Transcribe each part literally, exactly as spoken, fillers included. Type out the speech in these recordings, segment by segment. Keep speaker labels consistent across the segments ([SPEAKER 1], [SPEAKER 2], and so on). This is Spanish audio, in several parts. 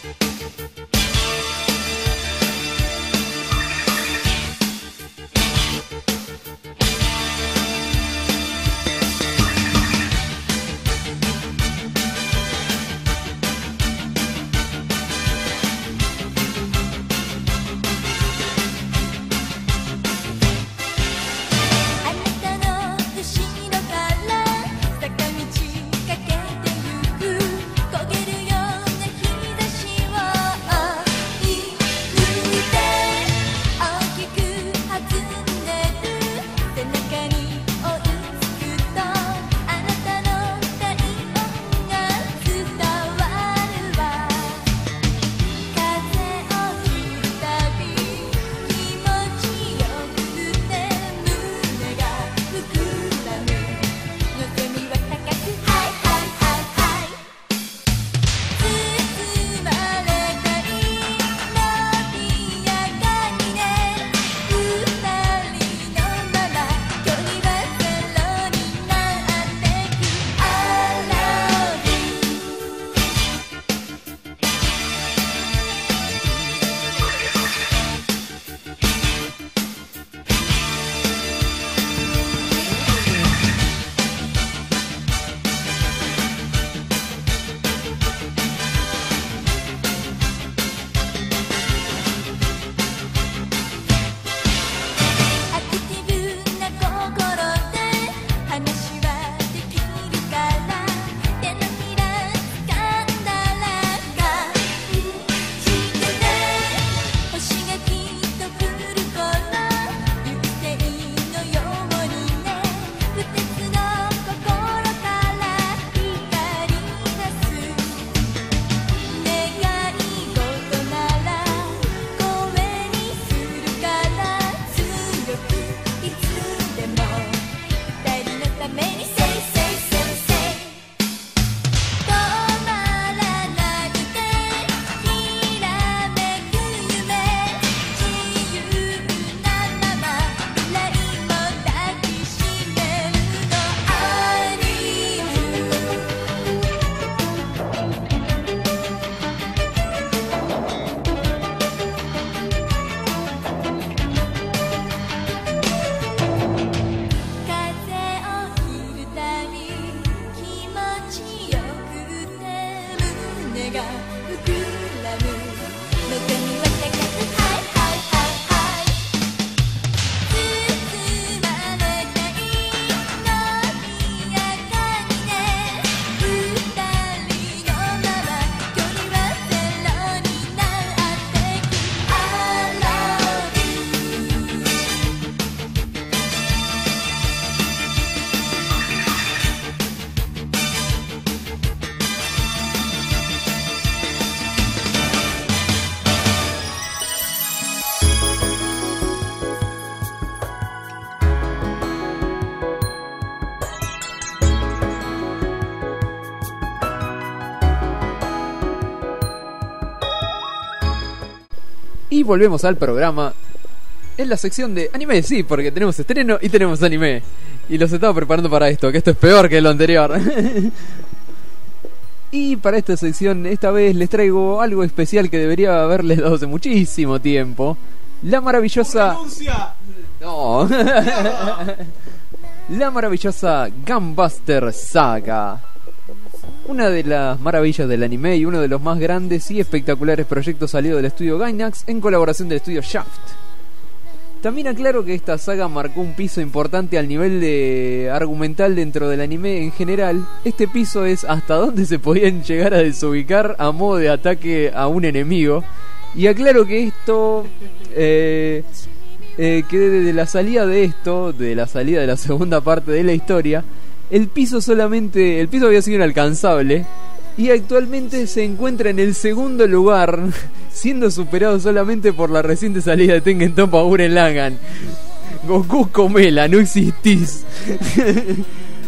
[SPEAKER 1] Y volvemos al programa en la sección de anime, sí, porque tenemos estreno y tenemos anime. Y los estaba preparando para esto, que esto es peor que lo anterior. Y para esta sección, esta vez les traigo algo especial que debería haberles dado hace muchísimo tiempo. La maravillosa... No. La maravillosa Gunbuster Saga. Una de las maravillas del anime y uno de los más grandes y espectaculares proyectos salidos del estudio Gainax en colaboración del estudio Shaft. También aclaro que esta saga marcó un piso importante al nivel de argumental dentro del anime en general. Este piso es hasta dónde se podían llegar a desubicar a modo de ataque a un enemigo. Y aclaro que esto... Eh, eh, que desde la salida de esto, de la salida de la segunda parte de la historia, el piso solamente... El piso había sido inalcanzable. Y actualmente se encuentra en el segundo lugar, siendo superado solamente por la reciente salida de Tengen Toppa Gurren Lagann. Goku, comela, no existís.
[SPEAKER 2] Siempre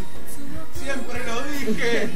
[SPEAKER 2] lo dije.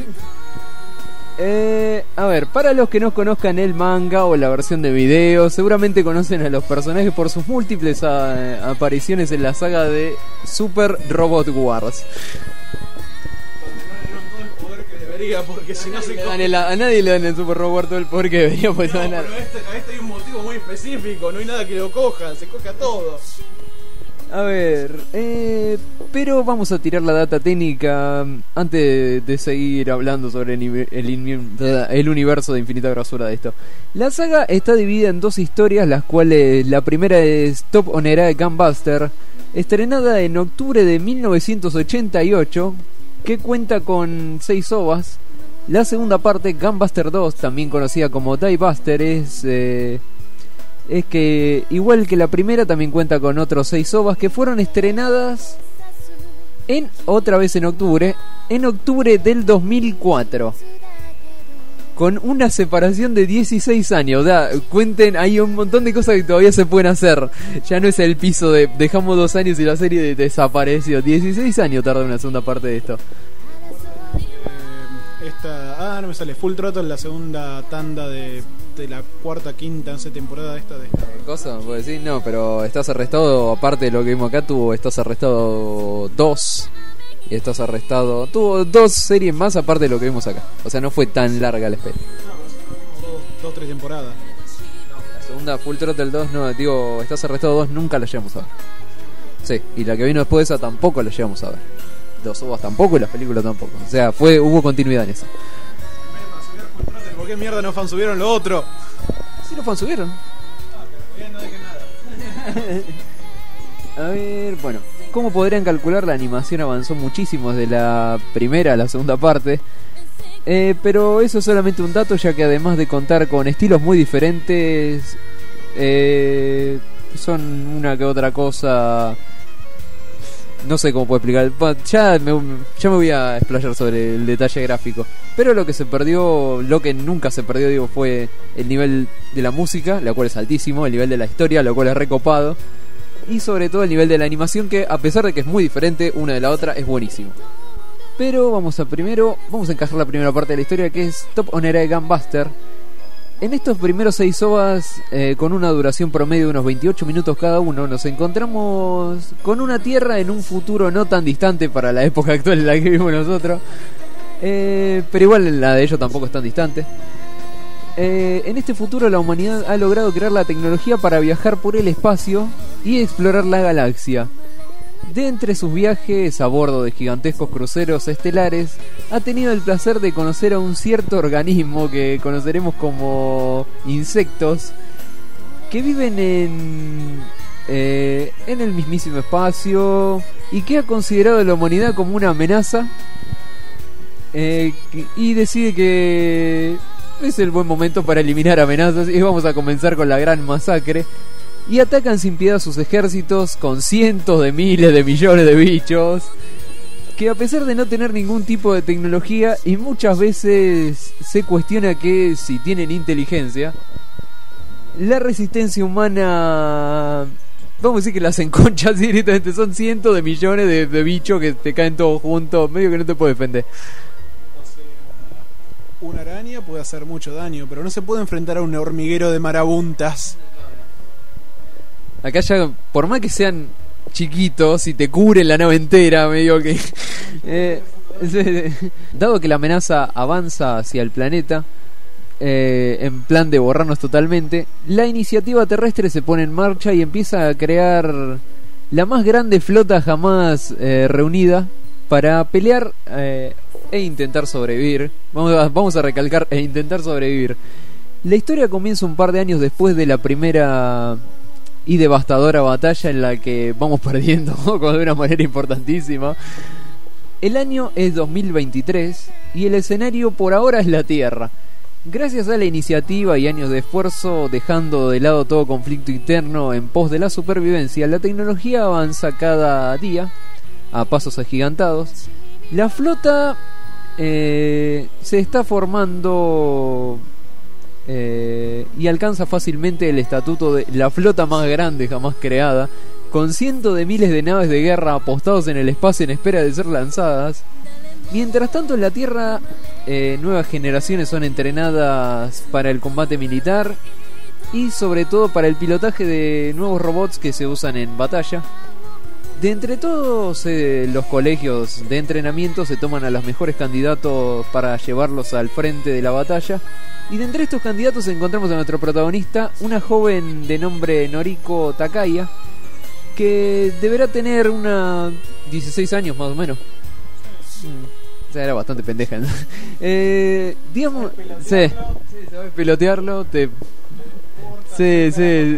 [SPEAKER 1] Eh, a ver, para los que no conozcan el manga o la versión de video, seguramente conocen a los personajes por sus múltiples a, apariciones en la saga de Super Robot Wars.
[SPEAKER 2] debería, porque si no se come.
[SPEAKER 1] A nadie le dan el Super Robot todo el poder que debería, pues
[SPEAKER 2] No,
[SPEAKER 1] van a...
[SPEAKER 2] pero este, a este hay un motivo muy específico, no hay nada que lo coja, se coja todo.
[SPEAKER 1] A ver, eh, pero vamos a tirar la data técnica antes de seguir hablando sobre el, el, el universo de Infinita Grosura de esto. La saga está dividida en dos historias, las cuales la primera es Top Onerae Gunbuster, estrenada en octubre de mil novecientos ochenta y ocho, que cuenta con seis ovas. La segunda parte, Gunbuster dos, también conocida como Die Buster, es... Eh, es que, igual que la primera, también cuenta con otros seis ovas que fueron estrenadas en, otra vez en octubre, en octubre del dos mil cuatro. Con una separación de dieciséis años. Da, cuenten, hay un montón de cosas que todavía se pueden hacer. Ya no es el piso de dejamos dos años y la serie desapareció. dieciséis años tarda una segunda parte de esto.
[SPEAKER 2] Esta, ah, no me sale. Full Throttle, la segunda tanda de, de la cuarta, quinta, no sé, temporada esta de esta.
[SPEAKER 1] ¿Cosa? ¿Puedo decir? No, pero Estás Arrestado, aparte de lo que vimos acá, tuvo Estás Arrestado dos. Y Estás Arrestado. Tuvo dos series más aparte de lo que vimos acá. O sea, no fue tan larga la espera.
[SPEAKER 2] No, dos, dos, tres temporadas.
[SPEAKER 1] La segunda, Full Throttle dos, no, digo, Estás Arrestado dos, nunca la llegamos a ver. Sí, y la que vino después de esa tampoco la llegamos a ver. Los ovas tampoco y las películas tampoco. O sea, fue hubo continuidad en eso.
[SPEAKER 2] ¿Por qué mierda no fansubieron lo otro?
[SPEAKER 1] Sí, lo fansubieron.
[SPEAKER 2] Ah, pero bien, no dije nada.
[SPEAKER 1] A ver, bueno, como podrían calcular, la animación avanzó muchísimo desde la primera a la segunda parte. Eh, pero eso es solamente un dato, ya que además de contar con estilos muy diferentes, eh, son una que otra cosa... No sé cómo puedo explicar. Ya me, ya me voy a explayar sobre el detalle gráfico. Pero lo que se perdió, lo que nunca se perdió, digo, fue el nivel de la música, la cual es altísimo, el nivel de la historia, lo cual es recopado, y sobre todo el nivel de la animación, que a pesar de que es muy diferente una de la otra, es buenísimo. Pero vamos a primero, vamos a encajar la primera parte de la historia, que es Top Onerae Gunbuster. En estos primeros seis ovas, eh, con una duración promedio de unos veintiocho minutos cada uno, nos encontramos con una Tierra en un futuro no tan distante para la época actual en la que vivimos nosotros, eh, pero igual la de ellos tampoco es tan distante. Eh, en este futuro la humanidad ha logrado crear la tecnología para viajar por el espacio y explorar la galaxia. De entre sus viajes a bordo de gigantescos cruceros estelares, ha tenido el placer de conocer a un cierto organismo que conoceremos como insectos, que viven en, eh, en el mismísimo espacio y que ha considerado a la humanidad como una amenaza, eh, y decide que es el buen momento para eliminar amenazas y vamos a comenzar con la gran masacre. Y atacan sin piedad sus ejércitos con cientos de miles de millones de bichos, que a pesar de no tener ningún tipo de tecnología, y muchas veces se cuestiona que si tienen inteligencia, la resistencia humana, vamos a decir que las enconchas directamente. Son cientos de millones de, de bichos que te caen todos juntos, medio que no te puedes defender.
[SPEAKER 2] O sea, una araña puede hacer mucho daño, pero no se puede enfrentar a un hormiguero de marabuntas.
[SPEAKER 1] Acá ya, por más que sean chiquitos y te cubren la nave entera, medio que... eh, dado que la amenaza avanza hacia el planeta, eh, en plan de borrarnos totalmente, la iniciativa terrestre se pone en marcha y empieza a crear la más grande flota jamás eh, reunida para pelear eh, e intentar sobrevivir. Vamos a, vamos a recalcar, e intentar sobrevivir. La historia comienza un par de años después de la primera... y devastadora batalla en la que vamos perdiendo de una manera importantísima. El año es dos mil veintitrés y el escenario por ahora es la Tierra. Gracias a la iniciativa y años de esfuerzo, dejando de lado todo conflicto interno en pos de la supervivencia, la tecnología avanza cada día a pasos agigantados. La flota eh, se está formando... Eh, y alcanza fácilmente el estatuto de la flota más grande jamás creada, con cientos de miles de naves de guerra apostados en el espacio en espera de ser lanzadas. Mientras tanto en la Tierra, eh, nuevas generaciones son entrenadas para el combate militar y sobre todo para el pilotaje de nuevos robots que se usan en batalla. De entre todos eh, los colegios de entrenamiento se toman a los mejores candidatos para llevarlos al frente de la batalla. Y de entre estos candidatos encontramos a nuestro protagonista, una joven de nombre Noriko Takaya, que deberá tener una dieciséis años más o menos. Mm, o sea, era bastante pendeja, ¿no? eh, digamos, sí, sí, sabes pilotearlo, te... Sí, sí.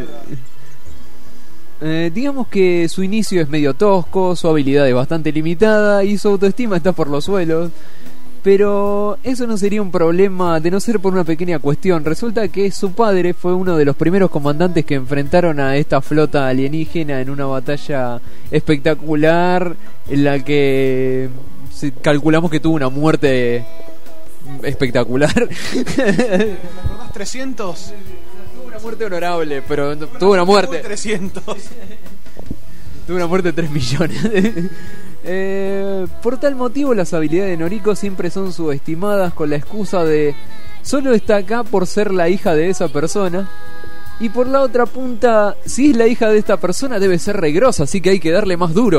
[SPEAKER 1] Eh, digamos que su inicio es medio tosco, su habilidad es bastante limitada y su autoestima está por los suelos. Pero eso no sería un problema de no ser por una pequeña cuestión. Resulta que su padre fue uno de los primeros comandantes que enfrentaron a esta flota alienígena en una batalla espectacular en la que calculamos que tuvo una muerte espectacular.
[SPEAKER 2] ¿Te acordás trescientos?
[SPEAKER 1] Tuvo una muerte honorable, pero no, tuvo una muerte.
[SPEAKER 2] trescientos.
[SPEAKER 1] Tuvo una muerte de tres millones. Eh, por tal motivo las habilidades de Noriko siempre son subestimadas con la excusa de solo está acá por ser la hija de esa persona. Y por la otra punta, si es la hija de esta persona debe ser regrosa, así que hay que darle más duro.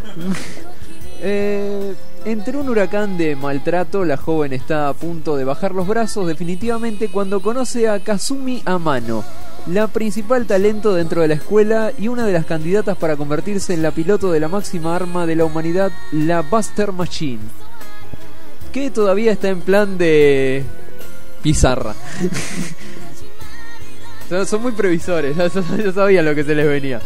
[SPEAKER 1] eh, Entre un huracán de maltrato, la joven está a punto de bajar los brazos definitivamente cuando conoce a Kazumi Amano, la principal talento dentro de la escuela y una de las candidatas para convertirse en la piloto de la máxima arma de la humanidad, la Buster Machine, que todavía está en plan de pizarra. Son muy previsores, ya sabían lo que se les venía.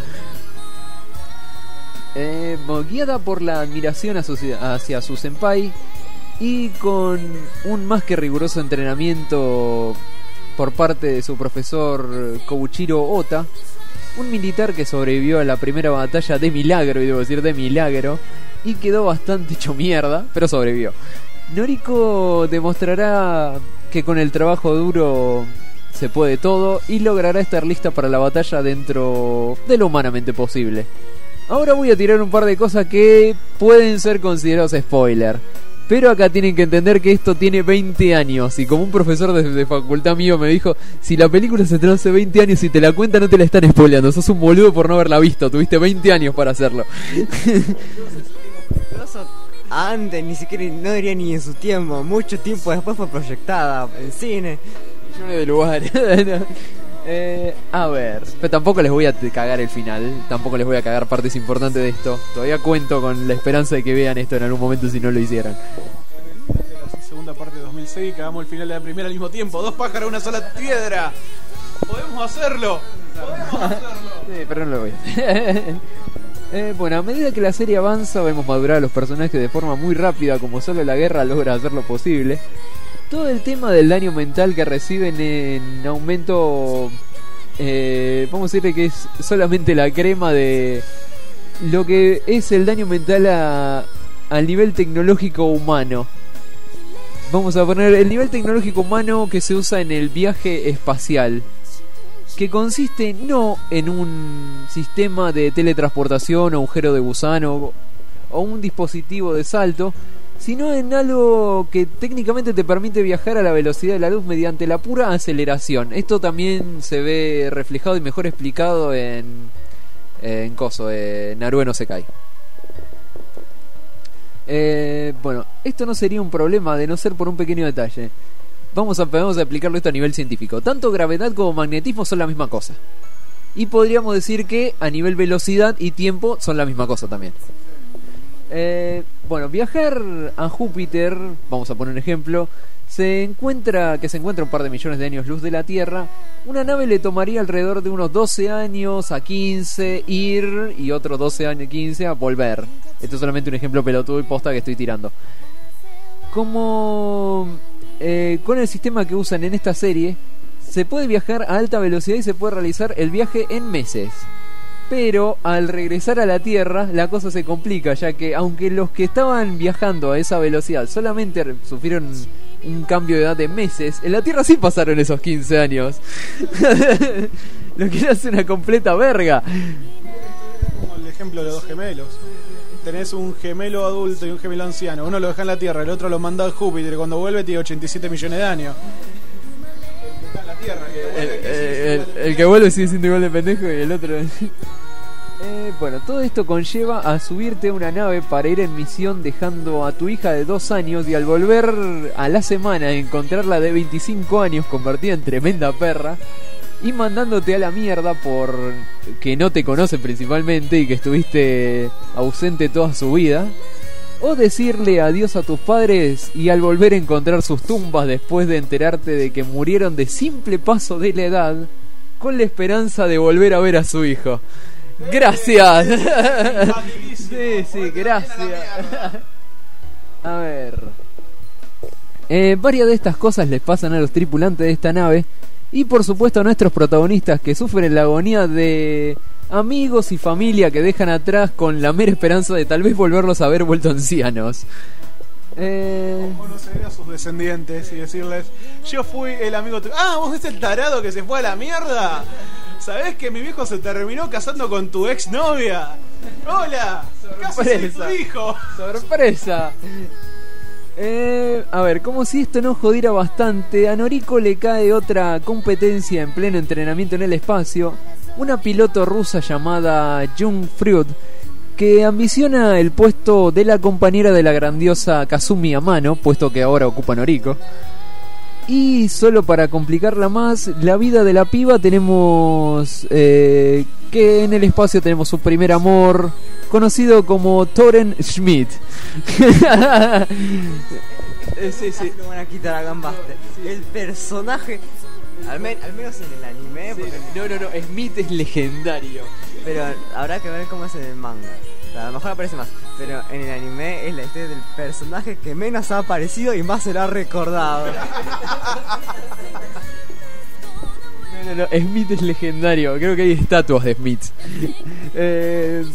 [SPEAKER 1] Eh, guiada por la admiración hacia su senpai y con un más que riguroso entrenamiento por parte de su profesor Kobuchiro Ota, un militar que sobrevivió a la primera batalla de milagro, y debo decir de milagro, y quedó bastante hecho mierda, pero sobrevivió. Noriko demostrará que con el trabajo duro se puede todo y logrará estar lista para la batalla dentro de lo humanamente posible. Ahora voy a tirar un par de cosas que pueden ser considerados spoiler, pero acá tienen que entender que esto tiene veinte años. Y como un profesor de, de facultad mío me dijo, si la película se estrenó hace veinte años y te la cuenta no te la están spoileando, sos un boludo por no haberla visto, tuviste veinte años para hacerlo.
[SPEAKER 3] Antes, ni siquiera, no diría ni en su tiempo, mucho tiempo después fue proyectada en cine.
[SPEAKER 1] Millones de lugares. Eh, a ver, pero tampoco les voy a cagar el final, tampoco les voy a cagar partes importantes de esto. Todavía cuento con la esperanza de que vean esto en algún momento si no lo hicieran.
[SPEAKER 2] La segunda parte de dos mil seis, cagamos el final de la primera al mismo tiempo. Dos pájaros, una sola piedra. Podemos hacerlo. Podemos hacerlo.
[SPEAKER 1] Sí, pero no lo voy a hacer. eh, Bueno, a medida que la serie avanza vemos madurar a los personajes de forma muy rápida, como solo la guerra logra hacer lo posible. Todo el tema del daño mental que reciben en aumento, eh, vamos a decirle que es solamente la crema de lo que es el daño mental a, al nivel tecnológico humano. Vamos a poner el nivel tecnológico humano que se usa en el viaje espacial, que consiste no en un sistema de teletransportación o agujero de gusano o un dispositivo de salto, sino en algo que técnicamente te permite viajar a la velocidad de la luz mediante la pura aceleración. Esto también se ve reflejado y mejor explicado en en Coso, en Naruto no Sekai. Eh, bueno, esto no sería un problema de no ser por un pequeño detalle. Vamos a, vamos a explicarlo esto a nivel científico. Tanto gravedad como magnetismo son la misma cosa. Y podríamos decir que a nivel velocidad y tiempo son la misma cosa también. Eh, bueno, viajar a Júpiter, vamos a poner un ejemplo, se encuentra que se encuentra un par de millones de años luz de la Tierra. Una nave le tomaría alrededor de unos doce años a quince ir y otros doce años quince a volver. Esto es solamente un ejemplo pelotudo y posta que estoy tirando. Como eh, con el sistema que usan en esta serie, se puede viajar a alta velocidad y se puede realizar el viaje en meses. Pero al regresar a la Tierra la cosa se complica, ya que aunque los que estaban viajando a esa velocidad solamente sufrieron un cambio de edad de meses, en la Tierra sí pasaron esos quince años. Lo que hace una completa verga.
[SPEAKER 2] Como el ejemplo de los dos gemelos. Tenés un gemelo adulto y un gemelo anciano. Uno lo deja en la Tierra, el otro lo manda a Júpiter y cuando vuelve tiene ochenta y siete millones de años. El que está en la Tierra, el que vuelve,
[SPEAKER 1] el, el, el que vuelve sigue siendo igual de pendejo y el otro... Eh, bueno, todo esto conlleva a subirte a una nave para ir en misión dejando a tu hija de dos años y al volver a la semana encontrarla de veinticinco años convertida en tremenda perra y mandándote a la mierda por que no te conoce principalmente y que estuviste ausente toda su vida. O decirle adiós a tus padres y al volver a encontrar sus tumbas después de enterarte de que murieron de simple paso de la edad con la esperanza de volver a ver a su hijo. Gracias. Sí, sí, gracias. A ver. Eh, varias de estas cosas les pasan a los tripulantes de esta nave y por supuesto a nuestros protagonistas que sufren la agonía de amigos y familia que dejan atrás con la mera esperanza de tal vez volverlos a ver vuelto ancianos. Eh...
[SPEAKER 2] Conocer a sus descendientes y decirles: yo fui el amigo tuyo. Ah, vos sos el tarado que se fue a la mierda. ¿Sabés que mi viejo se terminó casando con tu exnovia? Hola, casi soy tu hijo.
[SPEAKER 1] Sorpresa. Eh, a ver, como si esto no jodiera bastante, a Noriko le cae otra competencia en pleno entrenamiento en el espacio. Una piloto rusa llamada Jung Freud, que ambiciona el puesto de la compañera de la grandiosa Kazumi Amano, puesto que ahora ocupa Noriko. Y solo para complicarla más, la vida de la piba tenemos eh, que en el espacio tenemos su primer amor, conocido como Thoren Schmidt.
[SPEAKER 3] Sí, sí. Lo van a quitar a Gunbuster. El personaje, al, men al menos en el anime, porque...
[SPEAKER 1] No, no, no, Schmidt es legendario.
[SPEAKER 3] Pero habrá que ver cómo es en el manga. O sea, a lo mejor aparece más, pero en el anime es la historia del personaje que menos ha aparecido y más será recordado.
[SPEAKER 1] No, no, no, Smith es legendario. Creo que hay estatuas de Smith. eh...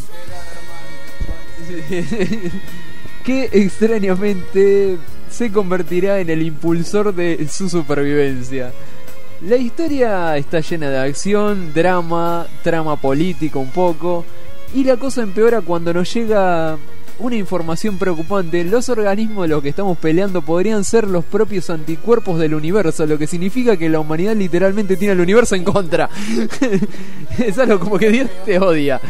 [SPEAKER 1] que extrañamente se convertirá en el impulsor de su supervivencia. La historia está llena de acción, drama, trama política un poco, y la cosa empeora cuando nos llega una información preocupante. Los organismos de los que estamos peleando podrían ser los propios anticuerpos del universo, lo que significa que la humanidad literalmente tiene al universo en contra. Es algo como que Dios te odia.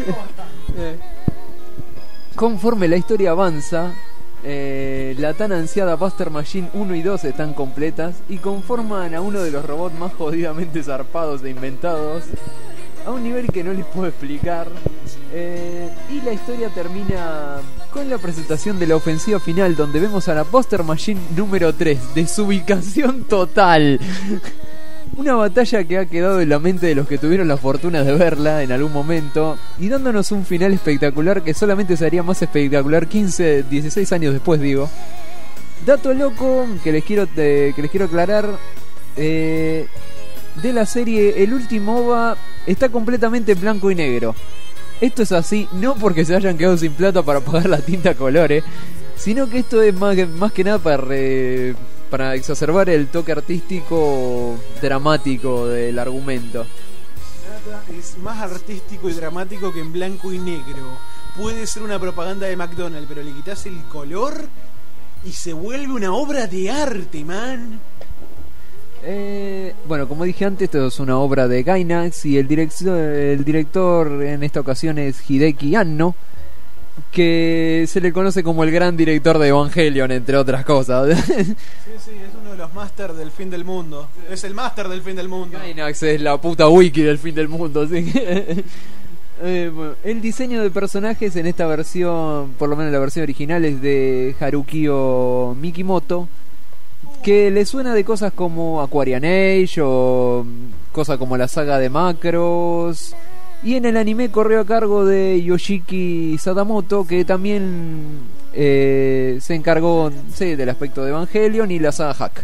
[SPEAKER 1] Conforme la historia avanza, eh, la tan ansiada Buster Machine uno y dos están completas y conforman a uno de los robots más jodidamente zarpados e inventados, a un nivel que no les puedo explicar. Eh, y la historia termina con la presentación de la ofensiva final, donde vemos a la Buster Machine número tres, desubicación total. Una batalla que ha quedado en la mente de los que tuvieron la fortuna de verla en algún momento y dándonos un final espectacular que solamente sería más espectacular quince, dieciséis años después, digo. Dato loco que les quiero, eh, que les quiero aclarar, eh, de la serie, el último O V A está completamente en blanco y negro. Esto es así no porque se hayan quedado sin plata para pagar la tinta a colores, sino que esto es más, más que nada para... Re, para exacerbar el toque artístico dramático del argumento.
[SPEAKER 2] Nada es más artístico y dramático que en blanco y negro. Puede ser una propaganda de McDonald's, pero le quitas el color y se vuelve una obra de arte, man.
[SPEAKER 1] Eh, bueno, como dije antes, esto es una obra de Gainax y el, director, el director en esta ocasión es Hideki Anno, que se le conoce como el gran director de Evangelion, entre otras cosas.
[SPEAKER 2] Sí, sí, es uno de los máster del fin del mundo. Es el máster del fin del mundo.
[SPEAKER 1] Gainax es la puta wiki del fin del mundo, ¿sí? eh, bueno, el diseño de personajes en esta versión, por lo menos la versión original, es de Harukio Mikimoto, que le suena de cosas como Aquarian Age o cosas como la saga de Macros. Y en el anime corrió a cargo de Yoshiki Sadamoto, que también eh, se encargó, sí, del aspecto de Evangelion y la saga Hack.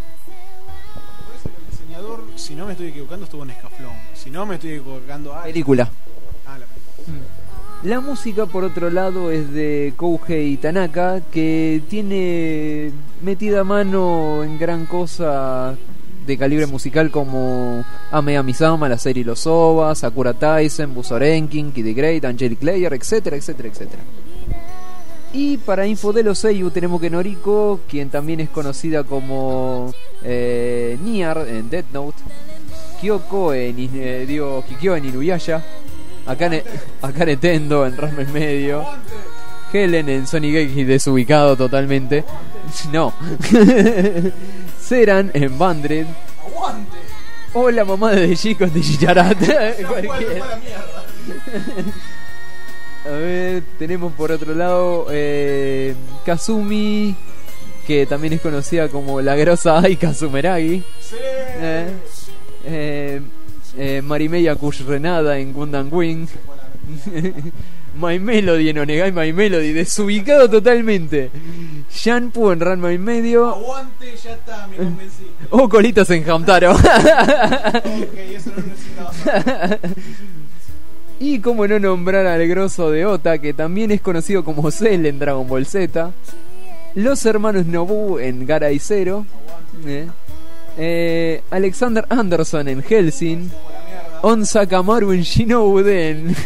[SPEAKER 2] El diseñador, si no me estoy equivocando, estuvo en Escaflón. Si no me estoy equivocando... Ah,
[SPEAKER 1] película.
[SPEAKER 2] Ah, la película.
[SPEAKER 1] La música, por otro lado, es de Kouhei Tanaka, que tiene metida mano en gran cosa de calibre musical como Ame Amisama, la serie Los Ova, Sakura Taisen, Busorenkin, Kid the Great, Angelic Layer, etcétera, etcétera, etcétera. Y para info de los Seiyu tenemos que Noriko, quien también es conocida como eh, Niar en Death Note, Kyoko en, eh, digo, Kikyo en Inuyasha, Akane, Akane Tendo en Ranma y medio. Helen en Sonic X desubicado totalmente. No. Seran en Bandred.
[SPEAKER 2] ¡Aguante!
[SPEAKER 1] O la mamá de Chico de Chicharat. A ver, tenemos por otro lado eh, Kazumi, que también es conocida como la grosa Ai Kazumeragi.
[SPEAKER 2] Sí.
[SPEAKER 1] Eh, eh, eh, Marimeya Kushrenada en Gundam Wing. My Melody en Onegai My Melody, desubicado totalmente. Shampoo en Ranma y medio.
[SPEAKER 2] Aguante, ya está, me convencí.
[SPEAKER 1] O Colitas en Hamtaro.
[SPEAKER 2] Ok, eso no necesitaba.
[SPEAKER 1] Y como no nombrar al grosso de Ota, que también es conocido como Cell en Dragon Ball Z. Los hermanos Nobu en Garai Zero. Eh. Eh, Alexander Anderson en Hellsing. On Sakamaru en Shinobuden.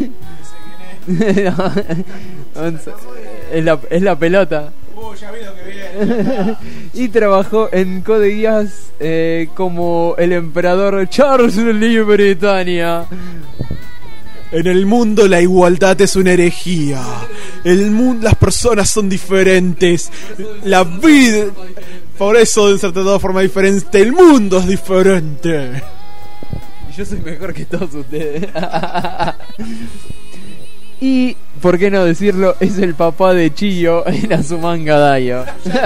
[SPEAKER 1] es, la, es la pelota.
[SPEAKER 2] Uh, ya vi lo que viene.
[SPEAKER 1] Y trabajó en Code Geass eh, como el emperador Charles de Britannia.
[SPEAKER 2] En el mundo la igualdad es una herejía. El mundo, las personas son diferentes. La vida, por eso deben ser tratados de forma diferente. El mundo es diferente.
[SPEAKER 1] Y yo soy mejor que todos ustedes. Y, por qué no decirlo, es el papá de Chiyo en Azumanga Daioh.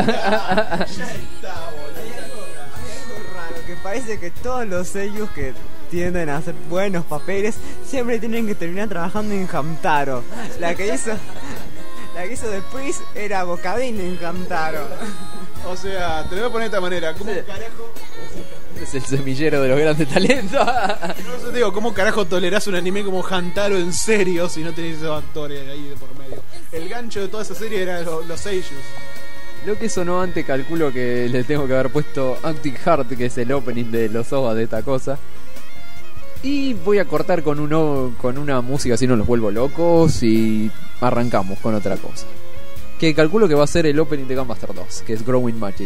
[SPEAKER 3] Que parece que todos los sellos que tienden a hacer buenos papeles siempre tienen que terminar trabajando en Hamtaro. La que hizo la que hizo de Pris era Bocadín en Hamtaro.
[SPEAKER 2] O sea, te lo voy a poner de esta manera. ¿Cómo carajo?
[SPEAKER 1] Es el semillero de los grandes talentos.
[SPEAKER 2] No sé, digo, ¿cómo carajo tolerás un anime como Hamtaro en serio si no tenés esos actores ahí de por medio? El gancho de toda esa serie era lo, los seiyus.
[SPEAKER 1] Lo que sonó antes, calculo que le tengo que haber puesto Acting Heart, que es el opening de los O V A de esta cosa. Y voy a cortar con uno con una música, si no los vuelvo locos, y arrancamos con otra cosa. Que calculo que va a ser el opening de Gunbuster dos, que es Growing Magic.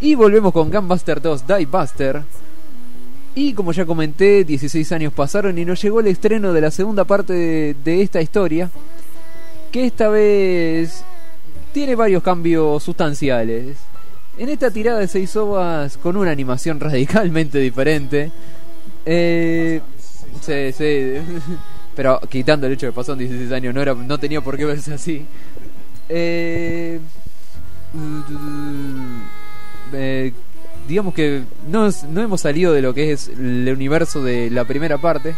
[SPEAKER 1] Y volvemos con Gunbuster dos Die Buster. Y como ya comenté, dieciséis años pasaron y nos llegó el estreno de la segunda parte de, de esta historia, que esta vez tiene varios cambios sustanciales. En esta tirada de seis ovas con una animación radicalmente diferente. Eh, sí, sí. Pero quitando el hecho de que pasaron dieciséis años, no, era, no tenía por qué verse así. Eh, eh, digamos que no, no hemos salido de lo que es el universo de la primera parte,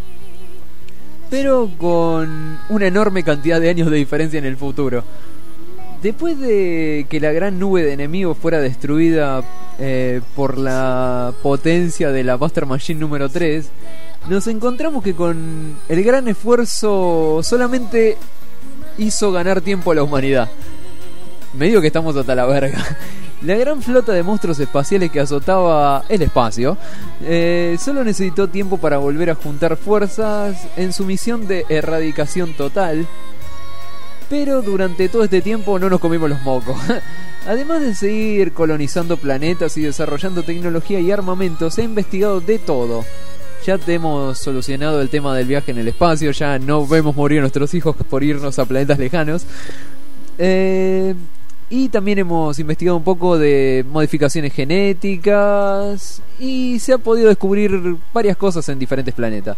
[SPEAKER 1] pero con una enorme cantidad de años de diferencia en el futuro. Después de que la gran nube de enemigos fuera destruida eh, por la potencia de la Buster Machine número tres, nos encontramos que con el gran esfuerzo solamente hizo ganar tiempo a la humanidad. Me digo que estamos hasta la verga. La gran flota de monstruos espaciales que azotaba el espacio eh, solo necesitó tiempo para volver a juntar fuerzas en su misión de erradicación total. Pero durante todo este tiempo no nos comimos los mocos. Además de seguir colonizando planetas y desarrollando tecnología y armamento, se ha investigado de todo. Ya te hemos solucionado el tema del viaje en el espacio, ya no vemos morir a nuestros hijos por irnos a planetas lejanos. Eh, y también hemos investigado un poco de modificaciones genéticas y se ha podido descubrir varias cosas en diferentes planetas.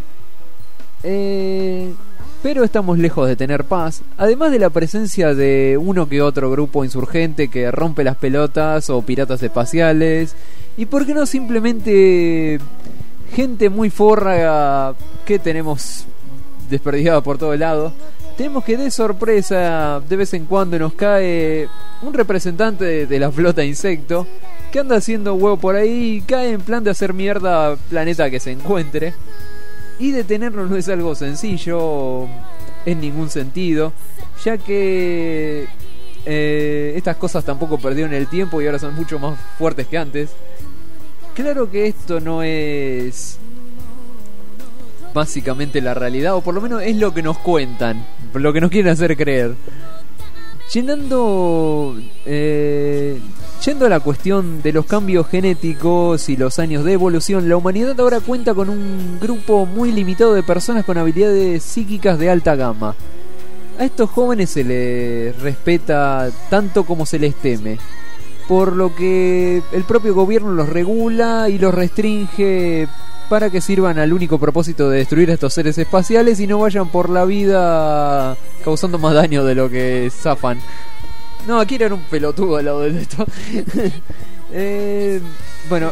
[SPEAKER 1] Eh... Pero estamos lejos de tener paz, además de la presencia de uno que otro grupo insurgente que rompe las pelotas o piratas espaciales. Y por qué no simplemente gente muy forra que tenemos desperdigada por todo lado. Tenemos que de sorpresa de vez en cuando nos cae un representante de, de la flota insecto que anda haciendo huevo por ahí y cae en plan de hacer mierda planeta que se encuentre. Y detenernos no es algo sencillo en ningún sentido, ya que eh, estas cosas tampoco perdieron el tiempo y ahora son mucho más fuertes que antes. Claro que esto no es básicamente la realidad, o por lo menos es lo que nos cuentan, lo que nos quieren hacer creer. Llenando, eh, yendo a la cuestión de los cambios genéticos y los años de evolución, la humanidad ahora cuenta con un grupo muy limitado de personas con habilidades psíquicas de alta gama. A estos jóvenes se les respeta tanto como se les teme, por lo que el propio gobierno los regula y los restringe para que sirvan al único propósito de destruir a estos seres espaciales y no vayan por la vida causando más daño de lo que zafan. No, aquí era un pelotudo al lado de esto. eh, bueno,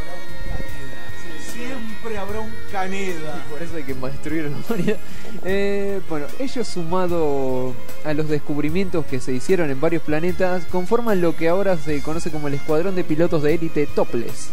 [SPEAKER 2] siempre habrá un Caneda.
[SPEAKER 1] Por eso hay que destruir la humanidad. Eh, bueno, ellos sumado a los descubrimientos que se hicieron en varios planetas conforman lo que ahora se conoce como el escuadrón de pilotos de élite Topless.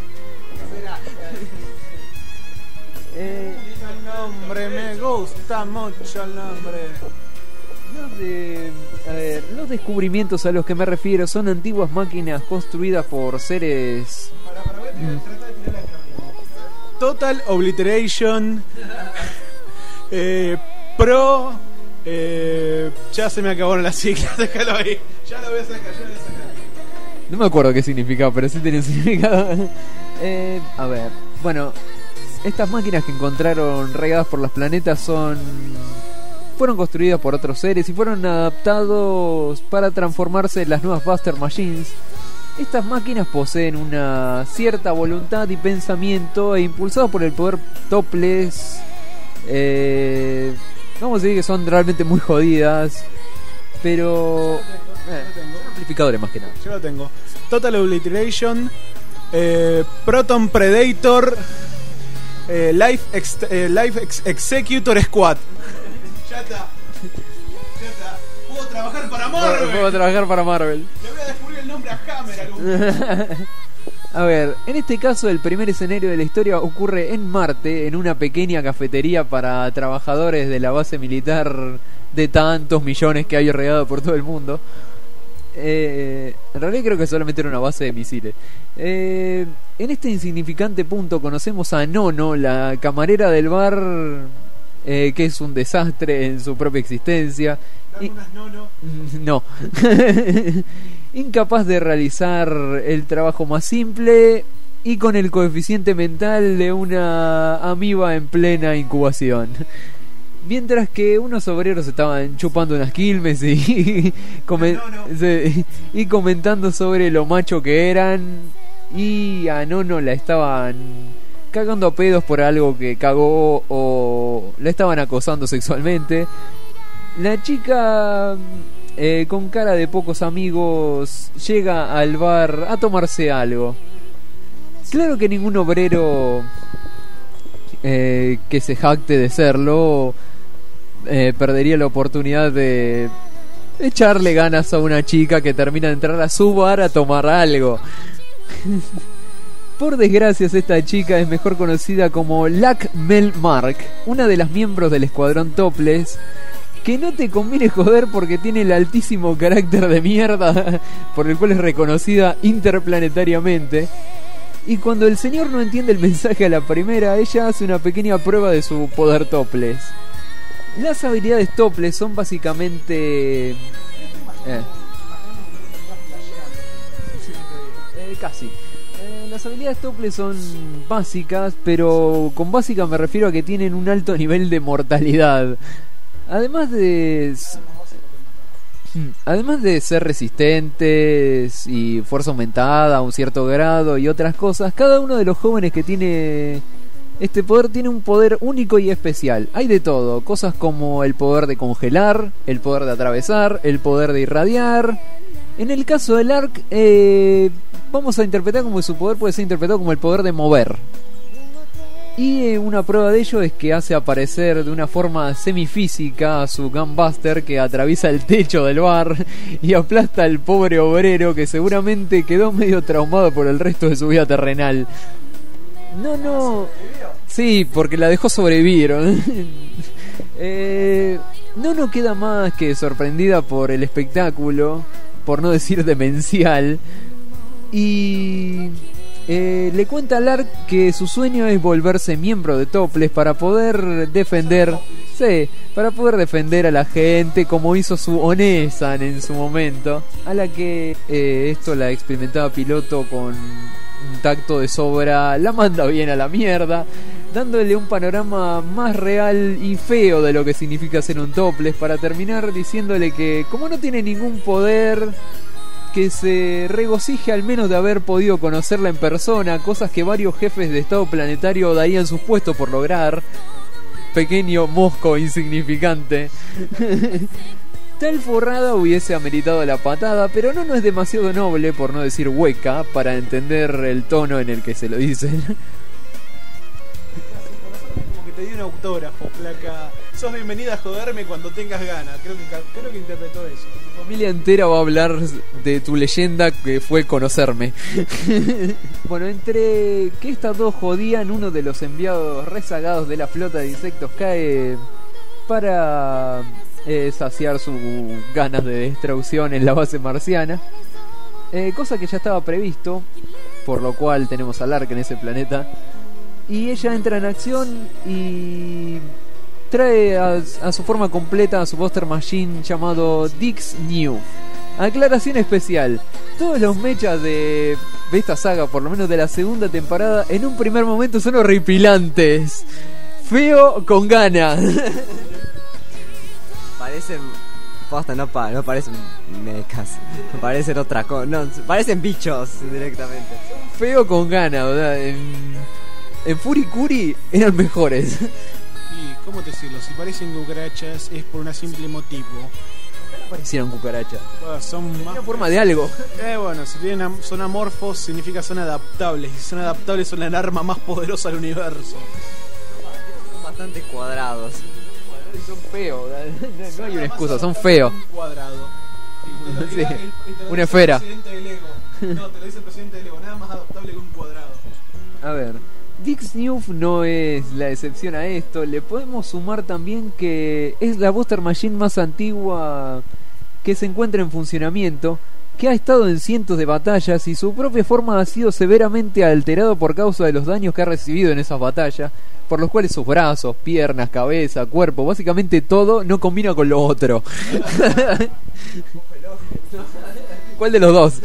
[SPEAKER 2] Eh, el nombre, me gusta mucho el nombre.
[SPEAKER 1] Los, de, a ver, los descubrimientos a los que me refiero son antiguas máquinas construidas por seres...
[SPEAKER 2] Para, para ver, mm. Trata de tirar la acrónimo. Total Obliteration eh, Pro eh, ya se me acabaron las siglas, déjalo ahí. Ya lo voy a sacar, ya lo voy a sacar.
[SPEAKER 1] No me acuerdo qué significaba, pero sí tenía un significado. eh, A ver, bueno, estas máquinas que encontraron regadas por los planetas son... fueron construidas por otros seres y fueron adaptados para transformarse en las nuevas Buster Machines. Estas máquinas poseen una cierta voluntad y pensamiento e impulsados por el poder Topless, eh, vamos a decir que son realmente muy jodidas, pero eh, amplificadores más que nada.
[SPEAKER 2] Yo lo tengo. Total Obliteration, eh, Proton Predator, eh, Life, ex, eh, Life ex, Executor Squad. Ya está. Ya está. Puedo trabajar para Marvel.
[SPEAKER 1] Puedo trabajar para Marvel.
[SPEAKER 2] Le voy a descubrir el nombre a Hammer algún.
[SPEAKER 1] A ver, en este caso el primer escenario de la historia ocurre en Marte, en una pequeña cafetería para trabajadores de la base militar de tantos millones que hay regado por todo el mundo. Eh, en realidad creo que solamente era una base de misiles. Eh, en este insignificante punto conocemos a Nono, la camarera del bar, eh, que es un desastre en su propia existencia.
[SPEAKER 2] Dame
[SPEAKER 1] y,
[SPEAKER 2] unas Nono.
[SPEAKER 1] No. incapaz de realizar el trabajo más simple y con el coeficiente mental de una amiba en plena incubación. Mientras que unos obreros estaban chupando unas quilmes y, comen-
[SPEAKER 2] No, no.
[SPEAKER 1] se- y comentando sobre lo macho que eran, y a Nono la estaban cagando a pedos por algo que cagó o la estaban acosando sexualmente. La chica, eh, con cara de pocos amigos, llega al bar a tomarse algo. Claro que ningún obrero eh, que se jacte de serlo eh, perdería la oportunidad de echarle ganas a una chica que termina de entrar a su bar a tomar algo. Por desgracia, esta chica es mejor conocida como Lac Mel Mark, una de las miembros del escuadrón Topless, que no te conviene joder porque tiene el altísimo carácter de mierda por el cual es reconocida interplanetariamente. Y cuando el señor no entiende el mensaje a la primera, ella hace una pequeña prueba de su poder Topless. Las habilidades Topless son básicamente... Eh. Eh, casi. Eh, las habilidades Topless son básicas, pero con básica me refiero a que tienen un alto nivel de mortalidad. Además de... Además de ser resistentes y fuerza aumentada a un cierto grado y otras cosas, cada uno de los jóvenes que tiene este poder tiene un poder único y especial. Hay de todo, cosas como el poder de congelar, el poder de atravesar, el poder de irradiar. En el caso del Ark, eh, vamos a interpretar como que su poder puede ser interpretado como el poder de mover. Y eh, una prueba de ello es que hace aparecer de una forma semifísica a su Gunbuster, que atraviesa el techo del bar y aplasta al pobre obrero que seguramente quedó medio traumado por el resto de su vida terrenal. No, no... Sí, porque la dejó sobrevivir. eh, no nos queda más que sorprendida por el espectáculo, por no decir demencial. Y... Eh, le cuenta a Lark que su sueño es volverse miembro de Topless para poder defender, sí, para poder defender a la gente como hizo su Onesan en su momento, a la que eh, esto la experimentaba piloto con un tacto de sobra, la manda bien a la mierda, dándole un panorama más real y feo de lo que significa ser un Topless, para terminar diciéndole que como no tiene ningún poder, que se regocije al menos de haber podido conocerla en persona, cosas que varios jefes de estado planetario darían sus puestos por lograr. Pequeño mosco insignificante. Tal forrada hubiese ameritado la patada, pero no, no es demasiado noble, por no decir hueca, para entender el tono en el que se lo dicen.
[SPEAKER 2] Como que te di un autógrafo, placa. Sos bienvenida a joderme cuando tengas ganas. Creo que, creo que interpretó eso.
[SPEAKER 1] Tu familia entera va a hablar de tu leyenda que fue conocerme. Bueno, entre que estas dos jodían, uno de los enviados rezagados de la flota de insectos cae para eh, saciar sus ganas de destrucción en la base marciana. Eh, cosa que ya estaba previsto, por lo cual tenemos al Ark en ese planeta. Y ella entra en acción y trae a, a su forma completa a su Buster Machine llamado Dix New. Aclaración especial: todos los mechas de, de esta saga, por lo menos de la segunda temporada, en un primer momento son horripilantes. Feo con ganas.
[SPEAKER 3] Parecen... Posta, no, pa, no parecen mechas. Parecen otra cosa. No, parecen bichos directamente.
[SPEAKER 1] Feo con ganas, ¿verdad? En... En Furikuri eran mejores.
[SPEAKER 2] Y, ¿cómo te decirlo? Si parecen cucarachas es por un simple motivo.
[SPEAKER 1] Parecieron cucarachas.
[SPEAKER 2] Bueno, son más...
[SPEAKER 1] Una forma de algo.
[SPEAKER 2] Eh, bueno, si tienen am- son amorfos significa son adaptables. Y si son adaptables son el arma más poderosa del universo.
[SPEAKER 3] Son bastante cuadrados.
[SPEAKER 1] Son feos. No hay una excusa, son feos.
[SPEAKER 2] Un cuadrado. Y te lo
[SPEAKER 1] Sí,
[SPEAKER 2] dirá el- y te lo
[SPEAKER 1] una
[SPEAKER 2] dice
[SPEAKER 1] esfera.
[SPEAKER 2] el presidente del Lego. No, te lo dice el presidente del Lego. Nada más adaptable que un cuadrado.
[SPEAKER 1] A ver, Dix New no es la excepción a esto. Le podemos sumar también que es la Buster Machine más antigua que se encuentra en funcionamiento, que ha estado en cientos de batallas y su propia forma ha sido severamente alterado por causa de los daños que ha recibido en esas batallas, por los cuales sus brazos, piernas, cabeza, cuerpo, básicamente todo no combina con lo otro. ¿Cuál de los dos?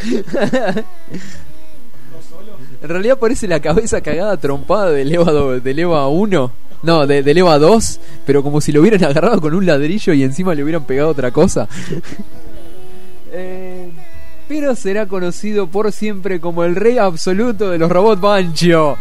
[SPEAKER 1] En realidad parece la cabeza cagada trompada del Eva, do- del Eva uno. No, de, del Eva dos. Pero como si lo hubieran agarrado con un ladrillo y encima le hubieran pegado otra cosa. eh, pero será conocido por siempre como el rey absoluto de los robots Bancho.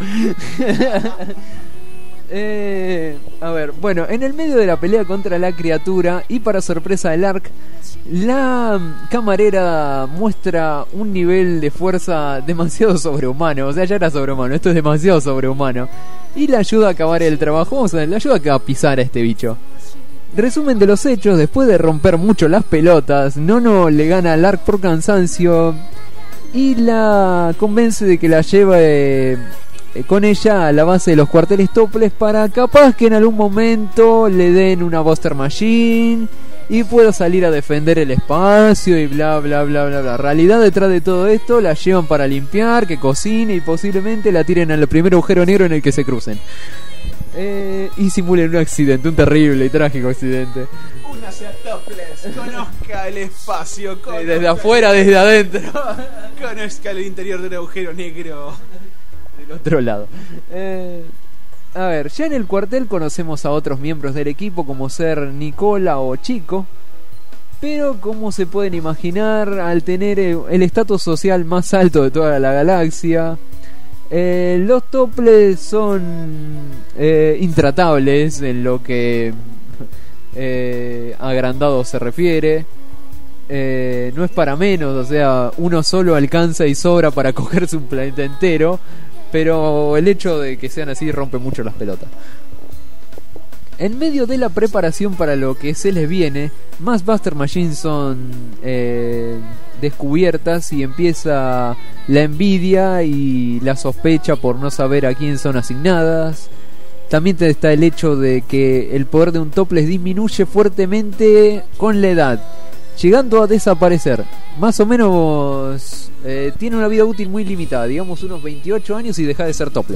[SPEAKER 1] Eh, a ver, bueno, en el medio de la pelea contra la criatura y para sorpresa del Ark, la camarera muestra un nivel de fuerza demasiado sobrehumano. O sea, ya era sobrehumano, esto es demasiado sobrehumano. Y le ayuda a acabar el trabajo, o sea, le ayuda a pisar a este bicho. Resumen de los hechos: después de romper mucho las pelotas, Nono le gana al Ark por cansancio y la convence de que la lleve con ella a la base de los cuarteles Toples para capaz que en algún momento le den una Buster Machine y pueda salir a defender el espacio y bla bla bla bla bla. Realidad detrás de todo esto, la llevan para limpiar, que cocine y posiblemente la tiren al primer agujero negro en el que se crucen. Eh, y simulen un accidente, un terrible y trágico accidente.
[SPEAKER 2] Únase a Topless, conozca el espacio, conozca
[SPEAKER 1] Desde afuera, desde adentro.
[SPEAKER 2] Conozca el interior de un agujero negro.
[SPEAKER 1] Del otro lado. Eh, a ver, ya en el cuartel conocemos a otros miembros del equipo como ser Nicola o Chico. Pero como se pueden imaginar, al tener el estatus social más alto de toda la galaxia, eh, los Toples son eh, intratables en lo que eh, agrandado se refiere. Eh, no es para menos, o sea, uno solo alcanza y sobra para cogerse un planeta entero. Pero el hecho de que sean así rompe mucho las pelotas. En medio de la preparación para lo que se les viene, más Buster Machines son eh, descubiertas y empieza la envidia y la sospecha por no saber a quién son asignadas. También está el hecho de que el poder de un Topless disminuye fuertemente con la edad, llegando a desaparecer. Más o menos eh, tiene una vida útil muy limitada, digamos unos veintiocho años y deja de ser Topless.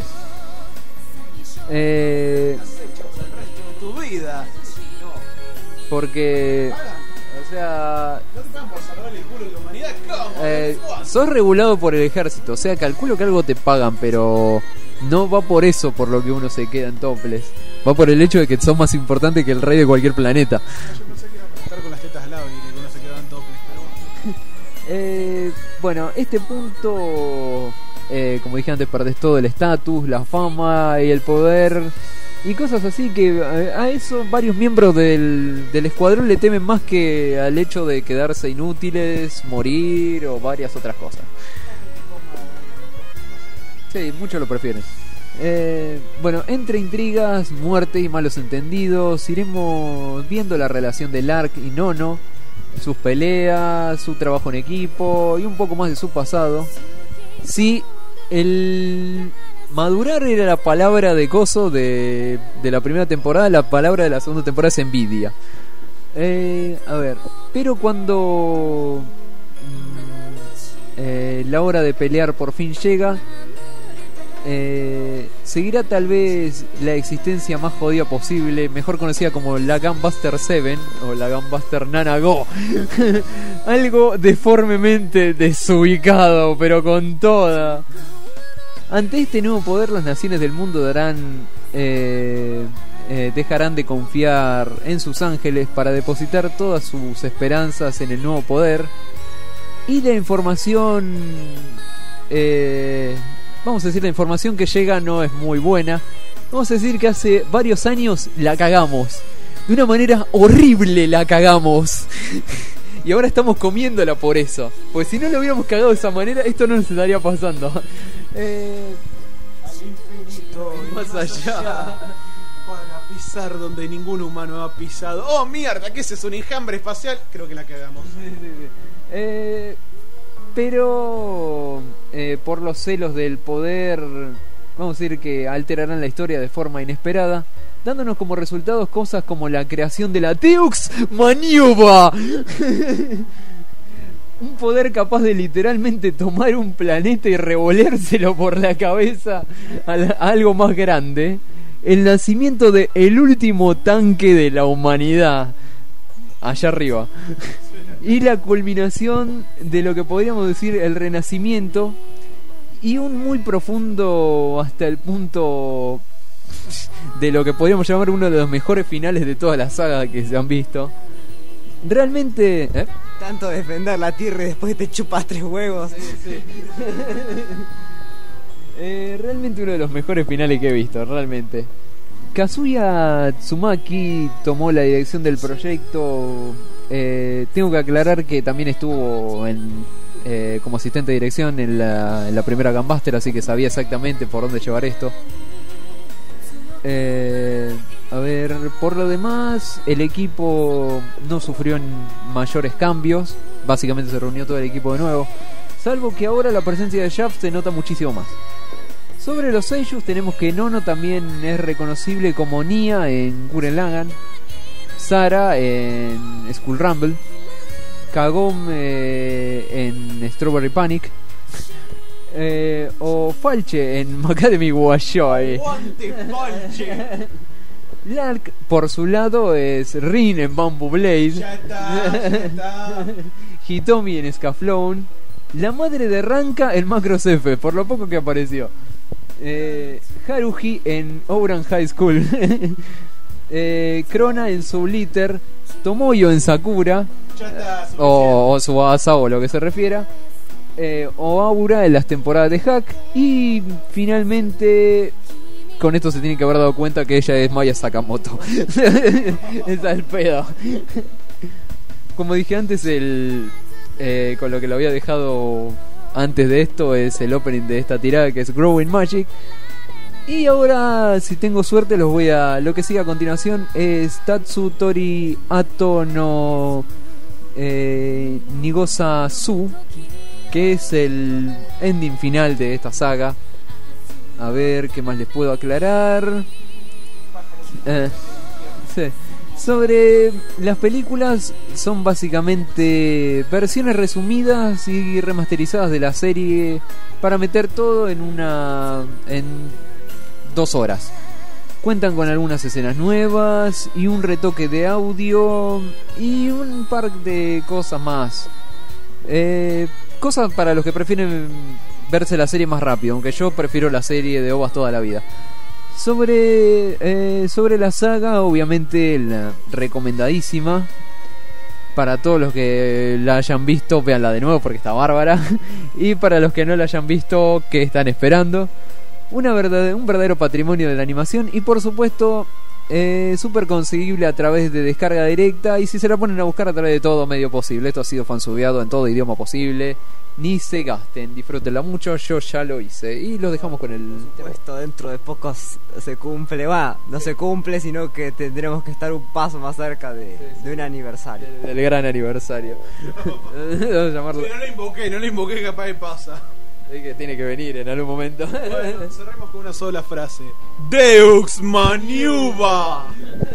[SPEAKER 1] Eh,
[SPEAKER 2] Tu vida.
[SPEAKER 1] porque, o sea,
[SPEAKER 2] ¿No te pagan por salvar el culo de la humanidad? ¿Cómo?
[SPEAKER 1] eh, sos regulado por el ejército, o sea, calculo que algo te pagan, pero no va por eso por lo que uno se queda en Topless. Va por el hecho de que sos más importante que el rey de cualquier planeta.
[SPEAKER 2] Yo pensé que era para estar con las tetas al lado y que uno se quedaba en Topless, pero bueno.
[SPEAKER 1] Eh, bueno, este punto, eh, como dije antes, perdés todo el estatus, la fama y el poder y cosas así que eh, a eso varios miembros del, del escuadrón le temen más que al hecho de quedarse inútiles, morir o varias otras cosas. Sí, muchos lo prefieren. Eh, bueno, entre intrigas, muerte y malos entendidos, iremos viendo la relación del Ark y Nono, sus peleas, su trabajo en equipo y un poco más de su pasado. Sí, el madurar era la palabra de coso de, de la primera temporada, la palabra de la segunda temporada es envidia. Eh, a ver, pero cuando mm, eh, la hora de pelear por fin llega, Eh, seguirá tal vez la existencia más jodida posible, mejor conocida como la Gunbuster siete o la Gunbuster Nana Go. Algo deformemente desubicado, pero con toda. Ante este nuevo poder, las naciones del mundo darán eh, eh, dejarán de confiar en sus ángeles para depositar todas sus esperanzas en el nuevo poder. Y la información eh, vamos a decir, la información que llega no es muy buena. Vamos a decir que hace varios años la cagamos. De una manera horrible la cagamos. Y ahora estamos comiéndola por eso. Pues si no lo hubiéramos cagado de esa manera, esto no nos estaría pasando. Eh,
[SPEAKER 2] Al infinito y
[SPEAKER 1] más allá.
[SPEAKER 2] Para pisar donde ningún humano ha pisado. ¡Oh, mierda! ¿Qué es eso? ¿Un enjambre espacial? Creo que la cagamos.
[SPEAKER 1] eh, pero eh, por los celos del poder, vamos a decir que alterarán la historia de forma inesperada, dándonos como resultados cosas como la creación de la Deux Maniuba. Un poder capaz de literalmente tomar un planeta y revolérselo por la cabeza a, la, a algo más grande. El nacimiento de el último tanque de la humanidad. Allá arriba. y la culminación de lo que podríamos decir el renacimiento, y un muy profundo hasta el punto de lo que podríamos llamar uno de los mejores finales de toda la saga que se han visto. Realmente... ¿eh?
[SPEAKER 3] Tanto defender la tierra y después te chupas tres huevos.
[SPEAKER 1] Sí, sí. eh, realmente uno de los mejores finales que he visto, realmente. Kazuya Tsumaki tomó la dirección del proyecto. Eh, tengo que aclarar que también estuvo en, eh, como asistente de dirección en la, en la primera Gunbuster, así que sabía exactamente por dónde llevar esto. Eh, a ver, por lo demás, el equipo no sufrió mayores cambios. Básicamente se reunió todo el equipo de nuevo, salvo que ahora la presencia de Shaft se nota muchísimo más. Sobre los seiyus tenemos que Nono también es reconocible como Nia en Gurren Lagann, Sara en Skull Rumble, Kagome eh, en Strawberry Panic, eh, o Falche en Macademy Guayoi.
[SPEAKER 2] ¡Aguante, Falche!
[SPEAKER 1] Lark, por su lado, es Rin en Bamboo Blade.
[SPEAKER 2] Ya está, ya está.
[SPEAKER 1] Hitomi en Scaflowne. La madre de Ranka en Macross F, por lo poco que apareció. Eh, Haruhi en Ouran High School. eh, Krona en Soul Eater. Tomoyo en Sakura.
[SPEAKER 2] Ya está,
[SPEAKER 1] O, o Tsubasa, o lo que se refiera. Eh, o Aura en las temporadas de Hack. Y finalmente, con esto se tiene que haber dado cuenta que ella es Maya Sakamoto. Es al pedo. Como dije antes, el eh, con lo que lo había dejado antes de esto es el opening de esta tirada, que es Growing Magic. Y ahora, si tengo suerte, los voy a... Lo que sigue a continuación es Tatsu Tori Ato no eh, Nigosa Su, que es el ending final de esta saga. A ver, ¿qué más les puedo aclarar? Eh, sí. Sobre las películas, son básicamente versiones resumidas y remasterizadas de la serie para meter todo en una... en dos horas. Cuentan con algunas escenas nuevas y un retoque de audio y un par de cosas más. Eh, cosas para los que prefieren verse la serie más rápido, aunque yo prefiero la serie de O V As toda la vida. Sobre, eh, sobre la saga, obviamente la recomendadísima. Para todos los que la hayan visto, véanla de nuevo porque está bárbara. Y para los que no la hayan visto, ¿qué están esperando? Una verdad, un verdadero patrimonio de la animación. Y por supuesto, eh, súper conseguible a través de descarga directa. Y si se la ponen a buscar, a través de todo medio posible. Esto ha sido fansubeado en todo idioma posible. Ni se gasten, disfrútenla mucho, yo ya lo hice. Y los dejamos con el...
[SPEAKER 3] Esto dentro de poco se cumple, va, no se cumple, sino que tendremos que estar un paso más cerca de, de un aniversario.
[SPEAKER 1] Del gran aniversario. Vamos a llamarlo...
[SPEAKER 2] Sí, no lo invoqué, no lo invoqué, capaz de pasa.
[SPEAKER 1] Es que tiene que venir en algún momento.
[SPEAKER 2] Bueno, cerremos con una sola frase. Deux Manuva.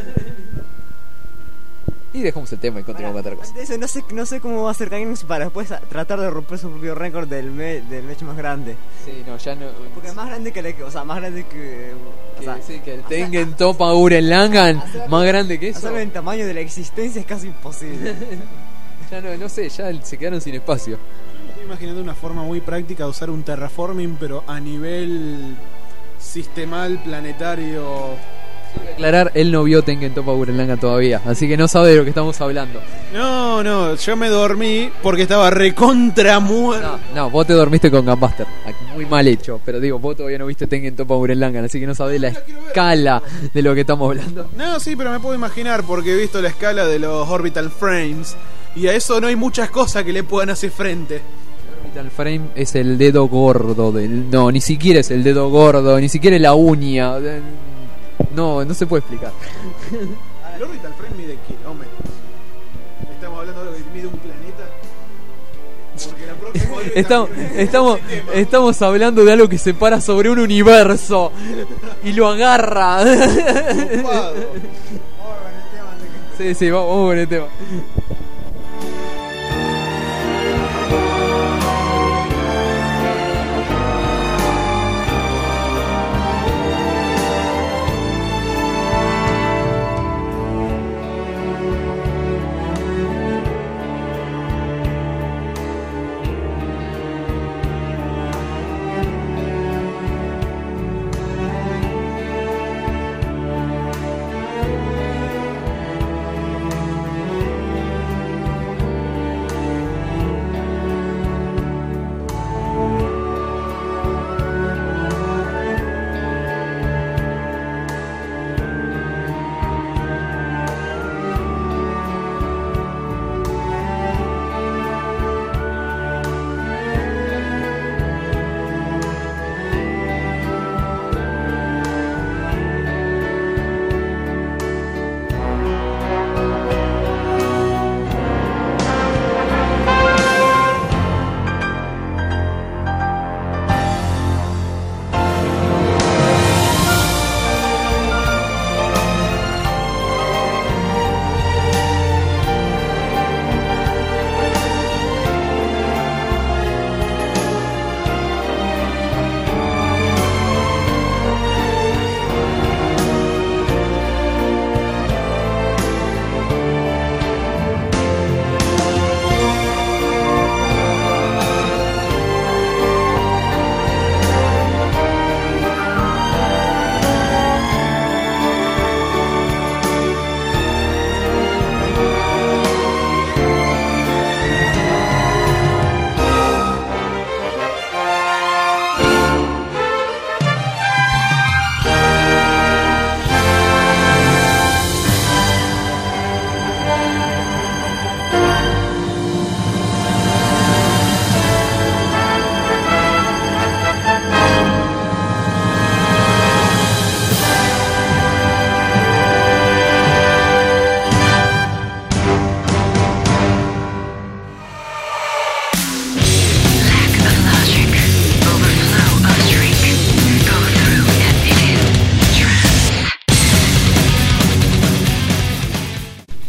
[SPEAKER 1] Y dejamos el tema y continuamos con otra cosa.
[SPEAKER 3] Eso, no sé, no sé cómo va a ser Gainax para después a- tratar de romper su propio récord del, me, del match más grande.
[SPEAKER 1] Sí, no, ya no...
[SPEAKER 3] Porque es más grande que el, o sea, más grande que, o
[SPEAKER 1] Que,
[SPEAKER 3] sea,
[SPEAKER 1] sí, que el Tengen Toppa Gurren Lagann,
[SPEAKER 3] hacerlo-
[SPEAKER 1] más grande que eso.
[SPEAKER 3] hacerlo en tamaño de la existencia es casi imposible.
[SPEAKER 1] Ya no, no sé, ya se quedaron sin espacio.
[SPEAKER 2] Me estoy imaginando una forma muy práctica de usar un terraforming, pero a nivel sistemal, planetario.
[SPEAKER 1] Aclarar, él no vio Tengen Toppa Gurren Lagann todavía, así que no sabe de lo que estamos hablando.
[SPEAKER 2] No, no, yo me dormí porque estaba recontra muerto.
[SPEAKER 1] No, no, vos te dormiste con Gunbuster, muy mal hecho, pero digo, vos todavía no viste Tengen Toppa Gurren Lagann, así que no sabés la escala de lo que estamos hablando.
[SPEAKER 2] No, sí, pero me puedo imaginar porque he visto la escala de los Orbital Frames y a eso no hay muchas cosas que le puedan hacer frente.
[SPEAKER 1] Orbital Frame es el dedo gordo del... No, ni siquiera es el dedo gordo, ni siquiera es la uña. No, no se puede explicar.
[SPEAKER 2] El Orbital Frame mide kilómetros. Estamos hablando de algo que mide un planeta. Porque la próxima órbita-
[SPEAKER 1] Estamos, estamos, estamos hablando de algo que se para sobre un universo y lo agarra.
[SPEAKER 2] Ocupado. Vamos con el tema antes que-
[SPEAKER 1] Sí, sí, vamos, vamos con el tema.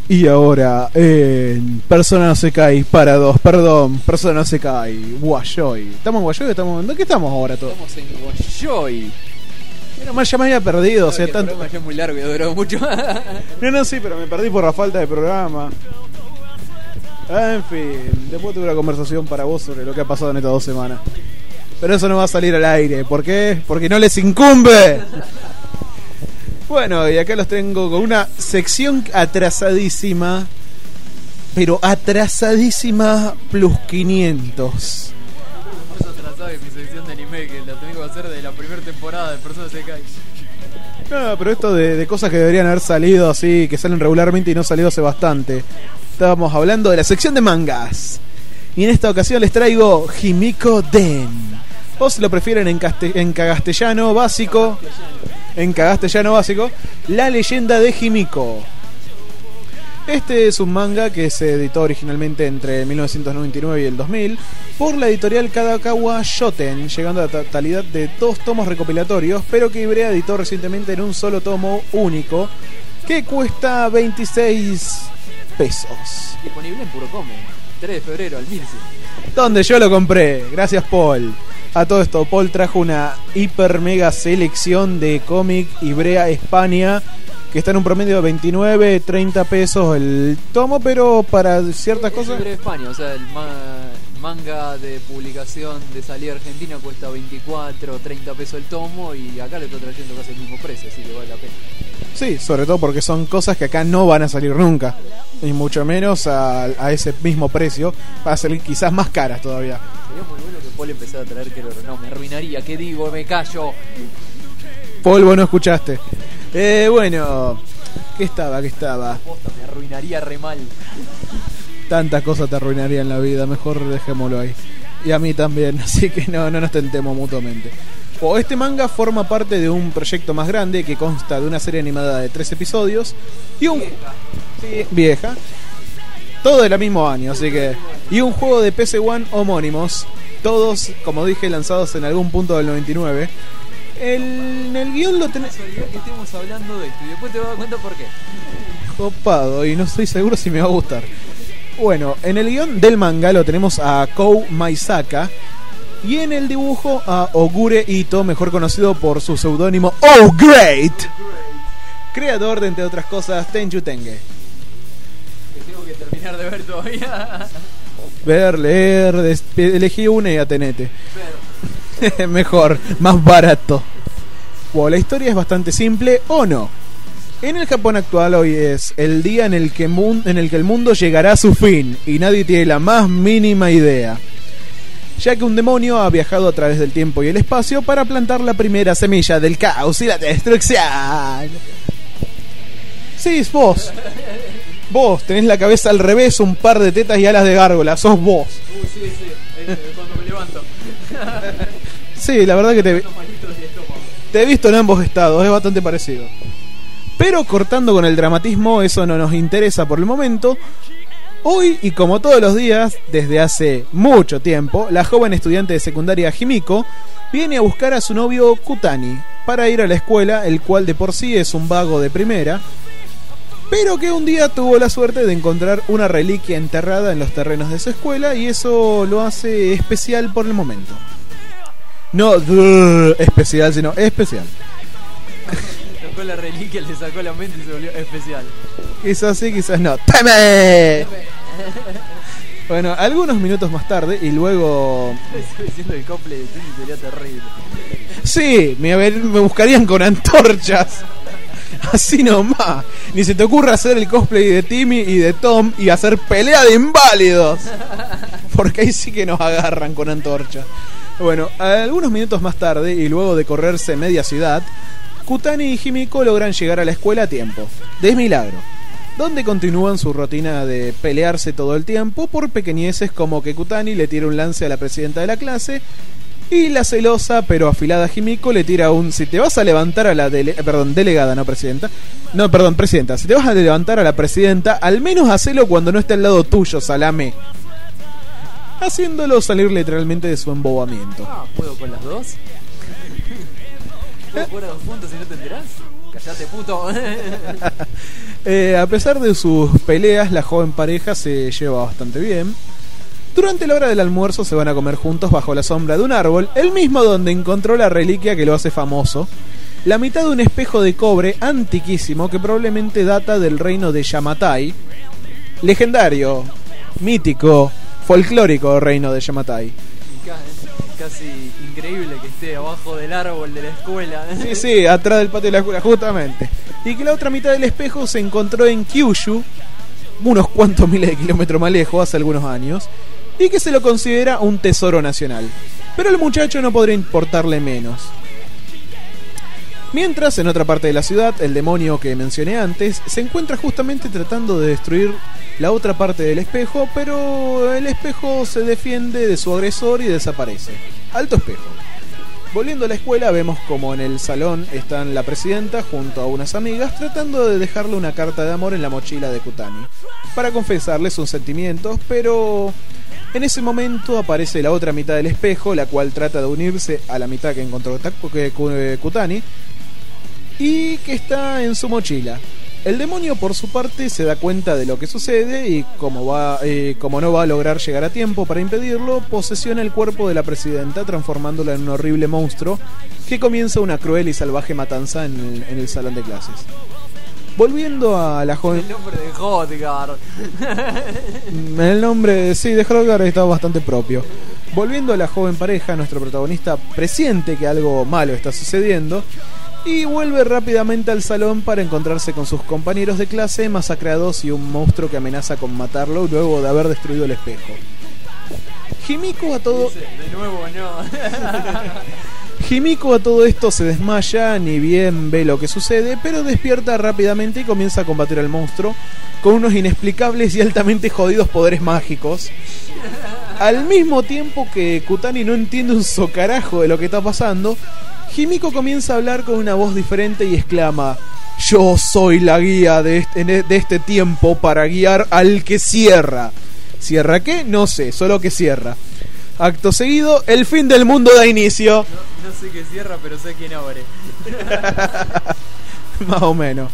[SPEAKER 2] Y ahora, en Persona no se cae para dos, perdón, Persona no se cae, Guayoy. ¿Estamos en Guayoy? ¿Estamos en... ¿Dónde estamos ahora todos?
[SPEAKER 1] Estamos en Guayoy.
[SPEAKER 2] Pero más ya me había perdido, o sea,
[SPEAKER 1] el
[SPEAKER 2] tanto...
[SPEAKER 1] programa ya es muy largo y duró mucho.
[SPEAKER 2] No, no, sí, pero me perdí por la falta de programa. En fin, después tuve una conversación para vos sobre lo que ha pasado en estas dos semanas. Pero eso no va a salir al aire. ¿Por qué? Porque no les incumbe. Bueno, y acá los tengo con una sección atrasadísima. Pero atrasadísima plus quinientos.
[SPEAKER 1] Más atrasado que mi sección de anime, que la tengo que hacer de la primera temporada de Persona se cae.
[SPEAKER 2] No, pero esto de, de cosas que deberían haber salido así, que salen regularmente y no salido hace bastante. Estábamos hablando de la sección de mangas. Y en esta ocasión les traigo Himiko Den. O si lo prefieren en, caste- en castellano básico. En castellano básico. La leyenda de Himiko. Este es un manga que se editó originalmente entre mil novecientos noventa y nueve y el dos mil por la editorial Kadakawa Shoten, llegando a la totalidad de dos tomos recopilatorios, pero que Ibrea editó recientemente en un solo tomo único que cuesta veintiséis pesos.
[SPEAKER 1] Disponible en Purocome, tres de febrero al Milce.
[SPEAKER 2] Donde yo lo compré, gracias Paul. A todo esto, Paul trajo una hiper mega selección de cómic Ibrea España, que está en un promedio de veintinueve, treinta pesos el tomo, pero para ciertas
[SPEAKER 1] Es
[SPEAKER 2] cosas...
[SPEAKER 1] Libre España, o sea, el ma- manga de publicación de salida argentina cuesta veinticuatro, treinta pesos el tomo, y acá le está trayendo casi el mismo precio, así que vale la pena.
[SPEAKER 2] Sí, sobre todo porque son cosas que acá no van a salir nunca, y mucho menos a, a ese mismo precio, va a salir quizás más caras todavía.
[SPEAKER 1] Sería muy bueno que Paul empezara a traer que no, me arruinaría, ¿qué digo? Me callo.
[SPEAKER 2] Paul, vos no escuchaste. Eh, bueno, ¿qué estaba? ¿Qué estaba?
[SPEAKER 1] Posta, me arruinaría re mal.
[SPEAKER 2] Tantas cosas te arruinarían la vida, mejor dejémoslo ahí. Y a mí también, así que no, no nos tentemos mutuamente. O este manga forma parte de un proyecto más grande que consta de una serie animada de tres episodios y un... Sí, vieja. Todo del mismo año, así que... Y un juego de P C uno homónimos, todos, como dije, lanzados en algún punto del noventa y nueve. El, en el guión lo tenés...
[SPEAKER 1] Casualidad que estemos hablando de esto y después te vas a dar cuenta por qué.
[SPEAKER 2] Copado, y no estoy seguro si me va a gustar. Bueno, en el guión del manga lo tenemos a Kou Maisaka. Y en el dibujo a Ogure Ito, mejor conocido por su seudónimo Oh Great, creador de, entre otras cosas, Tenchu Tenge.
[SPEAKER 1] Que tengo que terminar de ver todavía.
[SPEAKER 2] Ver, leer, des- elegí una y atenete. Mejor, más barato. Bueno, la historia es bastante simple, ¿o no? En el Japón actual hoy es el día en el que, mun- en el que el mundo llegará a su fin y nadie tiene la más mínima idea, ya que un demonio ha viajado a través del tiempo y el espacio para plantar la primera semilla del caos y la destrucción. Sí, es vos. Vos tenés la cabeza al revés, un par de tetas y alas de gárgola, sos vos.
[SPEAKER 1] Uh, sí, sí, eh, cuando me levanto.
[SPEAKER 2] Sí, la verdad que te, te he visto en ambos estados, es bastante parecido. Pero cortando con el dramatismo, eso no nos interesa por el momento. Hoy, y como todos los días, desde hace mucho tiempo, la joven estudiante de secundaria Himiko viene a buscar a su novio Kutani para ir a la escuela, el cual de por sí es un vago de primera, pero que un día tuvo la suerte de encontrar una reliquia enterrada en los terrenos de su escuela, y eso lo hace especial por el momento. No duh, especial, sino especial.
[SPEAKER 1] Tocó la reliquia, le sacó la mente y se volvió especial.
[SPEAKER 2] Quizás sí, quizás no. ¡Teme! Bueno, algunos minutos más tarde y luego...
[SPEAKER 1] Estoy diciendo el cosplay de Timmy sería terrible.
[SPEAKER 2] Sí, me, me buscarían con antorchas. Así nomás. Ni se te ocurra hacer el cosplay de Timmy y de Tom y hacer pelea de inválidos, porque ahí sí que nos agarran con antorchas. Bueno, algunos minutos más tarde y luego de correrse media ciudad, Kutani y Himiko logran llegar a la escuela a tiempo, de milagro, donde continúan su rutina de pelearse todo el tiempo por pequeñeces como que Kutani le tira un lance a la presidenta de la clase y la celosa pero afilada Himiko le tira un si te vas a levantar a la dele- perdón, delegada, no presidenta. No, perdón, presidenta. Si te vas a levantar a la presidenta, al menos hacelo cuando no esté al lado tuyo, salame. Haciéndolo salir literalmente de su embobamiento.
[SPEAKER 1] Ah, ¿puedo con las dos? ¿Puedo jugar a dos puntos si no te enterás? Callate, puto.
[SPEAKER 2] eh, a pesar de sus peleas, la joven pareja se lleva bastante bien. Durante la hora del almuerzo se van a comer juntos bajo la sombra de un árbol, el mismo donde encontró la reliquia que lo hace famoso, la mitad de un espejo de cobre antiquísimo que probablemente data del reino de Yamatai, legendario, mítico, folclórico reino de Yamatai.
[SPEAKER 1] Casi increíble que esté abajo del árbol de la escuela.
[SPEAKER 2] Sí, sí, atrás del patio de la escuela, justamente. Y que la otra mitad del espejo se encontró en Kyushu, unos cuantos miles de kilómetros más lejos, hace algunos años, y que se lo considera un tesoro nacional. Pero al muchacho no podría importarle menos. Mientras, en otra parte de la ciudad, el demonio que mencioné antes se encuentra justamente tratando de destruir la otra parte del espejo, pero el espejo se defiende de su agresor y desaparece. Alto espejo. Volviendo a la escuela, vemos como en el salón están la presidenta junto a unas amigas tratando de dejarle una carta de amor en la mochila de Kutani para confesarle sus sentimientos, pero en ese momento aparece la otra mitad del espejo, la cual trata de unirse a la mitad que encontró Kutani y que está en su mochila. El demonio, por su parte, se da cuenta de lo que sucede y como, va, eh, como no va a lograr llegar a tiempo para impedirlo, posesiona el cuerpo de la presidenta, transformándola en un horrible monstruo que comienza una cruel y salvaje matanza en el, en el salón de clases. Volviendo a la joven...
[SPEAKER 1] El nombre de Hotgar.
[SPEAKER 2] El nombre, sí, de Hotgar está bastante propio. Volviendo a la joven pareja, nuestro protagonista presiente que algo malo está sucediendo y vuelve rápidamente al salón para encontrarse con sus compañeros de clase masacrados y un monstruo que amenaza con matarlo luego de haber destruido el espejo. Himiko a todo...
[SPEAKER 1] De nuevo no.
[SPEAKER 2] Himiko a todo esto se desmaya, ni bien ve lo que sucede, pero despierta rápidamente y comienza a combatir al monstruo con unos inexplicables y altamente jodidos poderes mágicos. Al mismo tiempo que Kutani no entiende un socarajo de lo que está pasando, Himiko comienza a hablar con una voz diferente y exclama: "Yo soy la guía de este, de este tiempo para guiar al que cierra". ¿Cierra qué? No sé, solo que cierra. Acto seguido, el fin del mundo da inicio.
[SPEAKER 1] No, no sé qué cierra, pero sé quién abre.
[SPEAKER 2] Más o menos.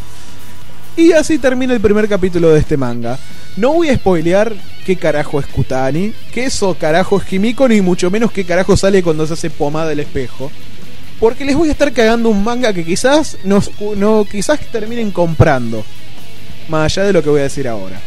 [SPEAKER 2] Y así termina el primer capítulo de este manga. No voy a spoilear qué carajo es Kutani, qué eso carajo es Himiko, ni mucho menos qué carajo sale cuando se hace pomada el espejo. Porque les voy a estar cagando un manga que quizás nos, no, quizás terminen comprando. Más allá de lo que voy a decir ahora.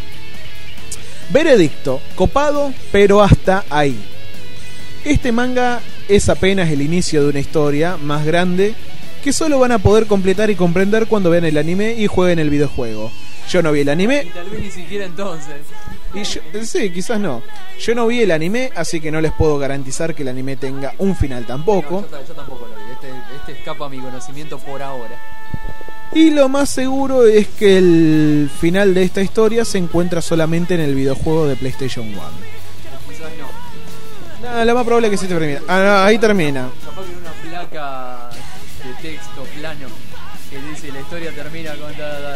[SPEAKER 2] Veredicto, copado, pero hasta ahí. Este manga es apenas el inicio de una historia más grande que solo van a poder completar y comprender cuando vean el anime y jueguen el videojuego. Yo no vi el anime.
[SPEAKER 1] Y tal vez ni siquiera entonces.
[SPEAKER 2] Y yo, sí, quizás no. Yo no vi el anime, así que no les puedo garantizar que el anime tenga un final tampoco.
[SPEAKER 1] No, yo, yo tampoco lo vi. Este, este escapa a mi conocimiento por ahora.
[SPEAKER 2] Y lo más seguro es que el final de esta historia se encuentra solamente en el videojuego de PlayStation uno.
[SPEAKER 1] Quizás no.
[SPEAKER 2] No, lo más probable es que sí termine. Ah, no, ahí termina.
[SPEAKER 1] Capaz que en una placa de texto plano que dice la historia termina con... Da, da, da,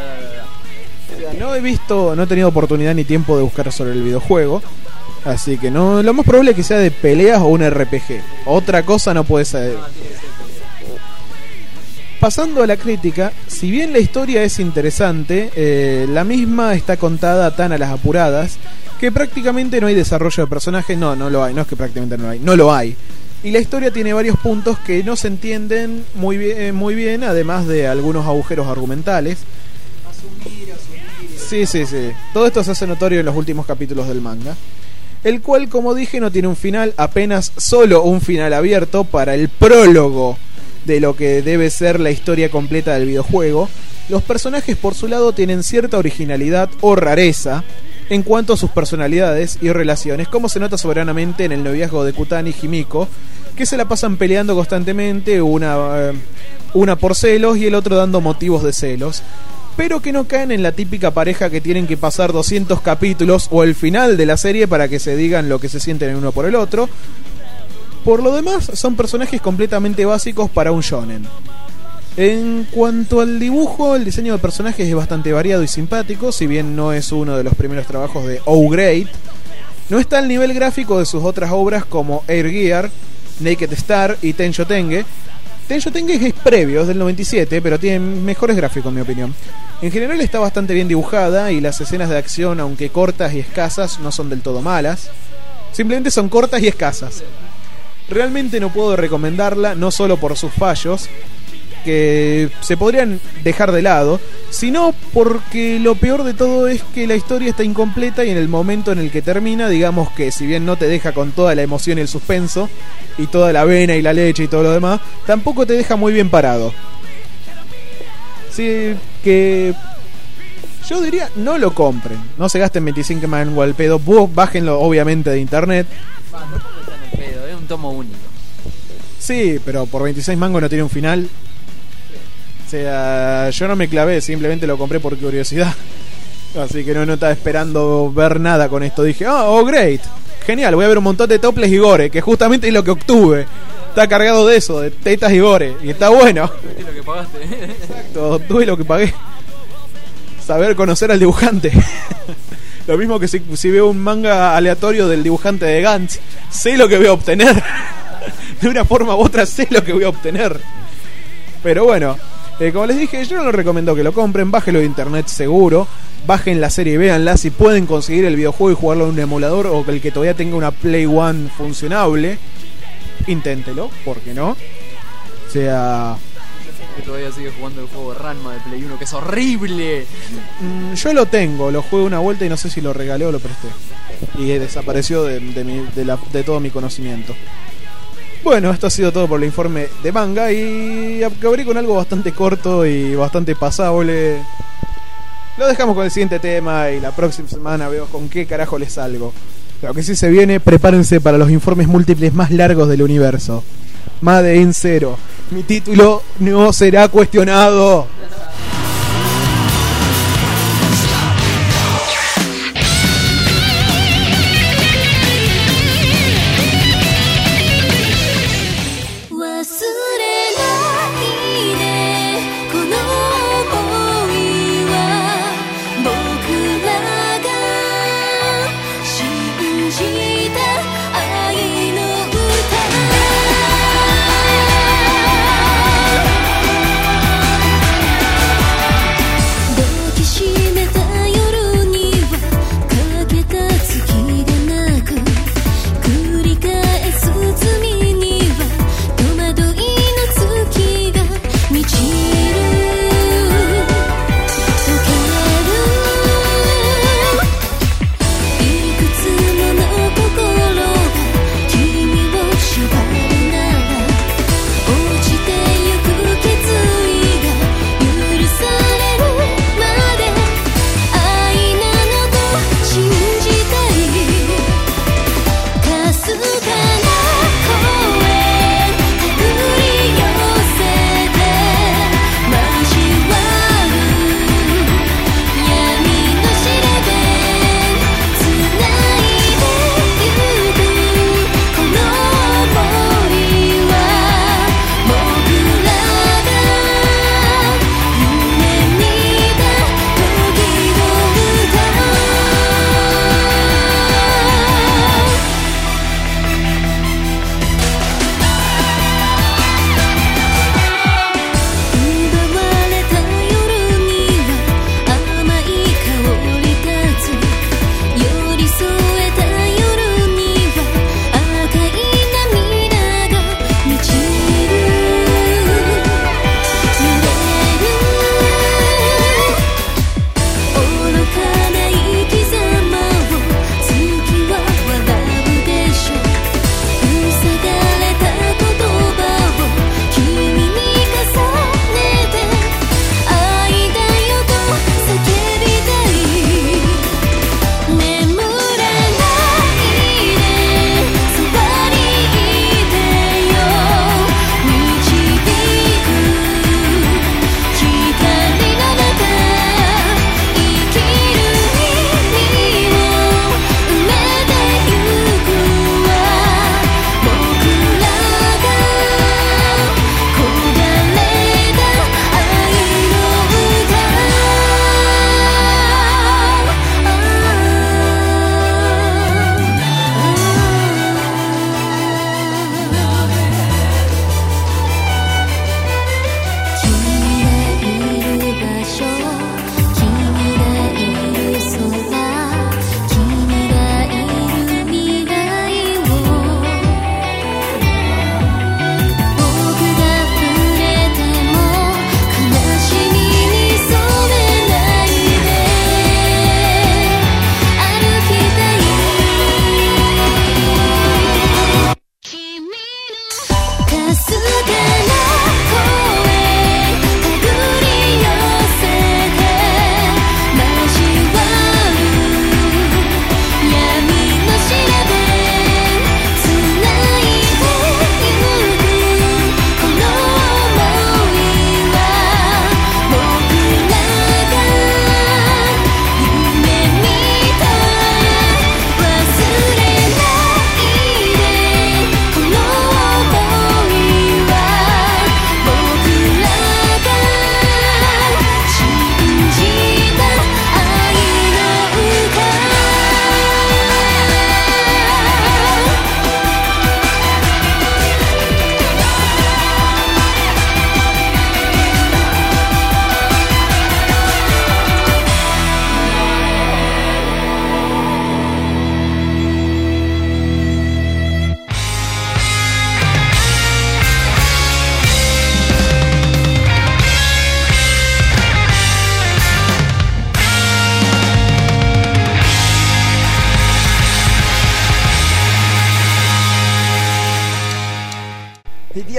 [SPEAKER 1] da.
[SPEAKER 2] No he visto, no he tenido oportunidad ni tiempo de buscar sobre el videojuego, así que no, lo más probable es que sea de peleas o un R P G. Otra cosa no puede ser.
[SPEAKER 1] No, tiene que ser pelea.
[SPEAKER 2] Pasando a la crítica, si bien la historia es interesante, eh, la misma está contada tan a las apuradas que prácticamente no hay desarrollo de personajes. No, no lo hay, no es que prácticamente no lo hay, no lo hay. Y la historia tiene varios puntos que no se entienden muy bien, muy bien, además de algunos agujeros argumentales.
[SPEAKER 1] Asumir, asumir.
[SPEAKER 2] Sí, sí, sí. Todo esto se hace notorio en los últimos capítulos del manga. El cual, como dije, no tiene un final, apenas solo un final abierto para el prólogo de lo que debe ser la historia completa del videojuego. Los personajes, por su lado, tienen cierta originalidad o rareza en cuanto a sus personalidades y relaciones, como se nota soberanamente en el noviazgo de Kutani y Himiko, que se la pasan peleando constantemente, una, una por celos y el otro dando motivos de celos, pero que no caen en la típica pareja que tienen que pasar doscientos capítulos o el final de la serie para que se digan lo que se sienten el uno por el otro. Por lo demás, son personajes completamente básicos para un shonen. En cuanto al dibujo, el diseño de personajes es bastante variado y simpático, si bien no es uno de los primeros trabajos de O-Grade. No está al nivel gráfico de sus otras obras como Air Gear, Naked Star y Tenjo Tenge, Tenjo Tenge es previo, es del noventa y siete, pero tiene mejores gráficos en mi opinión. En general está bastante bien dibujada y las escenas de acción, aunque cortas y escasas, no son del todo malas. Simplemente son cortas y escasas. Realmente no puedo recomendarla, no solo por sus fallos, que se podrían dejar de lado, sino porque lo peor de todo es que la historia está incompleta y en el momento en el que termina, digamos que si bien no te deja con toda la emoción y el suspenso, y toda la avena y la leche y todo lo demás, tampoco te deja muy bien parado. Sí, que yo diría, no lo compren, no se gasten veinticinco mangos al pedo, bájenlo obviamente de internet.
[SPEAKER 1] Va, tampoco está en el pedo, es un tomo único.
[SPEAKER 2] Sí, pero por veintiséis mangos no tiene un final. O sea, yo no me clavé, simplemente lo compré por curiosidad. Así que no, no estaba esperando ver nada con esto. Dije, oh, oh, great, genial, voy a ver un montón de toples y gore, que justamente es lo que obtuve. Está cargado de eso, de tetas y gore, y está bueno.
[SPEAKER 1] ¿Viste lo que pagaste?
[SPEAKER 2] Exacto, obtuve lo que pagué. Saber conocer al dibujante. Lo mismo que si, si veo un manga aleatorio del dibujante de Gantz, sé lo que voy a obtener. De una forma u otra sé lo que voy a obtener. Pero bueno, eh, como les dije, yo no les recomiendo que lo compren, bájenlo de internet seguro, bajen la serie y véanla. Si pueden conseguir el videojuego y jugarlo en un emulador o el que todavía tenga una Play One funcionable, inténtelo, ¿por qué no? O sea,
[SPEAKER 1] que todavía sigue jugando el juego de Ranma de Play uno, que es horrible.
[SPEAKER 2] mmm, yo lo tengo, lo jugué una vuelta y no sé si lo regalé o lo presté. Y desapareció de, de, mi, de, la, de todo mi conocimiento. Bueno, esto ha sido todo por el informe de manga y acabaré con algo bastante corto y bastante pasable. Lo dejamos con el siguiente tema y la próxima semana veo con qué carajo les salgo. Lo que sí se viene, prepárense para los informes múltiples más largos del universo. Made in Zero. Mi título no será cuestionado.
[SPEAKER 4] 「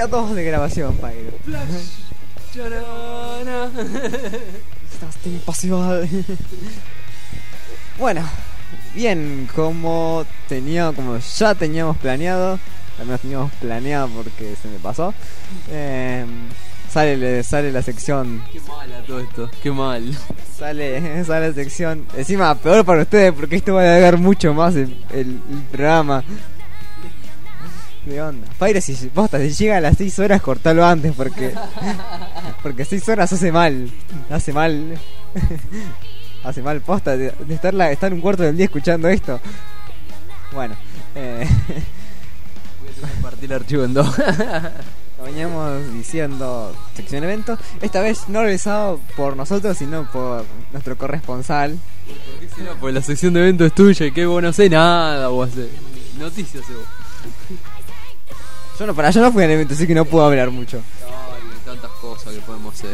[SPEAKER 3] Día dos de grabación, Pyro.
[SPEAKER 1] Charana.
[SPEAKER 3] Estás impasible. Bueno, bien, como tenía, como ya teníamos planeado, al menos teníamos planeado porque se me pasó. Eh, sale, sale la sección.
[SPEAKER 1] Qué mala todo esto, qué mal.
[SPEAKER 3] Sale, sale la sección. Encima, peor para ustedes porque esto va a alargar mucho más el, el, el programa. ¿Qué onda? Pyro, si posta, si llega a las seis horas, cortalo antes porque. Porque seis horas hace mal. Hace mal. Hace mal, posta, de, de estar, la, estar un cuarto del día escuchando esto. Bueno, eh.
[SPEAKER 1] Voy a tener que partir el archivo en dos.
[SPEAKER 3] Veníamos diciendo sección evento. Esta vez no realizado por nosotros, sino por nuestro corresponsal.
[SPEAKER 1] ¿Por qué será? Pues la sección de eventos es tuya y que vos no sé nada, vos haces noticias vos.
[SPEAKER 3] Yo no, para yo no fui al evento, así que no puedo hablar mucho.
[SPEAKER 1] Ay, de tantas cosas que podemos hacer.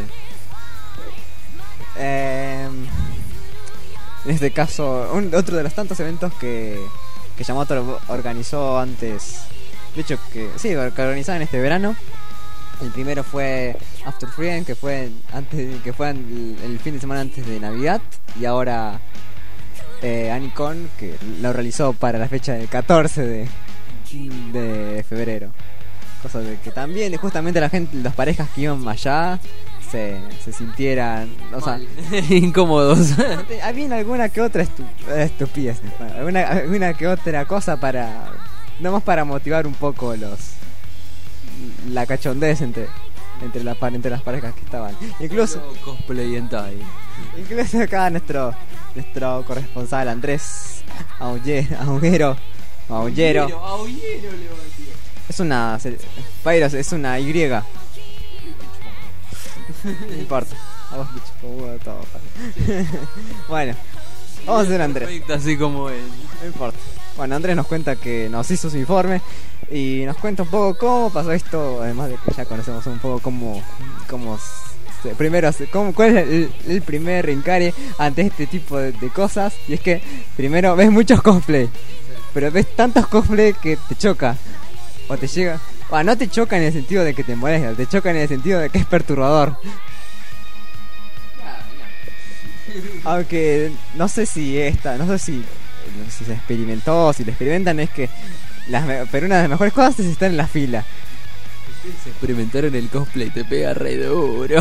[SPEAKER 3] Eh, en este caso, un, otro de los tantos eventos que, que Yamato organizó antes. De hecho, que sí, que organizaban este verano. El primero fue After Friend, que fue antes, que fue el, el fin de semana antes de Navidad, y ahora eh, Anicon, que lo realizó para la fecha del catorce de, de febrero. Cosa de que también justamente la gente, las parejas que iban allá se, se sintieran, o sea,
[SPEAKER 1] incómodos.
[SPEAKER 3] había alguna que otra estu estupidez, bueno, alguna, alguna que otra cosa para, nomás para motivar un poco los la cachondez entre entre, la, entre las parejas que estaban. Incluso
[SPEAKER 1] cosplay en Tai.
[SPEAKER 3] Incluso acá nuestro nuestro corresponsal Andrés Aullero Aullero Aullero es una Pyro, es una Y. No importa. A vos bicho, como todo. Bueno, vamos a hacer Andrés.
[SPEAKER 1] Perfecto, así como él.
[SPEAKER 3] No importa. Bueno, Andrés nos cuenta que nos hizo su informe y nos cuenta un poco cómo pasó esto, además de que ya conocemos un poco cómo cómo se, primero cómo, cuál es el, el primer rincare ante este tipo de, de cosas. Y es que primero ves muchos cosplay, pero ves tantos cosplay que te choca o te llega. Bueno, no te choca en el sentido de que te molesta, te choca en el sentido de que es perturbador. Aunque no sé si esta, no sé si si se experimentó, si lo experimentan, es que las, pero una de las mejores cosas es estar en la fila.
[SPEAKER 1] Se experimentaron el cosplay, te pega re duro.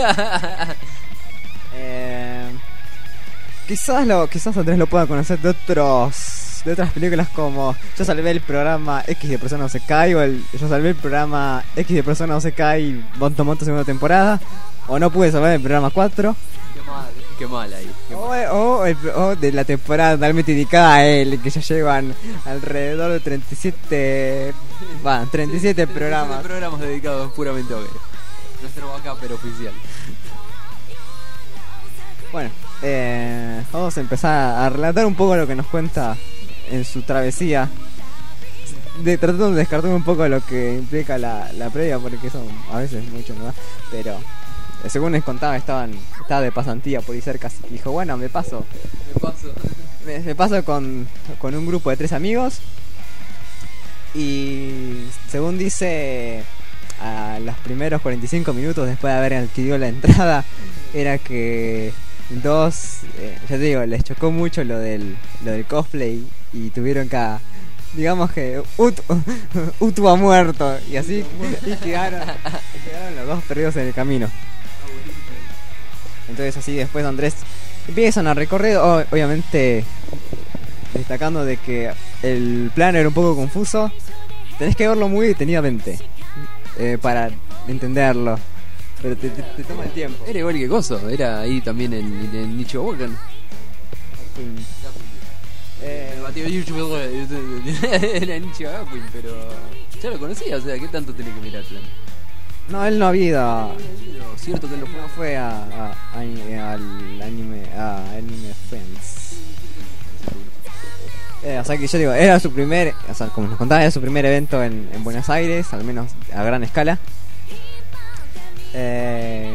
[SPEAKER 3] eh, quizás lo, quizás Andrés lo pueda conocer de otros de otras películas como Yo salvé el programa X de Persona no se cae, o el Yo salvé el programa X de Persona no se cae y Monto Monto segunda temporada, o No pude salvar el programa cuatro.
[SPEAKER 1] Qué mal, qué mal ahí. Qué
[SPEAKER 3] o,
[SPEAKER 1] mal.
[SPEAKER 3] o, el, o de la temporada totalmente dedicada a él, que ya llevan alrededor de treinta y siete va, treinta y siete programas.
[SPEAKER 1] Programas dedicados puramente a Hoguero. Nuestro backup oficial.
[SPEAKER 3] Bueno, eh, vamos a empezar a relatar un poco lo que nos cuenta en su travesía, de, tratando de descartar un poco lo que implica la, la previa, porque son a veces mucho, ¿no? Pero eh, según les contaba, estaban estaba de pasantía por ahí cerca, así que dijo, bueno, me paso
[SPEAKER 1] Me paso.
[SPEAKER 3] me, me paso con, con un grupo de tres amigos. Y según dice, a los primeros cuarenta y cinco minutos después de haber adquirido la entrada, era que dos, eh, ya te digo, les chocó mucho lo del lo del cosplay y tuvieron que, digamos que Utu, Utu ha muerto, y así y quedaron, quedaron los dos perdidos en el camino. Entonces así después Andrés empiezan a recorrer, o- obviamente destacando de que el plan era un poco confuso. Tenés que verlo muy detenidamente eh, para entenderlo, pero te, te, te toma el tiempo.
[SPEAKER 1] Era igual que Coso, era ahí también el, el Nicho Woken.
[SPEAKER 3] Eh,
[SPEAKER 1] El batido era Nicho Gakuin, pero ya lo conocía, o sea, ¿qué tanto tenía que mirar el plan?
[SPEAKER 3] no, él no había ido a-
[SPEAKER 1] No, cierto que él lo fue.
[SPEAKER 3] no fue a, a- a- al anime a Anime Friends. Eh, o sea que yo digo, era su primer, o sea, como nos contaba, era su primer evento en, en Buenos Aires, al menos a gran escala. Eh,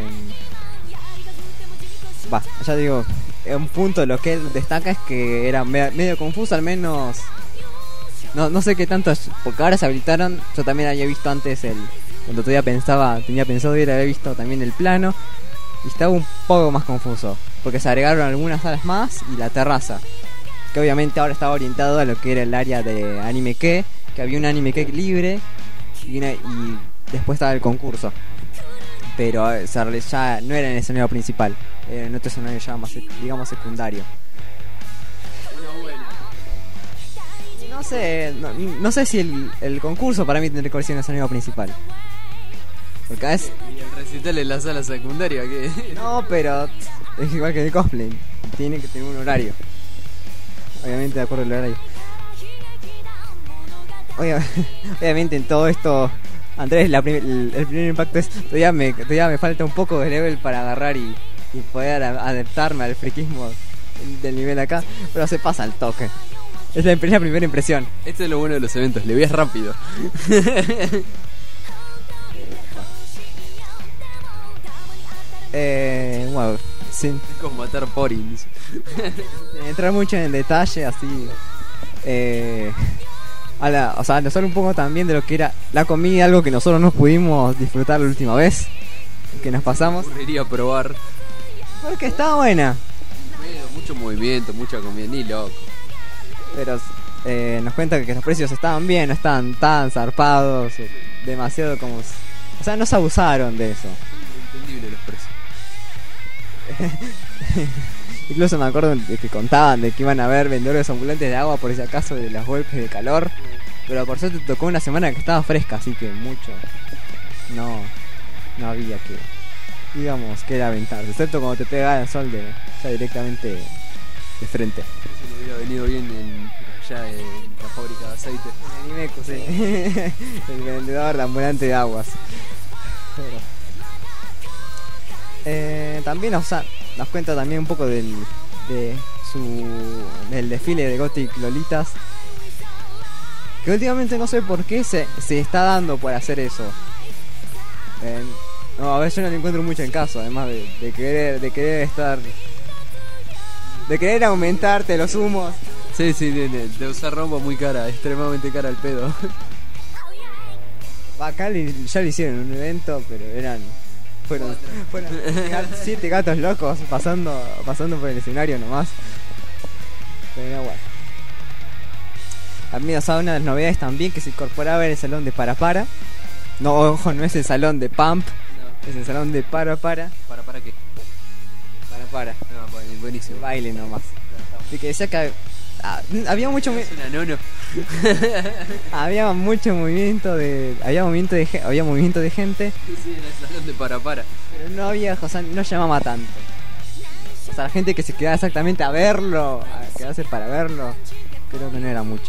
[SPEAKER 3] Va, ya digo, un punto de lo que él destaca es que era me- medio confuso, al menos. No, no sé qué tanto es, porque ahora se habilitaron. Yo también había visto antes el, cuando todavía pensaba, tenía pensado ir a haber visto también el plano, y estaba un poco más confuso, porque se agregaron algunas salas más y la terraza, que obviamente ahora estaba orientado a lo que era el área de anime que, que había un anime que libre y, una, y después estaba el concurso, pero eh, ya no era en el escenario principal, era en otro escenario ya más, digamos, secundario. No sé, no, no sé si el, el concurso para mí tendría que ser en el escenario principal. Porque a veces...
[SPEAKER 1] Y el recital en la sala secundaria, ¿qué?
[SPEAKER 3] No, pero es igual que el cosplay. Tiene que tener un horario. Obviamente de acuerdo al horario. Obvia- Obviamente en todo esto, Andrés, la prim- el, el primer impacto es todavía me, todavía me falta un poco de level para agarrar y, y poder a- adaptarme al friquismo del nivel acá. Pero se pasa al toque. Es la, la primera impresión.
[SPEAKER 1] Esto es lo bueno de los eventos, le ves rápido.
[SPEAKER 3] Eh, bueno, sin,
[SPEAKER 1] Es como matar porins.
[SPEAKER 3] sin entrar mucho en detalle, así. Eh, a la, o sea, nosotros un poco también de lo que era la comida, algo que nosotros no pudimos disfrutar la última vez que nos pasamos.
[SPEAKER 1] Ocurriría probar.
[SPEAKER 3] Porque estaba buena,
[SPEAKER 1] Pero mucho movimiento, mucha comida, ni loco.
[SPEAKER 3] pero eh, nos cuenta que los precios estaban bien, no estaban tan zarpados, demasiado como... O sea, no se abusaron de eso.
[SPEAKER 1] Entendible los precios.
[SPEAKER 3] Incluso me acuerdo de que contaban de que iban a haber vendedores ambulantes de agua por si acaso de los golpes de calor. Pero por suerte tocó una semana que estaba fresca, así que mucho no, no había que, digamos, que lamentarse. Excepto cuando te pega el sol de, ya directamente de frente.
[SPEAKER 1] Eso le hubiera venido bien en, allá en la fábrica de aceite.
[SPEAKER 3] En Animeco, sí. El vendedor de ambulante de aguas. Pero... Eh, también o sea, nos cuenta también un poco del, de su, del desfile de Gothic Lolitas, que últimamente no sé por qué se, se está dando por hacer eso. Eh, no, a veces yo no le encuentro mucho en caso, además de, de querer de querer estar, de querer aumentarte los humos.
[SPEAKER 1] Sí, sí, de, de, de usar ropa muy cara, extremadamente cara al pedo.
[SPEAKER 3] Acá le- ya lo hicieron en un evento, pero eran fueron, fueron siete gatos locos pasando pasando por el escenario nomás. Pero bueno. También, o sea, una de las novedades también que se incorporaba era el salón de para para. No, ojo, no es el salón de pump,
[SPEAKER 1] No.
[SPEAKER 3] es el salón de para para.
[SPEAKER 1] ¿Para para qué?
[SPEAKER 3] Para para.
[SPEAKER 1] No, bu- buenísimo.
[SPEAKER 3] Baile nomás. Y que decía que ah, había mucho mo-
[SPEAKER 1] Es una nono.
[SPEAKER 3] había mucho movimiento de había movimiento de ge- había movimiento de gente.
[SPEAKER 1] Sí, en el salón de para para.
[SPEAKER 3] Pero no había, o sea, no llamaba tanto. O sea, la gente que se quedaba exactamente a verlo, a quedarse para verlo, creo que no era mucha.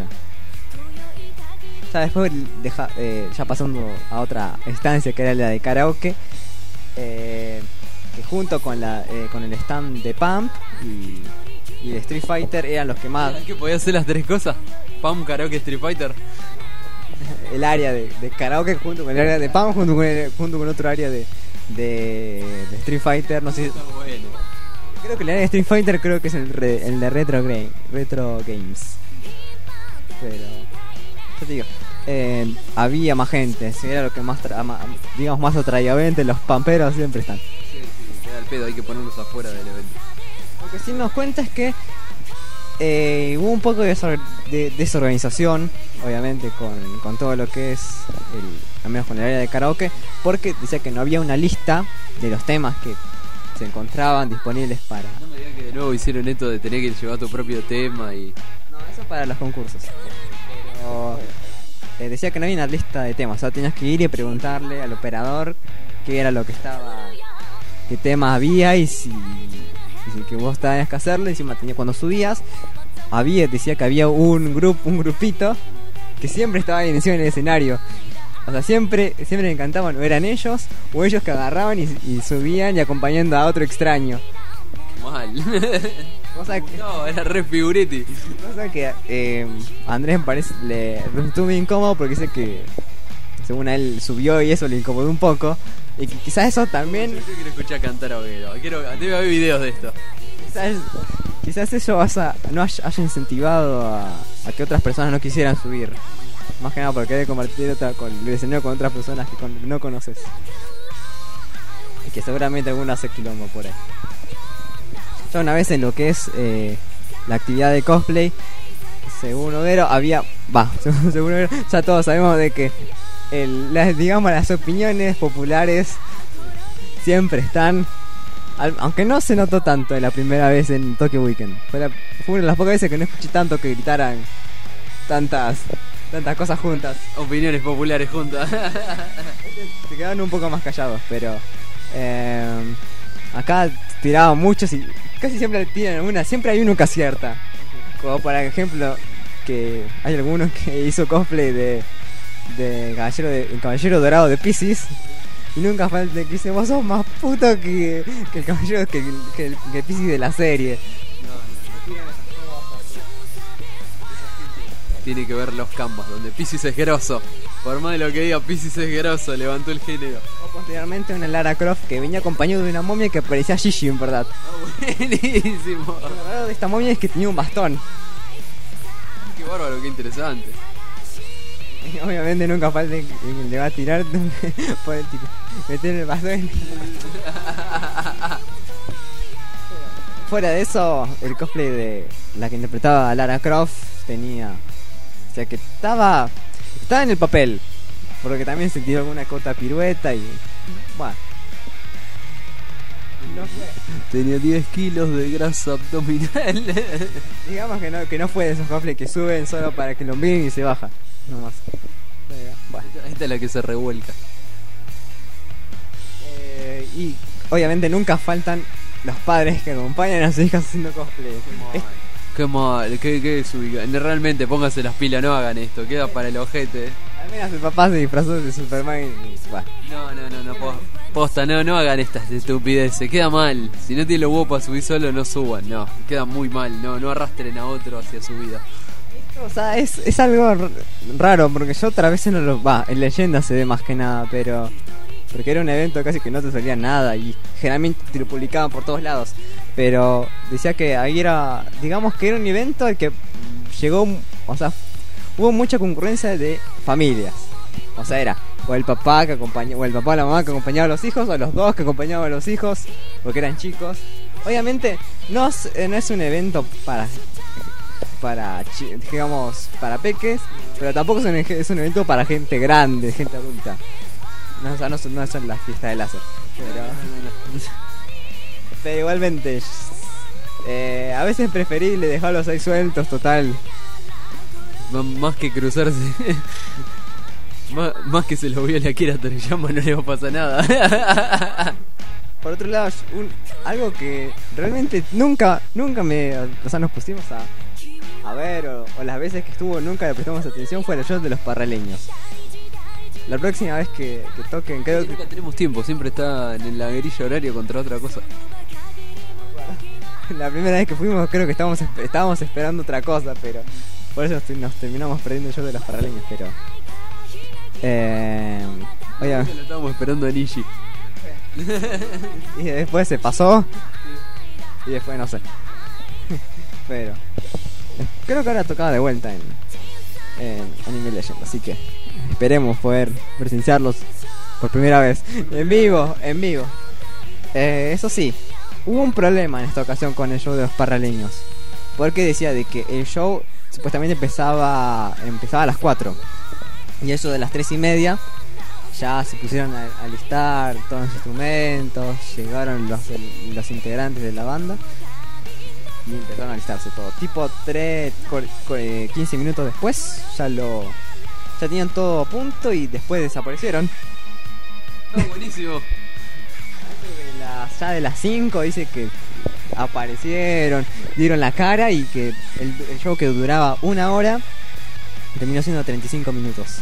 [SPEAKER 3] Ya después, deja, eh, ya pasando a otra instancia que era la de karaoke, eh, que junto con la eh, con el stand de Pump y, y de Street Fighter eran los que más,
[SPEAKER 1] ¿Que podía hacer las tres cosas? Pam, karaoke, Street Fighter.
[SPEAKER 3] el área de, de karaoke junto con el área de Pump, junto con, el- junto con otro área de, de, de Street Fighter, no sé si...
[SPEAKER 1] Está bueno.
[SPEAKER 3] Creo que el área de Street Fighter creo que es el, re- el de Retro, Gra- Retro Games. Pero yo te digo, eh, había más gente, si era lo que más tra- ma- digamos más atrayente, los pamperos siempre están.
[SPEAKER 1] Sí, sí, queda el pedo, hay que ponerlos afuera del evento.
[SPEAKER 3] Lo que sí nos cuenta es que eh, hubo un poco de, desor- de desorganización, obviamente, con, con todo lo que es, el, al menos con el área de karaoke, porque decía que no había una lista de los temas que se encontraban disponibles para...
[SPEAKER 1] No me digas que de nuevo hicieron esto de tener que llevar tu propio tema y...
[SPEAKER 3] No, eso para los concursos. Pero eh, decía que no había una lista de temas, o sea, tenías que ir y preguntarle al operador qué era lo que estaba, qué temas había y si, y si que vos tenías que hacerlo. Encima tenía, cuando subías, había, decía que había un grupo, un grupito que siempre estaba encima en el escenario. O sea, siempre, siempre me encantaban, o eran ellos, o ellos que agarraban y, y subían y acompañando a otro extraño.
[SPEAKER 1] Mal.
[SPEAKER 3] Cosa que,
[SPEAKER 1] No, era re figuretti.
[SPEAKER 3] cosa que eh, Andrés me parece, le resultó muy incómodo porque dice que según él subió y eso le incomodó un poco. Y que quizás eso también,
[SPEAKER 1] Yo quiero escuchar cantar a Oguero. Quiero, debe haber videos de esto.
[SPEAKER 3] quizás, quizás eso haya, no haya, haya incentivado a, a que otras personas no quisieran subir. Más que nada porque querés compartir otra, con, el escenario con otras personas que con, no conoces. Y que seguramente alguno hace quilombo por ahí. Yo una vez en lo que es eh, la actividad de cosplay, según Overo, había... Va, según, según Overo, ya todos sabemos de que el, las, digamos, las opiniones populares siempre están... Al, aunque no se notó tanto la primera vez en Tokyo Weekend. Fue, la, fue una de las pocas veces que no escuché tanto que gritaran tantas tantas cosas juntas.
[SPEAKER 1] Opiniones populares juntas.
[SPEAKER 3] Se quedaron un poco más callados, pero... Eh, acá tiraban muchos y casi siempre tiran una, siempre hay uno que acierta. Como por ejemplo, que hay algunos que hizo cosplay de de caballero de el caballero dorado de Pisces y nunca falta que dice vos sos más puto que, que el caballero que, que el que Pisces de la serie.
[SPEAKER 1] Tiene que ver los canvas donde Pisces es grosso. Por más de lo que diga, Pisces es grosso, levantó el género.
[SPEAKER 3] O posteriormente una Lara Croft que venía acompañado de una momia que parecía Gigi en verdad.
[SPEAKER 1] Oh, buenísimo.
[SPEAKER 3] Lo raro de esta momia es que tenía un bastón.
[SPEAKER 1] Qué bárbaro, qué interesante.
[SPEAKER 3] Y obviamente nunca falta que le va a tirar por el tipo, meter el bastón. Fuera de eso, el cosplay de la que interpretaba a Lara Croft tenía... O sea que estaba... Estaba en el papel. Porque también se tiró alguna cota pirueta y... Bueno. No fue.
[SPEAKER 1] Tenía diez kilos de grasa abdominal.
[SPEAKER 3] Digamos que no, que no fue de esos cosplays que suben solo para que lo miren y se baja. No más. Bueno.
[SPEAKER 1] Esta es la que se revuelca.
[SPEAKER 3] Eh, y obviamente nunca faltan los padres que acompañan a sus hijas haciendo cosplay. Es,
[SPEAKER 1] Qué mal, qué, qué desubica. Realmente pónganse las pilas, no hagan esto, queda para el ojete.
[SPEAKER 3] al menos el papá se disfrazó de Superman y bueno.
[SPEAKER 1] No, no, no, no, po- posta, no, no hagan estas estupideces, queda mal. Si no tienen los huevos para subir solo, no suban, no, queda muy mal, no, no arrastren a otro hacia su vida.
[SPEAKER 3] O sea, es, es algo r- raro, porque yo otra vez no lo... Va, en leyenda se ve más que nada, pero... Porque era un evento casi que no te salía nada y generalmente te lo publicaban por todos lados. Pero decía que ahí era... Digamos que era un evento al que llegó... O sea, hubo mucha concurrencia de familias. O sea, era o el papá que acompañaba, o el papá o la mamá que acompañaba a los hijos, o los dos que acompañaban a los hijos, porque eran chicos. Obviamente no es, no es un evento para... para digamos para peques, pero tampoco es un, es un evento para gente grande, gente adulta. No, o sea, no son, no son las fiestas de láser, pero, pero igualmente eh, a veces es preferible dejarlos ahí sueltos, total.
[SPEAKER 1] M- más que cruzarse, más, más que se lo viole a Akira Toriyama, no le va a pasar nada.
[SPEAKER 3] Por otro lado, un, algo que realmente nunca nunca me, o sea, nos pusimos a a ver, o, o las veces que estuvo nunca le prestamos atención, fue el show de los parraleños. La próxima vez que, que toquen, creo que...
[SPEAKER 1] Nunca tenemos tiempo, siempre está en la guerrilla horario contra otra cosa.
[SPEAKER 3] La primera vez que fuimos creo que estábamos, estábamos esperando otra cosa, pero... Por eso nos, nos terminamos perdiendo el show de los parraleños, pero... Eh... Oye,
[SPEAKER 1] Lo estábamos esperando a Nishi.
[SPEAKER 3] y después se pasó, y después no sé. Pero... Creo que ahora tocaba de vuelta en, en Anime Legend, así que esperemos poder presenciarlos por primera vez en vivo, en vivo. Eh, eso sí, hubo un problema en esta ocasión con el show de los parraleños, porque decía de que el show supuestamente empezaba empezaba a las cuatro y eso de las tres y media ya se pusieron a, a listar todos los instrumentos, llegaron los, el, los integrantes de la banda y empezaron a alistarse todo. Tipo tres, quince minutos después ya lo ya tenían todo a punto y después desaparecieron.
[SPEAKER 1] Ah, buenísimo.
[SPEAKER 3] De las, ya de las cinco dice que aparecieron, dieron la cara y que el, el show que duraba una hora terminó siendo treinta y cinco minutos.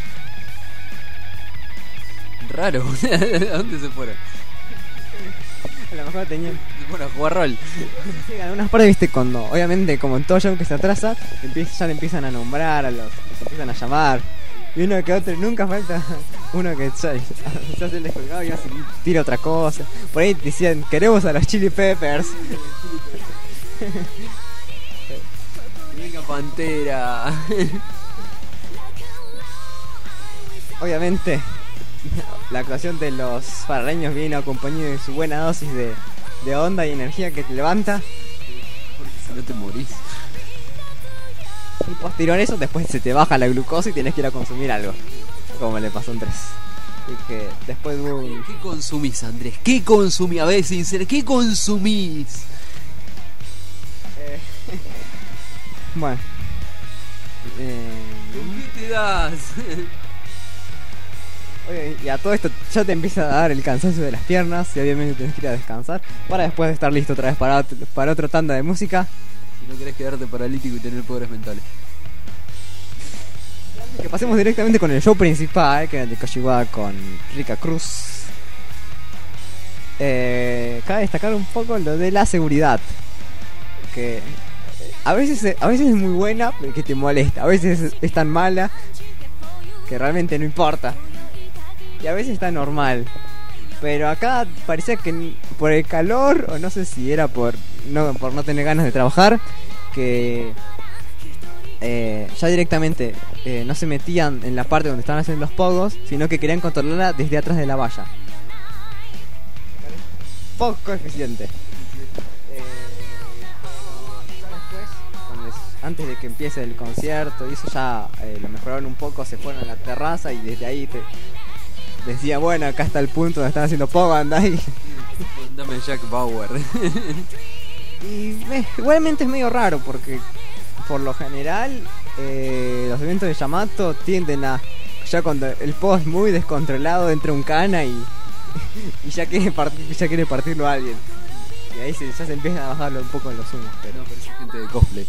[SPEAKER 1] Raro. ¿A dónde se fueron?
[SPEAKER 3] A lo mejor tenían...
[SPEAKER 1] Se fueron a jugar rol.
[SPEAKER 3] Sí, en algunas partes, viste, cuando obviamente como en todo show que se atrasa, empieza, ya le empiezan a nombrar a los, se empiezan a llamar. Y uno que otro, nunca falta uno que ya, ya se les colgado y hace, tira otra cosa. Por ahí decían, queremos a los Chili Peppers.
[SPEAKER 1] Venga Pantera.
[SPEAKER 3] obviamente la actuación de los paraleños viene acompañada de su buena dosis de, de onda y energía que te levanta.
[SPEAKER 1] Porque si no te morís.
[SPEAKER 3] Y posterior a eso, después se te baja la glucosa y tienes que ir a consumir algo, como le pasó a Andrés. Y que después de un...
[SPEAKER 1] ¿Qué consumís, Andrés? ¿Qué consumís? A ver, sincero, ¿qué consumís?
[SPEAKER 3] Eh, bueno. Eh,
[SPEAKER 1] ¿Con qué te das?
[SPEAKER 3] Oye, y a todo esto ya te empieza a dar el cansancio de las piernas y obviamente tienes que ir a descansar para después de estar listo otra vez para, otro- para otra tanda de música.
[SPEAKER 1] Si no querés quedarte paralítico y tener poderes mentales.
[SPEAKER 3] Que pasemos directamente con el show principal, que era el de Koshiwa con Rika Cruz. Eh, cabe destacar un poco lo de la seguridad, que a veces, a veces es muy buena, pero que te molesta. A veces es, es tan mala que realmente no importa. Y a veces está normal. Pero acá parecía que por el calor, o no sé si era por no, por no tener ganas de trabajar, que eh, ya directamente eh, no se metían en la parte donde estaban haciendo los pogos, sino que querían controlarla desde atrás de la valla. Poco eficiente. Eh, ya después, cuando es- antes de que empiece el concierto, y eso ya eh, lo mejoraron un poco, se fueron a la terraza y desde ahí te decía, bueno, acá está el punto donde están haciendo pogo, andá ahí.
[SPEAKER 1] Dame Jack Bauer.
[SPEAKER 3] Y eh, igualmente es medio raro porque por lo general eh, los eventos de Yamato tienden a, ya cuando el pogo es muy descontrolado, entra un cana y, y ya quiere partir, ya quiere partirlo a alguien. Y ahí se, ya se empiezan a bajarlo un poco en los humos. Pero
[SPEAKER 1] No, pero es gente de cosplay.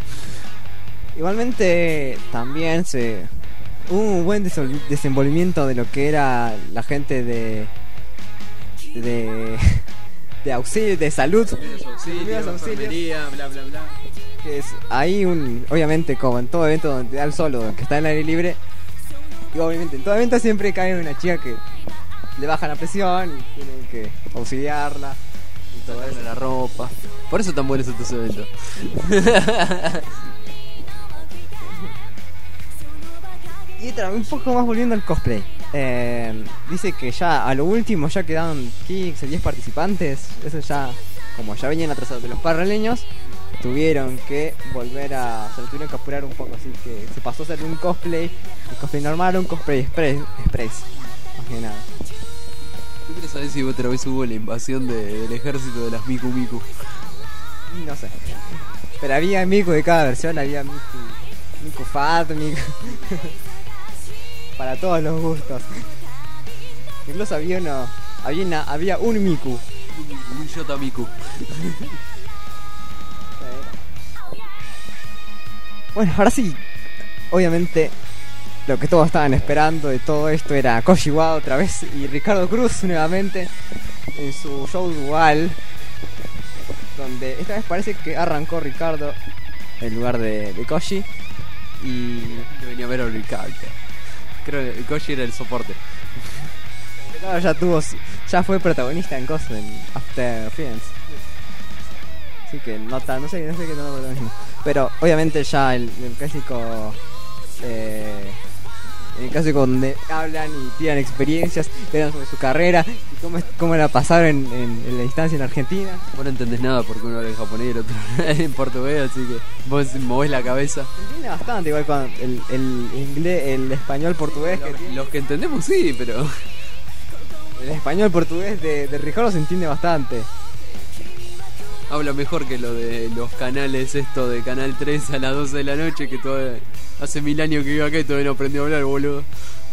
[SPEAKER 3] igualmente también se hubo un buen desol- desenvolvimiento de lo que era la gente de de de auxilio, de salud,
[SPEAKER 1] Primeros auxilios,
[SPEAKER 3] Primeros auxilios.
[SPEAKER 1] enfermería, bla bla bla.
[SPEAKER 3] que es ahí un, obviamente como en todo evento donde te da el solo, que está en el aire libre, y obviamente en todo evento siempre cae una chica que le baja la presión y tienen que auxiliarla y todo
[SPEAKER 1] Sacarle
[SPEAKER 3] eso.
[SPEAKER 1] la ropa. Por eso tan buenos estos eventos.
[SPEAKER 3] Y tra- un poco más volviendo al cosplay. Eh, dice que ya a lo último ya quedaron quince, diez participantes. Eso ya, como ya venían atrasados de los parraleños, tuvieron que volver a... Se lo tuvieron que apurar un poco. Así que se pasó a ser un cosplay, un cosplay normal, un cosplay express. express más que nada.
[SPEAKER 1] ¿Tú quieres saber si otra vez hubo la invasión de- del ejército de las Miku Miku?
[SPEAKER 3] No sé. Pero había Miku de cada versión, había Miku, Miku Fat, Miku... para todos los gustos. Incluso había uno, había, una- había un Miku.
[SPEAKER 1] Un Yota Miku.
[SPEAKER 3] Bueno, ahora sí, obviamente lo que todos estaban esperando de todo esto era Koshiwa otra vez y Ricardo Cruz nuevamente en su show dual, donde esta vez parece que arrancó Ricardo en lugar de, de Koshi y
[SPEAKER 1] Yo venía a ver a Ricardo. Creo que Koji era el soporte.
[SPEAKER 3] Ricardo ya tuvo, su- ya fue protagonista en cosas en After Friends. Así que no tan, no sé, no sé qué tanto protagonismo. Pero obviamente ya el, el clásico eh, el clásico donde hablan y tiran experiencias, hablan sobre su carrera y cómo, es- cómo la pasaron en, en, en la instancia en Argentina.
[SPEAKER 1] Vos no entendés nada porque uno habla en japonés y el otro en portugués, así que vos movés la cabeza.
[SPEAKER 3] Se entiende bastante igual con el, el inglés, el español portugués que tiene.
[SPEAKER 1] Los que entendemos sí, pero...
[SPEAKER 3] El español portugués de, de Ricardo se entiende bastante.
[SPEAKER 1] Habla mejor que lo de los canales esto de Canal tres a las doce de la noche, que todavía hace mil años que vivo acá y todavía no aprendió a hablar, boludo.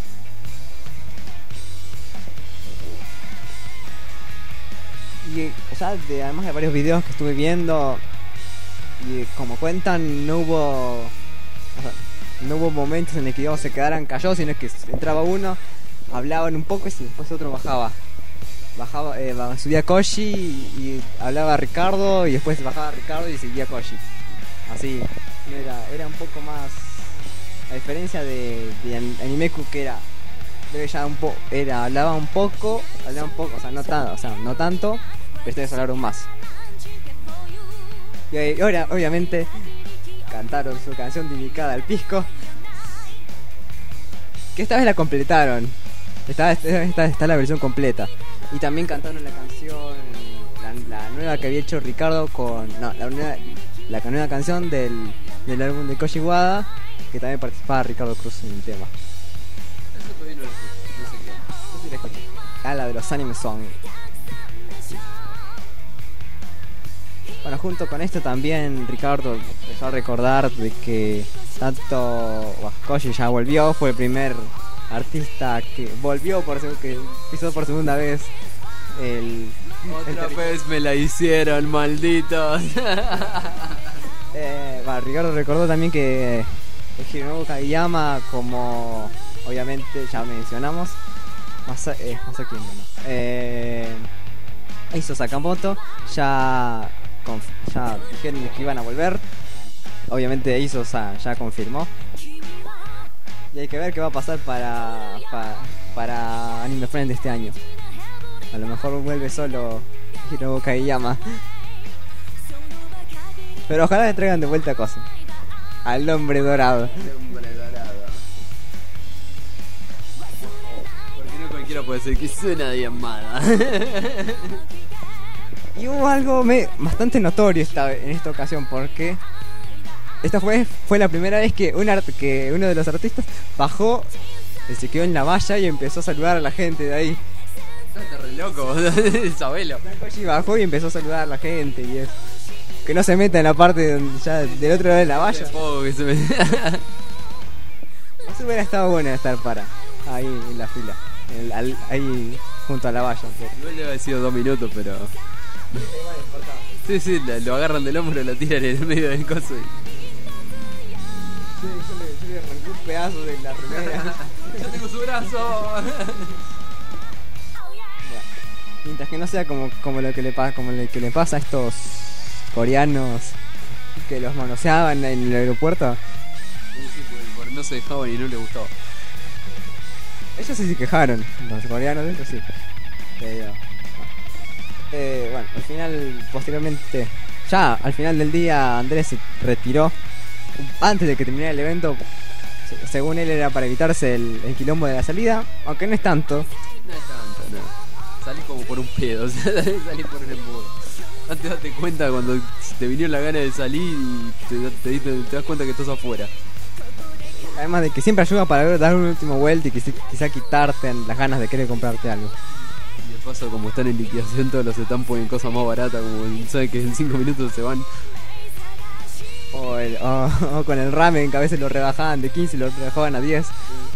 [SPEAKER 3] Y ya de, además de varios videos que estuve viendo, y como cuentan, no hubo o sea, no hubo momentos en el que digamos, se quedaran callados, sino que entraba uno, hablaban un poco y después otro bajaba. Bajaba, eh, ba- subía Koji y, y hablaba Ricardo y después bajaba Ricardo y seguía Koji. Así, no era, era un poco más, a diferencia de, de An- Animeku, que era debe ya un poco, era, hablaba un poco, hablaba un poco, o sea, no tanto, o sea, no tanto, pero ustedes hablaron más. Y eh, ahora, obviamente, cantaron su canción dedicada al pisco, que esta vez la completaron. Esta vez esta, esta está la versión completa. Y también cantaron la canción, la, la nueva que había hecho Ricardo con... No, la nueva, la nueva canción del, del álbum de Koji Wada, que también participaba Ricardo Cruz en el tema.
[SPEAKER 1] Eso todavía no lo escuché, no sé qué.
[SPEAKER 3] Yo sí la escuché. Ah, la de los anime song. Bueno, junto con esto también Ricardo empezó a recordar de que tanto bueno, Koji ya volvió, fue el primer artista que volvió por seg- que pisó por segunda vez el
[SPEAKER 1] Otra
[SPEAKER 3] el
[SPEAKER 1] vez me la hicieron, malditos.
[SPEAKER 3] eh, bueno, Ricardo recordó también que Hironobu Kageyama, como obviamente ya mencionamos, Masa, eh, Masaki Endo, ¿no? eh, Eizo Sakamoto ya conf- ya dijeron que iban a volver. Obviamente Eizo ya, ya confirmó. Y hay que ver qué va a pasar para, para, para Anime Friend este año. A lo mejor vuelve solo Hironobu Kageyama. Pero ojalá le traigan de vuelta cosas. Al hombre dorado.
[SPEAKER 1] Hombre dorado. Porque no cualquiera puede ser que suena de llamada.
[SPEAKER 3] Y hubo algo me, bastante notorio esta, en esta ocasión, porque esta fue, fue la primera vez que, un art, que uno de los artistas bajó, se quedó en la valla y empezó a saludar a la gente de ahí.
[SPEAKER 1] Estás re loco, Isabelo.
[SPEAKER 3] Koji bajó y empezó a saludar a la gente y es que no se meta en la parte donde ya del otro lado de la valla.
[SPEAKER 1] Poco que se me...
[SPEAKER 3] Eso hubiera estado bueno estar para ahí en la fila, en, al, ahí junto a la valla. Pero...
[SPEAKER 1] Igual le había sido dos minutos, pero... Sí, sí, lo agarran del hombro y lo tiran en el medio del coso y...
[SPEAKER 3] Sí, yo le, yo le arranqué un pedazo de la remera.
[SPEAKER 1] ¡Yo tengo su brazo!
[SPEAKER 3] Mientras que no sea como, como lo que le pasa como lo que le pasa a estos coreanos que los manoseaban en el aeropuerto.
[SPEAKER 1] Sí, sí, por, por no se dejaban y no les gustaba.
[SPEAKER 3] Ellos sí se quejaron, los coreanos de eso sí. Pero, eh, bueno, al final, posteriormente, ya al final del día Andrés se retiró antes de que terminara el evento. Según él era para evitarse el, el quilombo de la salida, aunque no es tanto.
[SPEAKER 1] No es tanto, no. Salís como por un pedo, o sea, salís por un embudo. Antes date cuenta cuando te vinieron la gana de salir y te, te, te, te das cuenta que estás afuera.
[SPEAKER 3] Además de que siempre ayuda para dar una última vuelta y quizá, quizá quitarte las ganas de querer comprarte algo.
[SPEAKER 1] Y de paso, como están en liquidación, todos los están poniendo cosas más baratas, como saben que en cinco minutos se van.
[SPEAKER 3] O, el, o, o con el ramen, que a veces lo rebajaban de quince y lo rebajaban a diez.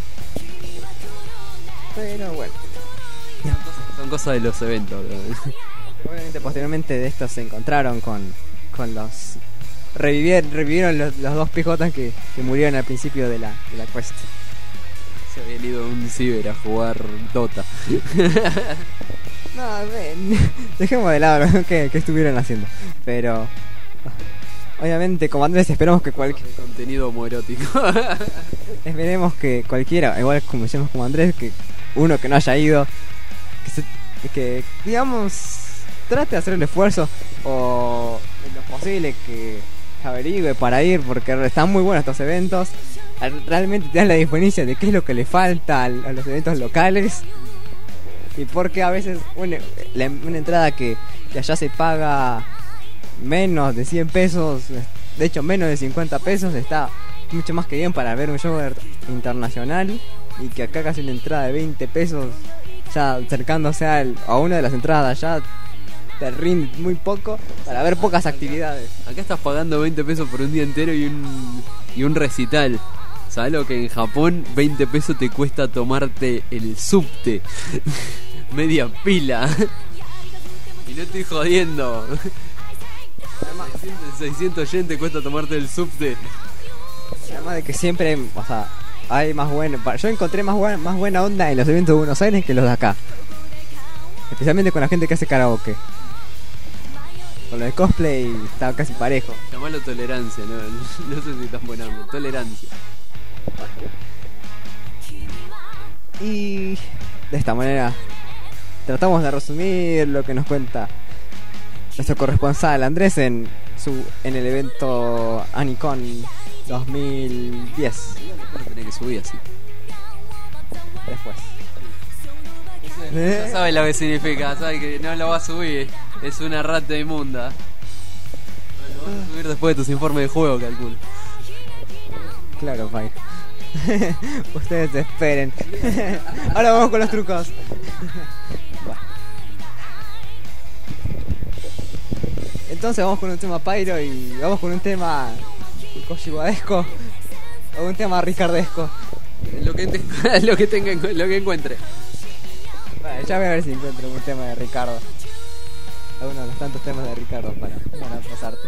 [SPEAKER 3] Pero bueno.
[SPEAKER 1] Son cosas, son cosas de los eventos, ¿no?
[SPEAKER 3] Obviamente posteriormente de estos se encontraron con, con los... Revivieron, revivieron los, los dos P J que, que murieron al principio de la, de la quest.
[SPEAKER 1] Se habían ido a un ciber a jugar Dota.
[SPEAKER 3] No, ven, dejemos de lado lo que, que estuvieron haciendo. Pero... Obviamente, como Andrés, esperamos que cualquier...
[SPEAKER 1] Contenido homoerótico.
[SPEAKER 3] Esperemos que cualquiera, igual como decimos como Andrés, que uno que no haya ido, que, se, que digamos, trate de hacer el esfuerzo o en lo posible que averigüe para ir, porque están muy buenos estos eventos. Realmente te dan la diferencia de qué es lo que le falta a los eventos locales. Y porque a veces una, una entrada que, que allá se paga menos de cien pesos, de hecho menos de cincuenta pesos, está mucho más que bien para ver un show internacional. Y que acá casi una entrada de veinte pesos, ya acercándose al, a una de las entradas ya te rinde muy poco para ver pocas actividades.
[SPEAKER 1] Acá estás pagando veinte pesos por un día entero y un, y un recital. ¿Sabes lo que en Japón veinte pesos te cuesta tomarte el subte? Media pila. Y no estoy jodiendo. seiscientos yen te cuesta tomarte el subte.
[SPEAKER 3] Además de que siempre, o sea, hay más bueno. Yo encontré más buena, más buena onda en los eventos de Buenos Aires que los de acá. Especialmente con la gente que hace karaoke. Con lo de cosplay está casi parejo.
[SPEAKER 1] Llamalo tolerancia, no, no sé si están buena onda. Tolerancia.
[SPEAKER 3] Y de esta manera tratamos de resumir lo que nos cuenta nuestro corresponsal Andrés en su en el evento Anicon dos mil diez.
[SPEAKER 1] Igual después lo tenés que subir así.
[SPEAKER 3] después.
[SPEAKER 1] Ya sabe lo que significa, sabe que no lo va a subir. Es una rata inmunda. Lo vas a subir después de tus informes de juego, calculo.
[SPEAKER 3] Claro, Pai. Ustedes esperen. Ahora vamos con los trucos. Entonces vamos con un tema Pyro y vamos con un tema Koshiwadesco o un tema ricardesco.
[SPEAKER 1] Lo que, te, lo que tenga, lo que encuentre.
[SPEAKER 3] Vale, ya voy a ver si encuentro un tema de Ricardo. Alguno de los tantos temas de Ricardo para, para pasarte.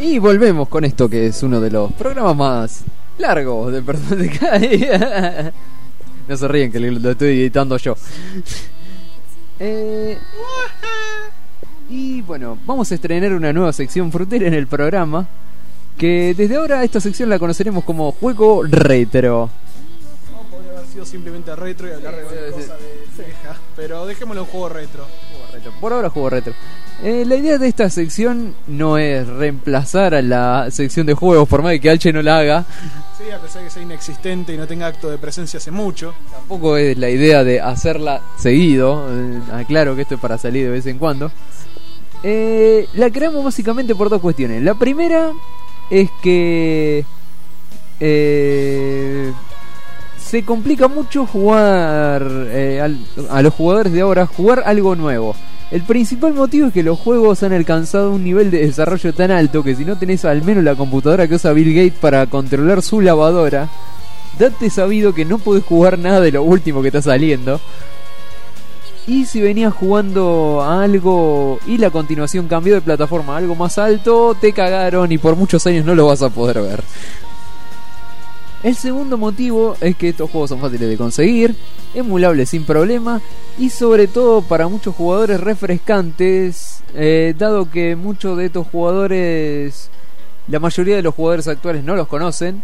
[SPEAKER 1] Y volvemos con esto que es uno de los programas más largos de Perdón de Cae. No se ríen que lo estoy editando yo. eh, y bueno, vamos a estrenar una nueva sección frutera en el programa, que desde ahora esta sección la conoceremos como Juego Retro.
[SPEAKER 2] No, podría haber sido simplemente retro y hablar de
[SPEAKER 1] Sí, sí,
[SPEAKER 2] cosas de vieja, pero dejémoslo en juego retro.
[SPEAKER 1] Juego retro. Por ahora Juego Retro. Eh, la idea de esta sección no es reemplazar a la sección de juegos, por más de que Alche no la haga.
[SPEAKER 2] Sí, a pesar de que sea inexistente y no tenga acto de presencia hace mucho.
[SPEAKER 1] Tampoco es la idea de hacerla seguido. Eh, aclaro que esto es para salir de vez en cuando. Eh, la creamos básicamente por dos cuestiones. La primera es que eh, se complica mucho jugar eh, al, a los jugadores de ahora jugar algo nuevo. El principal motivo es que los juegos han alcanzado un nivel de desarrollo tan alto que si no tenés al menos la computadora que usa Bill Gates para controlar su lavadora, date sabido que no podés jugar nada de lo último que está saliendo. Y si venías jugando a algo y la continuación cambió de plataforma a algo más alto, te cagaron y por muchos años no lo vas a poder ver. El segundo motivo es que estos juegos son fáciles de conseguir, emulables sin problema y sobre todo para muchos jugadores refrescantes, eh, dado que muchos de estos jugadores, la mayoría de los jugadores actuales no los conocen,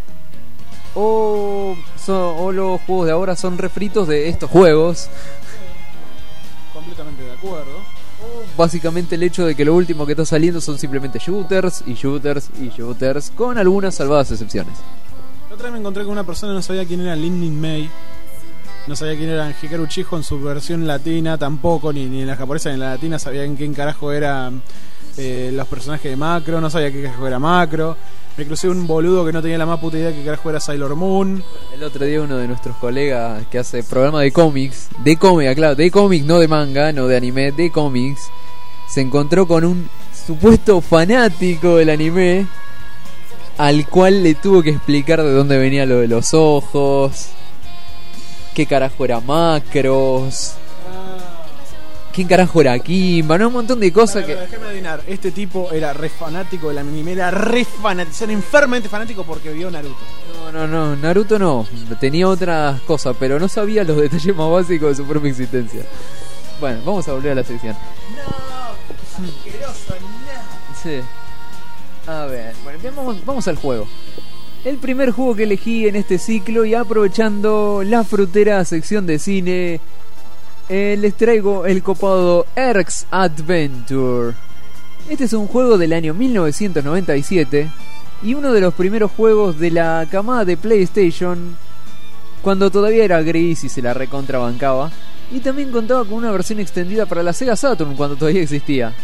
[SPEAKER 1] o, son, o los juegos de ahora son refritos de estos juegos.
[SPEAKER 2] Completamente de acuerdo.
[SPEAKER 1] Básicamente el hecho de que lo último que está saliendo son simplemente shooters y shooters y shooters, con algunas salvadas excepciones.
[SPEAKER 2] La otra vez me encontré con una persona que no sabía quién era Lin Ning Mei. No sabía quién era Hikaru Uchiho en su versión latina tampoco, ni, ni en la japonesa ni en la latina sabían quién carajo eran eh, los personajes de Macro, no sabía qué carajo era Macro. Me crucé un boludo que no tenía la más puta idea que carajo era Sailor Moon.
[SPEAKER 1] El otro día uno de nuestros colegas que hace programa de cómics, de cómics, claro, de cómics, no de manga, no de anime, de cómics, se encontró con un supuesto fanático del anime al cual le tuvo que explicar de dónde venía lo de los ojos, qué carajo era Macros, quién carajo era Kimba, no, un montón de cosas.
[SPEAKER 2] Pero,
[SPEAKER 1] que...
[SPEAKER 2] Déjame adivinar, este tipo era re fanático del anime, era re fanático, era enfermamente fanático porque vio Naruto.
[SPEAKER 1] No, no, no, Naruto no, tenía otras cosas, pero no sabía los detalles más básicos de su propia existencia. Bueno, vamos a volver a la sección.
[SPEAKER 2] No, asqueroso, no.
[SPEAKER 1] Sí. A ver, bueno, bien, vamos, vamos al juego. El primer juego que elegí en este ciclo, y aprovechando la frutera sección de cine, eh, les traigo el copado Eric's Adventure. Este es un juego del año mil novecientos noventa y siete y uno de los primeros juegos de la camada de PlayStation, cuando todavía era gris y se la recontrabancaba, y también contaba con una versión extendida para la Sega Saturn cuando todavía existía.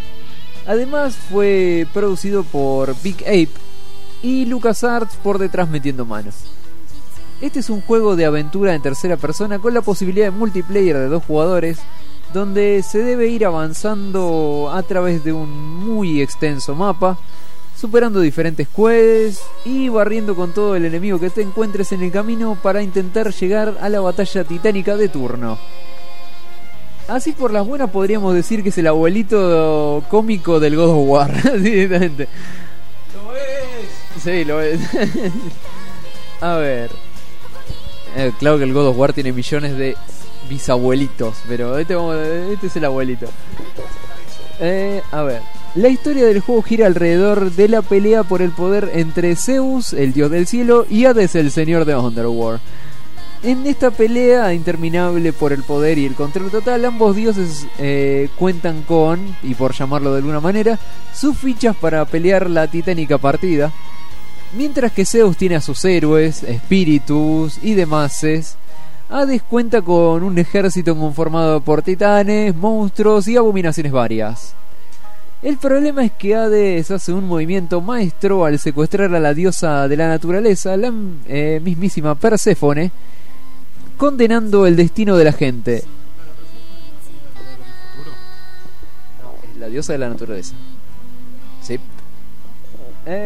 [SPEAKER 1] Además fue producido por Big Ape y LucasArts por detrás metiendo manos. Este es un juego de aventura en tercera persona con la posibilidad de multiplayer de dos jugadores, donde se debe ir avanzando a través de un muy extenso mapa, superando diferentes quests y barriendo con todo el enemigo que te encuentres en el camino para intentar llegar a la batalla titánica de turno. Así por las buenas podríamos decir que es el abuelito cómico del God of War, directamente.
[SPEAKER 2] ¡Lo es!
[SPEAKER 1] Sí, lo es. A ver. Eh, claro que el God of War tiene millones de bisabuelitos, pero este, vamos, este es el abuelito. Eh, a ver. La historia del juego gira alrededor de la pelea por el poder entre Zeus, el dios del cielo, y Hades, el señor de Underworld. En esta pelea interminable por el poder y el control total, ambos dioses eh, cuentan con, y por llamarlo de alguna manera, sus fichas para pelear la titánica partida. Mientras que Zeus tiene a sus héroes, espíritus y demases, Hades cuenta con un ejército conformado por titanes, monstruos y abominaciones varias. El problema es que Hades hace un movimiento maestro al secuestrar a la diosa de la naturaleza, la eh, mismísima Perséfone, condenando el destino de la gente. No, es la diosa de la naturaleza. Sí.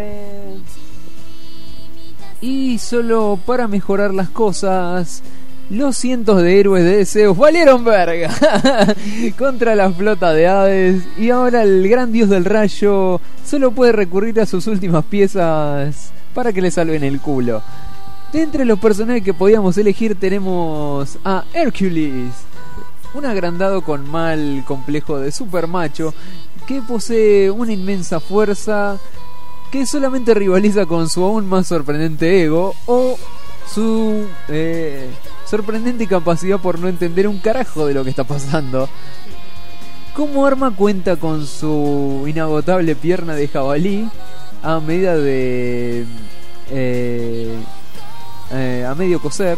[SPEAKER 1] Eh... Y solo para mejorar las cosas, los cientos de héroes de Zeus valieron verga contra la flota de Hades, y ahora el gran dios del rayo solo puede recurrir a sus últimas piezas para que le salven el culo. De entre los personajes que podíamos elegir tenemos a Hércules, un agrandado con mal complejo de super macho que posee una inmensa fuerza que solamente rivaliza con su aún más sorprendente ego o su eh, sorprendente capacidad por no entender un carajo de lo que está pasando. Como arma cuenta con su inagotable pierna de jabalí a medida de eh, eh, a medio coser,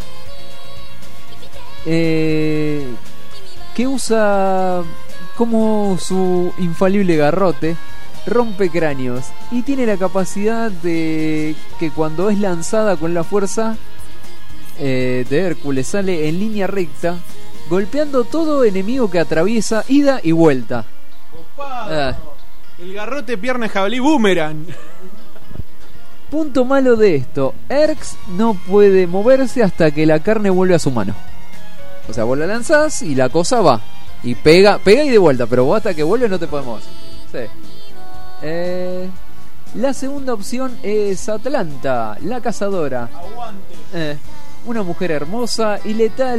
[SPEAKER 1] eh, que usa como su infalible garrote, rompe cráneos y tiene la capacidad de que cuando es lanzada con la fuerza eh, de Hércules sale en línea recta, golpeando todo enemigo que atraviesa ida y vuelta. Ah.
[SPEAKER 2] El garrote pierna jabalí boomerang.
[SPEAKER 1] Punto malo de esto: Erx no puede moverse hasta que la carne vuelve a su mano. O sea, vos la lanzás y la cosa va y pega, pega y de vuelta, pero vos hasta que vuelve no te podés mover. Sí. Eh, la segunda opción es Atlanta, la cazadora.
[SPEAKER 2] Aguante.
[SPEAKER 1] Eh, una mujer hermosa y letal,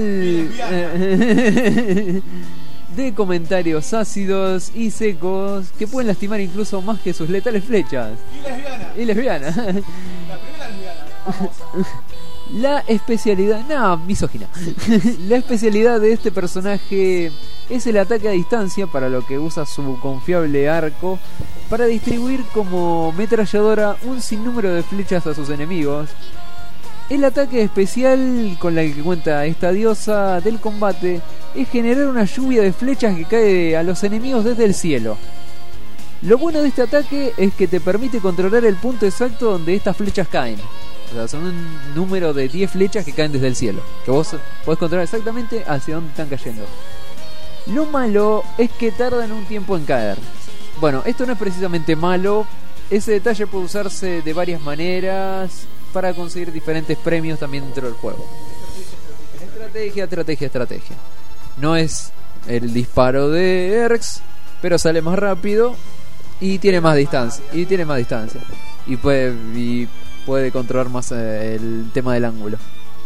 [SPEAKER 1] eh, de comentarios ácidos y secos que pueden lastimar incluso más que sus letales flechas.
[SPEAKER 2] Y lesbiana.
[SPEAKER 1] Y lesbiana.
[SPEAKER 2] La primera lesbiana. Famosa.
[SPEAKER 1] La especialidad... No, misógina. La especialidad de este personaje es el ataque a distancia, para lo que usa su confiable arco para distribuir como metralladora un sinnúmero de flechas a sus enemigos. El ataque especial con la que cuenta esta diosa del combate es generar una lluvia de flechas que cae a los enemigos desde el cielo. Lo bueno de este ataque es que te permite controlar el punto exacto donde estas flechas caen. O sea, son un número de diez flechas que caen desde el cielo, que vos podés controlar exactamente hacia dónde están cayendo. Lo malo es que tardan un tiempo en caer. Bueno, esto no es precisamente malo. Ese detalle puede usarse de varias maneras para conseguir diferentes premios también dentro del juego. Estrategia, estrategia, estrategia. No es el disparo de Erx, pero sale más rápido y tiene más distancia. Y tiene más distancia. Y puede, y puede controlar más eh, el tema del ángulo.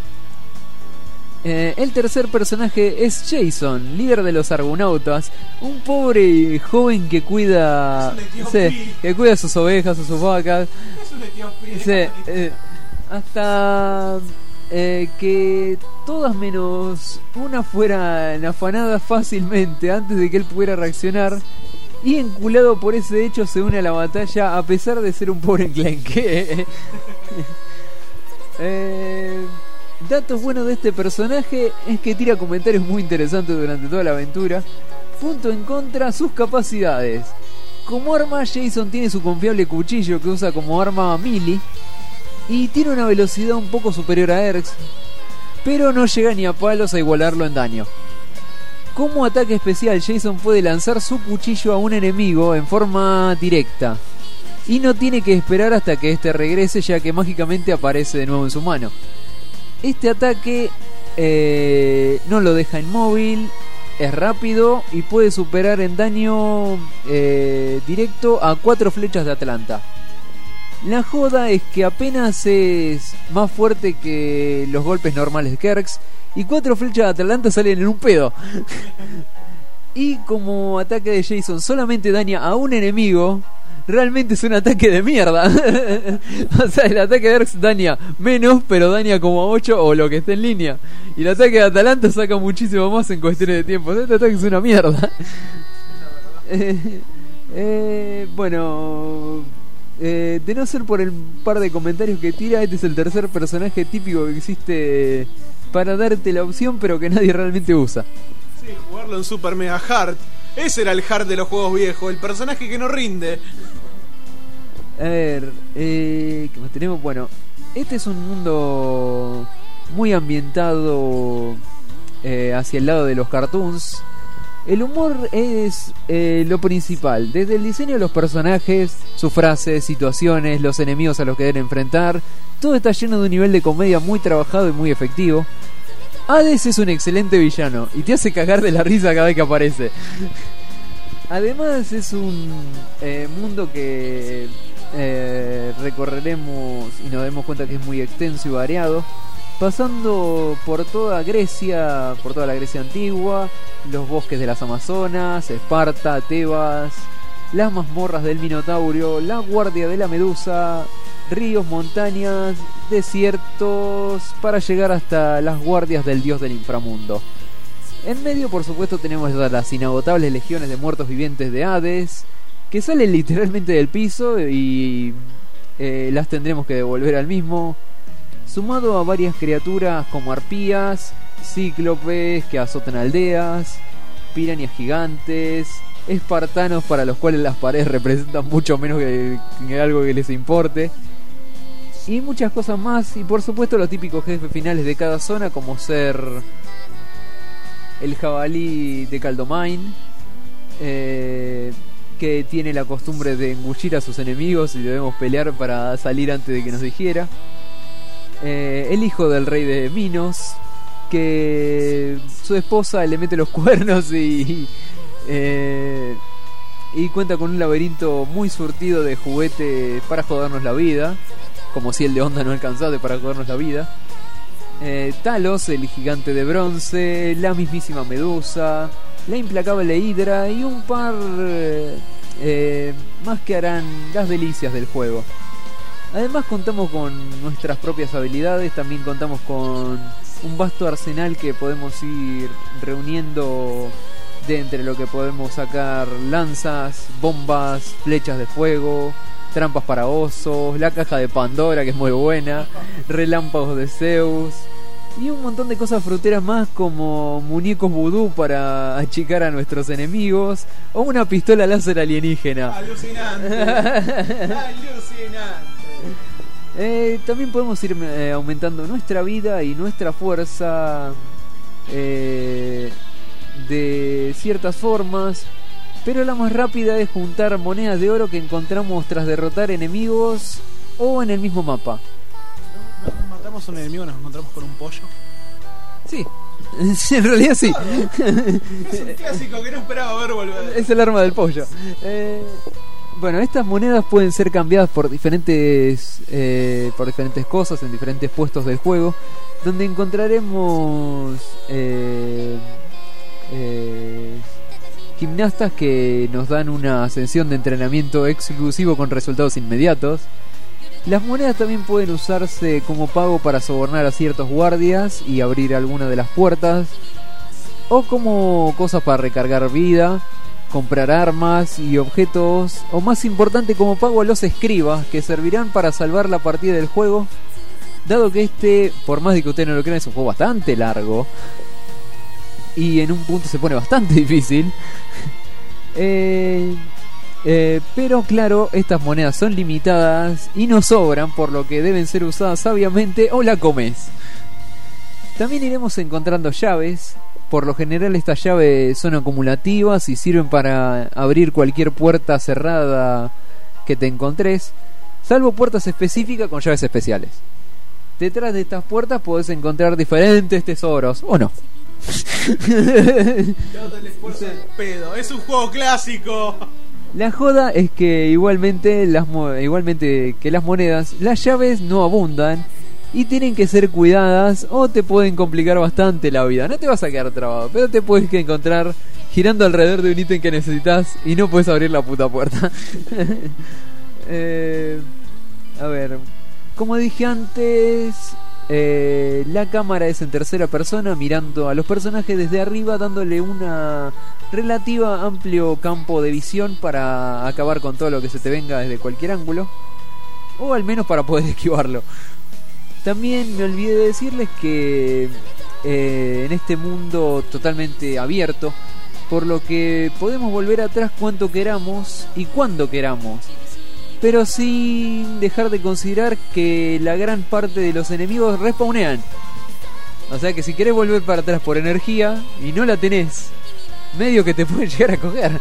[SPEAKER 1] Eh, el tercer personaje es Jason, líder de los Argonautas, un pobre joven que cuida, sí, que cuida sus ovejas o sus vacas.
[SPEAKER 2] Es un etiopía.
[SPEAKER 1] Sí, eh, hasta eh, que todas menos una fueran afanadas fácilmente antes de que él pudiera reaccionar. Y enculado por ese hecho se une a la batalla a pesar de ser un pobre enclenque. eh, datos buenos de este personaje es que tira comentarios muy interesantes durante toda la aventura. Punto en contra, sus capacidades. Como arma, Jason tiene su confiable cuchillo que usa como arma melee y tiene una velocidad un poco superior a Erx, pero no llega ni a palos a igualarlo en daño. Como ataque especial, Jason puede lanzar su cuchillo a un enemigo en forma directa y no tiene que esperar hasta que este regrese, ya que mágicamente aparece de nuevo en su mano. Este ataque eh, no lo deja inmóvil, es rápido y puede superar en daño eh, directo a cuatro flechas de Atlanta. La joda es que apenas es más fuerte que los golpes normales de Kerx, y cuatro flechas de Atlanta salen en un pedo. Y como ataque de Jason solamente daña a un enemigo, realmente es un ataque de mierda. O sea, el ataque de Erx daña menos, pero daña como a ocho o lo que esté en línea. Y el ataque de Atalanta saca muchísimo más en cuestiones de tiempo. Este ataque es una mierda. eh, eh, bueno... Eh, de no ser por el par de comentarios que tira, este es el tercer personaje típico que existe para darte la opción, pero que nadie realmente usa.
[SPEAKER 2] Sí, jugarlo en Super Mega Hard. Ese era el hard de los juegos viejos, el personaje que no rinde.
[SPEAKER 1] A ver, eh, ¿qué más tenemos? Bueno, este es un mundo muy ambientado eh, hacia el lado de los cartoons. El humor es eh, lo principal, desde el diseño de los personajes, sus frases, situaciones, los enemigos a los que deben enfrentar. Todo está lleno de un nivel de comedia muy trabajado y muy efectivo. Hades es un excelente villano y te hace cagar de la risa cada vez que aparece. Además es un eh, mundo que eh, recorreremos y nos demos cuenta que es muy extenso y variado, pasando por toda Grecia, por toda la Grecia antigua, los bosques de las Amazonas, Esparta, Tebas, las mazmorras del Minotauro, la guardia de la Medusa, ríos, montañas, desiertos, para llegar hasta las guardias del dios del inframundo. En medio, por supuesto, tenemos las inagotables legiones de muertos vivientes de Hades, que salen literalmente del piso y eh, las tendremos que devolver al mismo, sumado a varias criaturas como arpías, cíclopes que azotan aldeas, pirañas gigantes, espartanos para los cuales las paredes representan mucho menos que, que algo que les importe, y muchas cosas más, y por supuesto los típicos jefes finales de cada zona, como ser el jabalí de Caldomain, eh, que tiene la costumbre de engullir a sus enemigos y debemos pelear para salir antes de que nos digiera. Eh, el hijo del rey de Minos, que su esposa le mete los cuernos y, eh, y cuenta con un laberinto muy surtido de juguetes para jodernos la vida, como si el de Onda no alcanzase para jodernos la vida. Eh, Talos, el gigante de bronce, la mismísima Medusa, la implacable Hidra y un par eh, eh, más que harán las delicias del juego. Además contamos con nuestras propias habilidades, también contamos con un vasto arsenal que podemos ir reuniendo de entre lo que podemos sacar: lanzas, bombas, flechas de fuego, trampas para osos, la caja de Pandora, que es muy buena, relámpagos de Zeus y un montón de cosas fruteras más, como muñecos vudú para achicar a nuestros enemigos o una pistola láser alienígena.
[SPEAKER 2] Alucinante. Alucinante.
[SPEAKER 1] Eh, también podemos ir eh, aumentando nuestra vida y nuestra fuerza eh, de ciertas formas, pero la más rápida es juntar monedas de oro que encontramos tras derrotar enemigos o en el mismo mapa.
[SPEAKER 2] ¿No, no matamos a un enemigo y nos encontramos con un pollo?
[SPEAKER 1] Sí, en realidad sí.
[SPEAKER 2] Es un clásico que no esperaba ver volver.
[SPEAKER 1] Es el arma del pollo. Eh, bueno, estas monedas pueden ser cambiadas por diferentes eh, por diferentes cosas en diferentes puestos del juego, donde encontraremos eh, eh, gimnastas que nos dan una sesión de entrenamiento exclusivo con resultados inmediatos. Las monedas también pueden usarse como pago para sobornar a ciertos guardias y abrir alguna de las puertas, o como cosas para recargar vida, comprar armas y objetos, o más importante, como pago a los escribas, que servirán para salvar la partida del juego, dado que este, por más de que ustedes no lo crean, es un juego bastante largo y en un punto se pone bastante difícil. eh... Eh, pero claro, estas monedas son limitadas y no sobran, por lo que deben ser usadas sabiamente o la comes. También iremos encontrando llaves. Por lo general estas llaves son acumulativas y sirven para abrir cualquier puerta cerrada que te encontres, salvo puertas específicas con llaves especiales. Detrás de estas puertas podés encontrar diferentes tesoros, ¿o no?
[SPEAKER 2] Pedo, es un juego clásico.
[SPEAKER 1] La joda es que igualmente las igualmente que las monedas, las llaves no abundan y tienen que ser cuidadas o te pueden complicar bastante la vida. No te vas a quedar trabado, pero te puedes que encontrar girando alrededor de un ítem que necesitas y no puedes abrir la puta puerta. eh, a ver, como dije antes, eh, la cámara es en tercera persona, mirando a los personajes desde arriba, dándole una relativa amplio campo de visión para acabar con todo lo que se te venga desde cualquier ángulo, o al menos para poder esquivarlo. También me olvidé de decirles que eh, en este mundo totalmente abierto, por lo que podemos volver atrás cuanto queramos y cuando queramos, pero sin dejar de considerar que la gran parte de los enemigos respawnean. O sea que si querés volver para atrás por energía y no la tenés, medio que te pueden llegar a coger.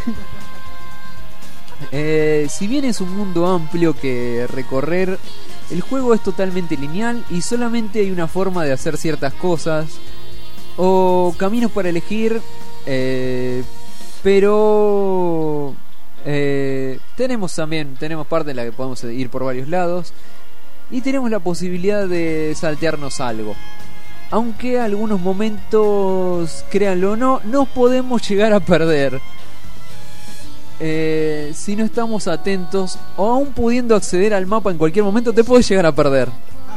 [SPEAKER 1] eh, si bien es un mundo amplio que recorrer, el juego es totalmente lineal y solamente hay una forma de hacer ciertas cosas, o caminos para elegir, eh, pero eh, tenemos también, tenemos parte en la que podemos ir por varios lados y tenemos la posibilidad de saltearnos algo. Aunque algunos momentos, créanlo o no, nos podemos llegar a perder. Eh, si no estamos atentos o aún pudiendo acceder al mapa en cualquier momento, te puedes llegar a perder.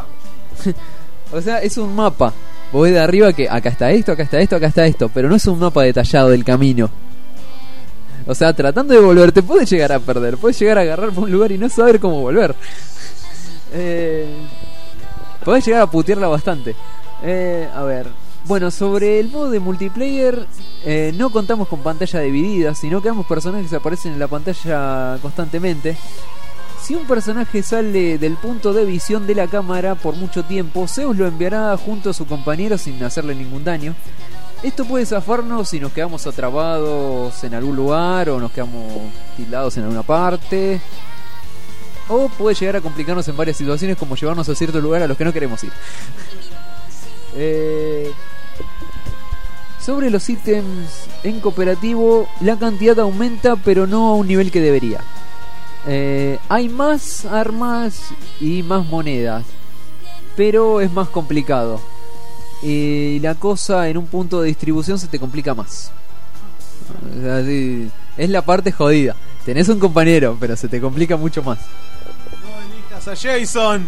[SPEAKER 1] O sea, es un mapa. Vos ves de arriba que acá está esto, acá está esto, acá está esto, pero no es un mapa detallado del camino. O sea, tratando de volver, te puedes llegar a perder. Puedes llegar a agarrar por un lugar y no saber cómo volver. eh, Podés llegar a putearla bastante. eh, A ver. Bueno, sobre el modo de multiplayer, eh, no contamos con pantalla dividida, sino que ambos personajes aparecen en la pantalla constantemente. Si un personaje sale del punto de visión de la cámara por mucho tiempo, Zeus lo enviará junto a su compañero sin hacerle ningún daño. Esto puede zafarnos si nos quedamos atrapados en algún lugar o nos quedamos tildados en alguna parte. O puede llegar a complicarnos en varias situaciones, como llevarnos a cierto lugar a los que no queremos ir. Eh, sobre los ítems en cooperativo, la cantidad aumenta, pero no a un nivel que debería. Eh, hay más armas y más monedas, pero es más complicado. Y la cosa en un punto de distribución se te complica más. O sea, sí, es la parte jodida. Tenés un compañero, pero se te complica mucho más.
[SPEAKER 2] No elijas a Jason.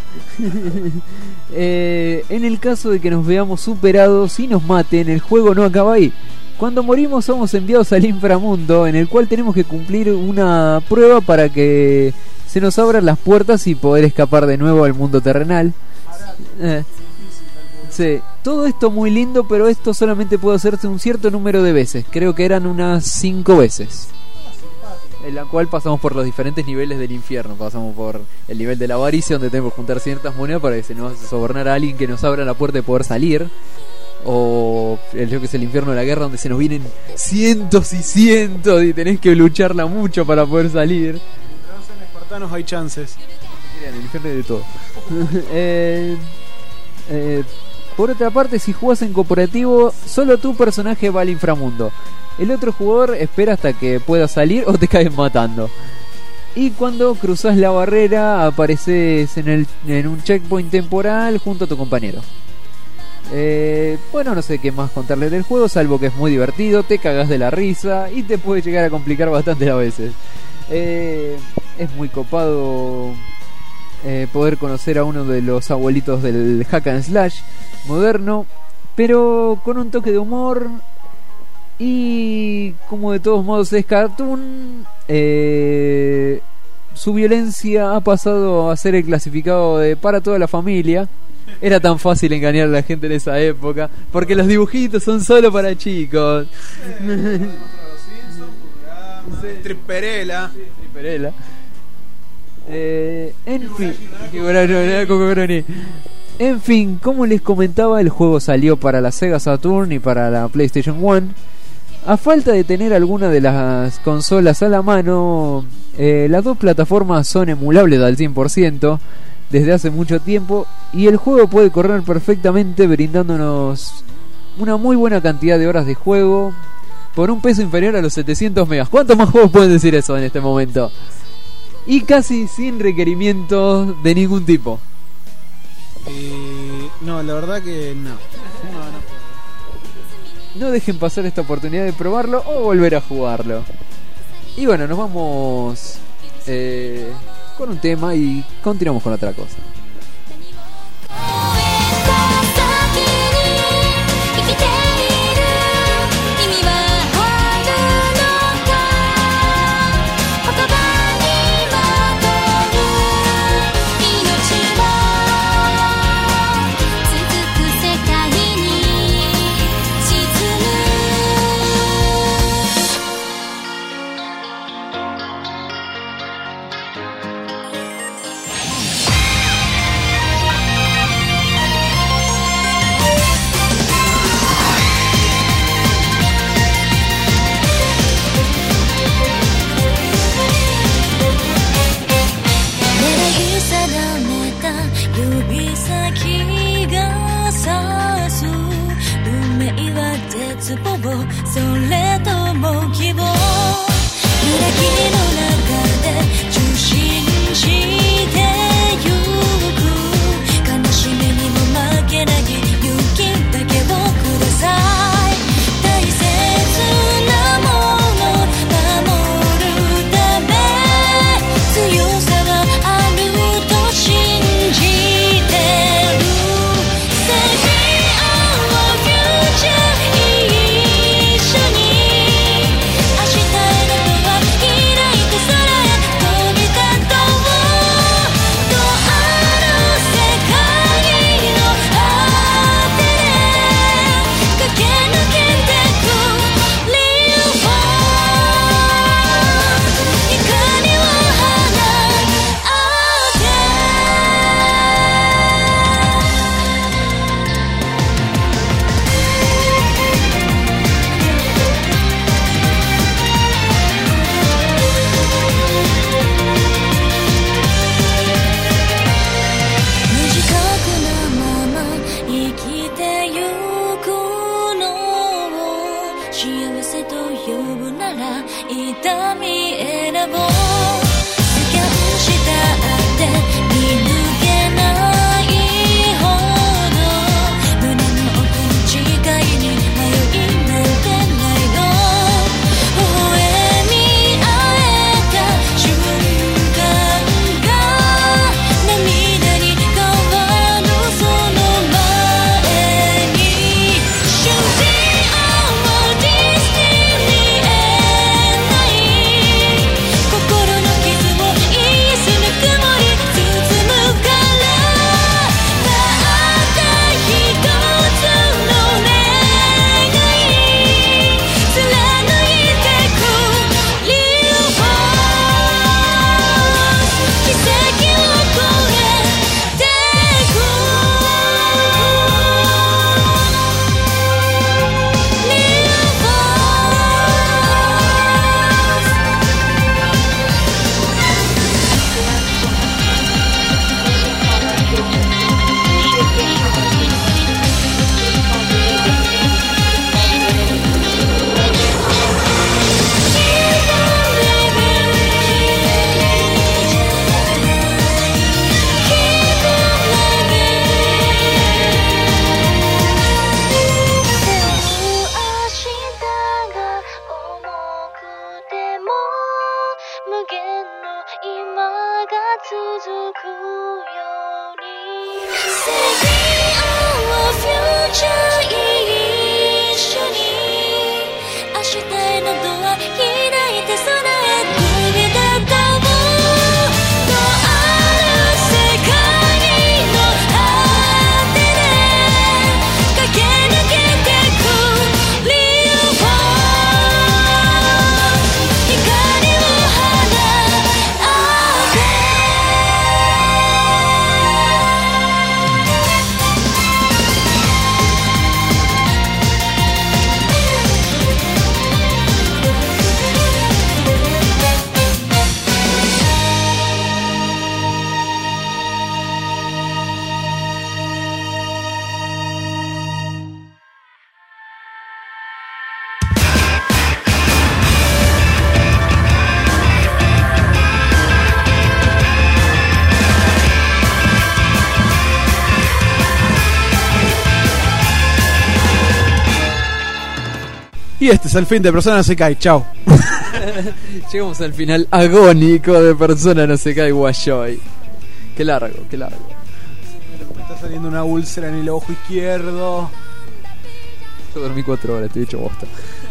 [SPEAKER 1] eh, en el caso de que nos veamos superados y nos maten, el juego no acaba ahí. Cuando morimos somos enviados al inframundo, en el cual tenemos que cumplir una prueba para que se nos abran las puertas y poder escapar de nuevo al mundo terrenal. Eh, sí, todo esto muy lindo, pero esto solamente puede hacerse un cierto número de veces. Creo que eran unas cinco veces. En la cual pasamos por los diferentes niveles del infierno. Pasamos por el nivel de la avaricia, donde tenemos que juntar ciertas monedas para que se nos sobornar a alguien que nos abra la puerta de poder salir. O el que es el infierno de la guerra, donde se nos vienen cientos y cientos y tenés que lucharla mucho para poder salir.
[SPEAKER 2] Mientras en espartanos hay chances.
[SPEAKER 1] En el infierno hay de todo. eh, eh, por otra parte, si jugás en cooperativo, solo tu personaje va al inframundo. El otro jugador espera hasta que pueda salir o te caes matando. Y cuando cruzas la barrera, apareces en, el, en un checkpoint temporal junto a tu compañero. Eh, bueno, no sé qué más contarles del juego, salvo que es muy divertido, te cagas de la risa y te puede llegar a complicar bastante a veces. Eh, es muy copado eh, poder conocer a uno de los abuelitos del hack and slash moderno, pero con un toque de humor. Y como de todos modos es cartoon, eh, su violencia ha pasado a ser el clasificado de para toda la familia. Era tan fácil engañar a la gente en esa época, porque los dibujitos son solo para chicos.
[SPEAKER 2] Triperela.
[SPEAKER 1] Triperela. Eh, en fin, en fin, como les comentaba, el juego salió para la Sega Saturn y para la PlayStation uno. A falta de tener alguna de las consolas a la mano, eh, las dos plataformas son emulables al cien por ciento desde hace mucho tiempo, y el juego puede correr perfectamente, brindándonos una muy buena cantidad de horas de juego por un peso inferior a los setecientos megas. ¿Cuántos más juegos pueden decir eso en este momento? Y casi sin requerimientos de ningún tipo.
[SPEAKER 2] Eh, no, la verdad que no. No, no.
[SPEAKER 1] No dejen pasar esta oportunidad de probarlo o volver a jugarlo. Y bueno, nos vamos eh, con un tema y continuamos con otra cosa.
[SPEAKER 4] ら痛み選ぼうスキャンしたって見抜けないほど胸の奥に誓いに迷いなんてないの微笑み合えた瞬間が涙に変わるその前に瞬時
[SPEAKER 2] Y este es el fin de Persona no se cae, chao.
[SPEAKER 1] Llegamos al final agónico de Persona no se cae Guayoy. Qué largo, qué largo.
[SPEAKER 2] Me está saliendo una úlcera en el ojo izquierdo.
[SPEAKER 1] Yo dormí cuatro horas, estoy hecho bosta.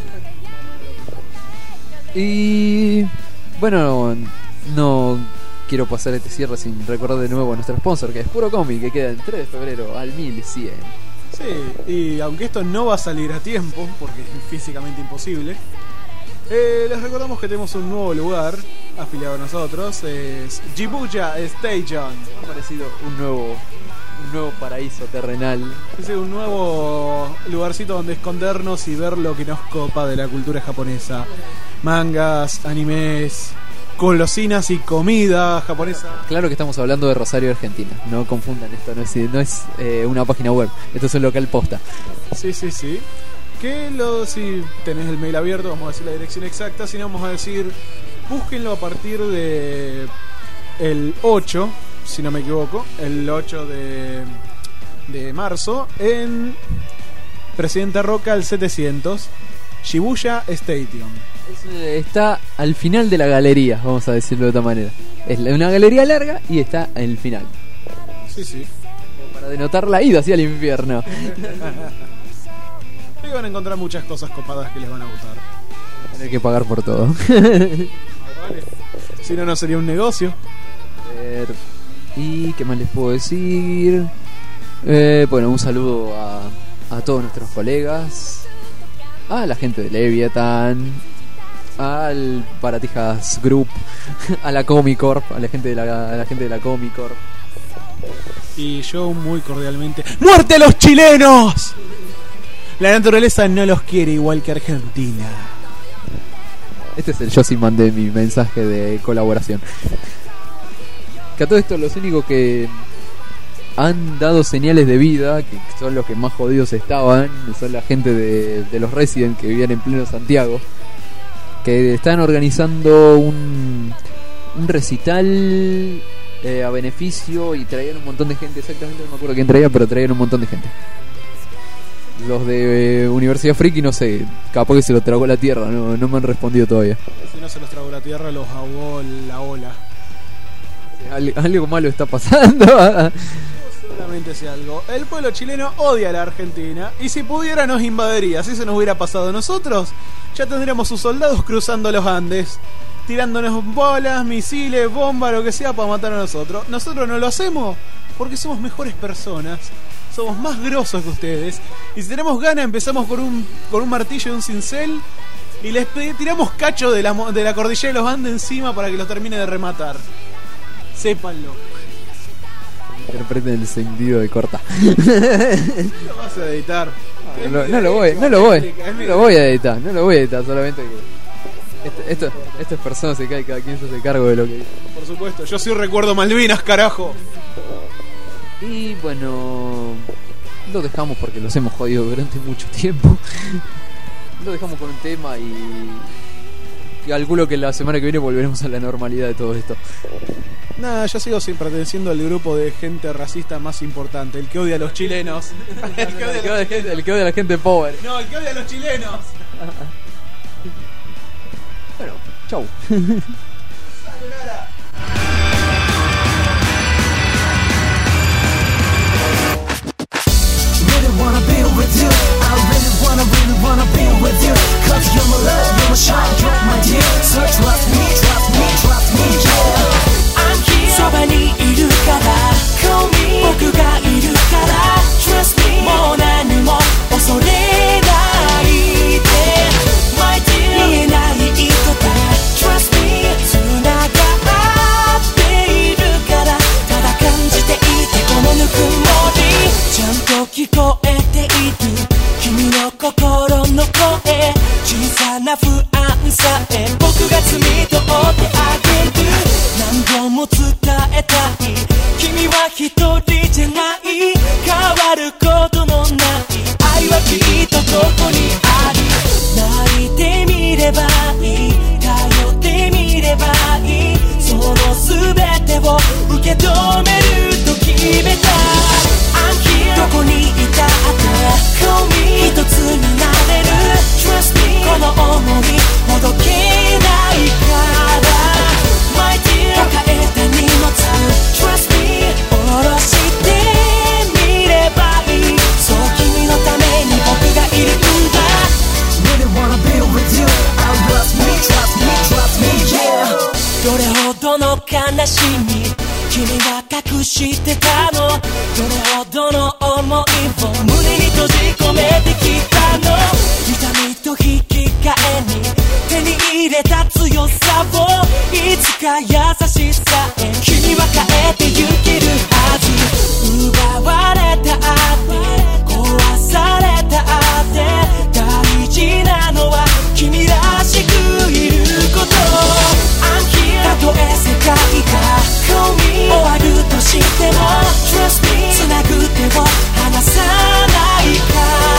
[SPEAKER 1] Y bueno, no quiero pasar este cierre sin recordar de nuevo a nuestro sponsor, que es Puro Cómic, que queda el tres de febrero al mil cien.
[SPEAKER 2] Sí, y aunque esto no va a salir a tiempo, porque es físicamente imposible, eh, les recordamos que tenemos un nuevo lugar afiliado a nosotros, es Shibuya Station.
[SPEAKER 1] Ha aparecido un nuevo, un nuevo paraíso terrenal.
[SPEAKER 2] Es un nuevo lugarcito donde escondernos y ver lo que nos copa de la cultura japonesa. Mangas, animes, golosinas y comida japonesa.
[SPEAKER 1] Claro que estamos hablando de Rosario, Argentina. No confundan esto, no es, no es eh, una página web. Esto es un local posta.
[SPEAKER 2] Sí, sí, sí. Que lo, si tenés el mail abierto, vamos a decir la dirección exacta. Si no, vamos a decir, búsquenlo a partir de el ocho, si no me equivoco, el ocho de, de marzo, en Presidente Roca al setecientos, Shibuya Station.
[SPEAKER 1] Está al final de la galería, vamos a decirlo de otra manera. Es una galería larga y está en el final.
[SPEAKER 2] Sí, sí.
[SPEAKER 1] Como para denotar la ida hacia el infierno.
[SPEAKER 2] Ahí van a encontrar muchas cosas copadas que les van a gustar.
[SPEAKER 1] Tener que pagar por todo.
[SPEAKER 2] Vale. Si no, no sería un negocio.
[SPEAKER 1] A ver, ¿y qué más les puedo decir? Eh, bueno, un saludo a, a todos nuestros colegas, a la gente de Leviathan, al Baratijas Group, a la Comicorp, a la gente de la, a la gente de la Comicorp.
[SPEAKER 2] Y yo muy cordialmente, ¡muerte a los chilenos! La naturaleza no los quiere igual que Argentina.
[SPEAKER 1] Este es el yo sí mandé mi mensaje de colaboración. Que a todo esto los únicos que han dado señales de vida, que son los que más jodidos estaban, son la gente de, de los Resident que vivían en pleno Santiago. que están organizando un, un recital eh, a beneficio y traían un montón de gente. Exactamente no me acuerdo quién traía, pero traían un montón de gente. Los de eh, Universidad Friki, no sé, capaz que se lo tragó la tierra, no, no me han respondido todavía.
[SPEAKER 2] Si no se los tragó la tierra, los ahogó la ola.
[SPEAKER 1] Al, algo malo está pasando.
[SPEAKER 2] Seguramente sea algo. El pueblo chileno odia a la Argentina y si pudiera nos invadiría. Si se nos hubiera pasado a nosotros, ya tendríamos sus soldados cruzando los Andes, tirándonos bolas, misiles, bombas, lo que sea para matar a nosotros. Nosotros no lo hacemos porque somos mejores personas. Somos más grosos que ustedes. Y si tenemos ganas, empezamos con un, con un martillo y un cincel y les tiramos cacho de la, de la cordillera de los Andes encima para que los termine de rematar. Sépanlo.
[SPEAKER 1] Interpreten el sentido de corta.
[SPEAKER 2] Lo vas a editar.
[SPEAKER 1] No, no, no lo voy, no lo voy, no lo voy a editar, no lo voy a editar, solamente que esto, esto, esto es persona, se cae, cada quien se hace cargo de lo que dice.
[SPEAKER 2] Por supuesto, yo sí recuerdo Malvinas, carajo.
[SPEAKER 1] Y bueno, lo dejamos porque los hemos jodido durante mucho tiempo. Lo dejamos con un tema y calculo que la semana que viene volveremos a la normalidad de todo esto.
[SPEAKER 2] Nada, yo sigo sin perteneciendo al grupo de gente racista más importante, el que odia a los chilenos.
[SPEAKER 1] El que odia, el que odia, a, la gente, el que odia a la gente pobre.
[SPEAKER 2] No, el que odia a los chilenos.
[SPEAKER 1] Bueno, chau.
[SPEAKER 5] Wanna be with you, I really wanna, really wanna be with you. Cause you're my love, you're my shine, you're my dear. So trust me, trust me, trust me, yeah. I'm here そばにいるから Call me 僕がいるから Trust me もう何も恐れないで My dear 見えない糸で Trust me 繋がっているからただ感じていてこのぬくもりちゃんと聞こえている君の心の声小さな不安さえ僕が摘み取ってあげる何度も伝えたい君は一人じゃない変わることのない愛はきっとどこにある泣いてみればいい頼ってみればいいその全てを受け止めると決めたどこにいたって Call me 一つになれる Trust me この想いほどけないから My dear 抱えた荷物 Trust me 下ろしてみればいいそう君のために僕がいるんだ Really wanna be with you I trust me, trust me, trust me, yeah どれほどの悲しみ君は隠してたのどれほどの想いを胸に閉じ込めてきたの痛みと引き換えに手に入れた強さをいつか優しさへ君は変えてゆけるはず奪われたって壊されたって大事なのは君らしくいることたとえ世界が Call me 終わるとしても Trust me つなぐ手を離さないから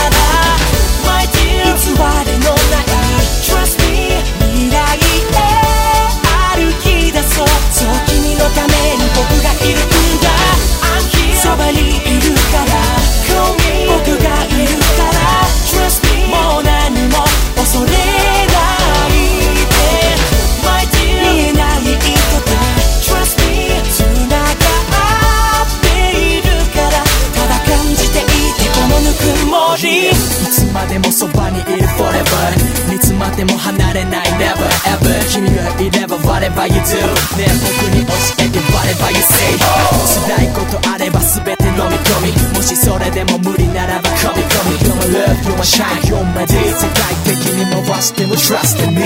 [SPEAKER 5] My dear 偽りのない Trust me 未来へ歩き出そうそう君のために僕がいるんだ I'm here そばにいるから Call me 僕がいるから Trust me もう何も恐れないで My dear 見えない糸で Trust me 繋がっているからただ感じていてこのぬくもりいつまでもそばにいる Forever いつまでも離れない Never ever 君がいれば Whatever you do ねえ僕に教えて Whatever you say 辛いことあれば全て飲み込みもしそれでも無理ならば込み込み You're my love, you're my shine, you're my day 世界的に回しても Trust in me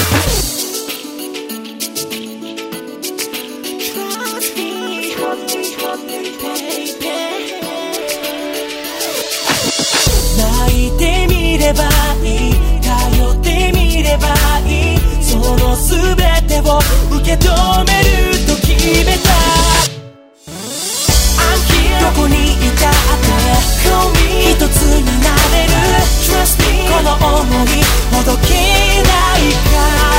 [SPEAKER 5] 泣いてみればいい頼ってみればいいその全てを受け止めると決めた I'm here どこにいたって Call me 一つになれる Trust me この想いほどけないから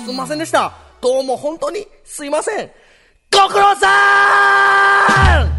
[SPEAKER 6] すみませんでした。どうも本当にすいません。ご苦労さん。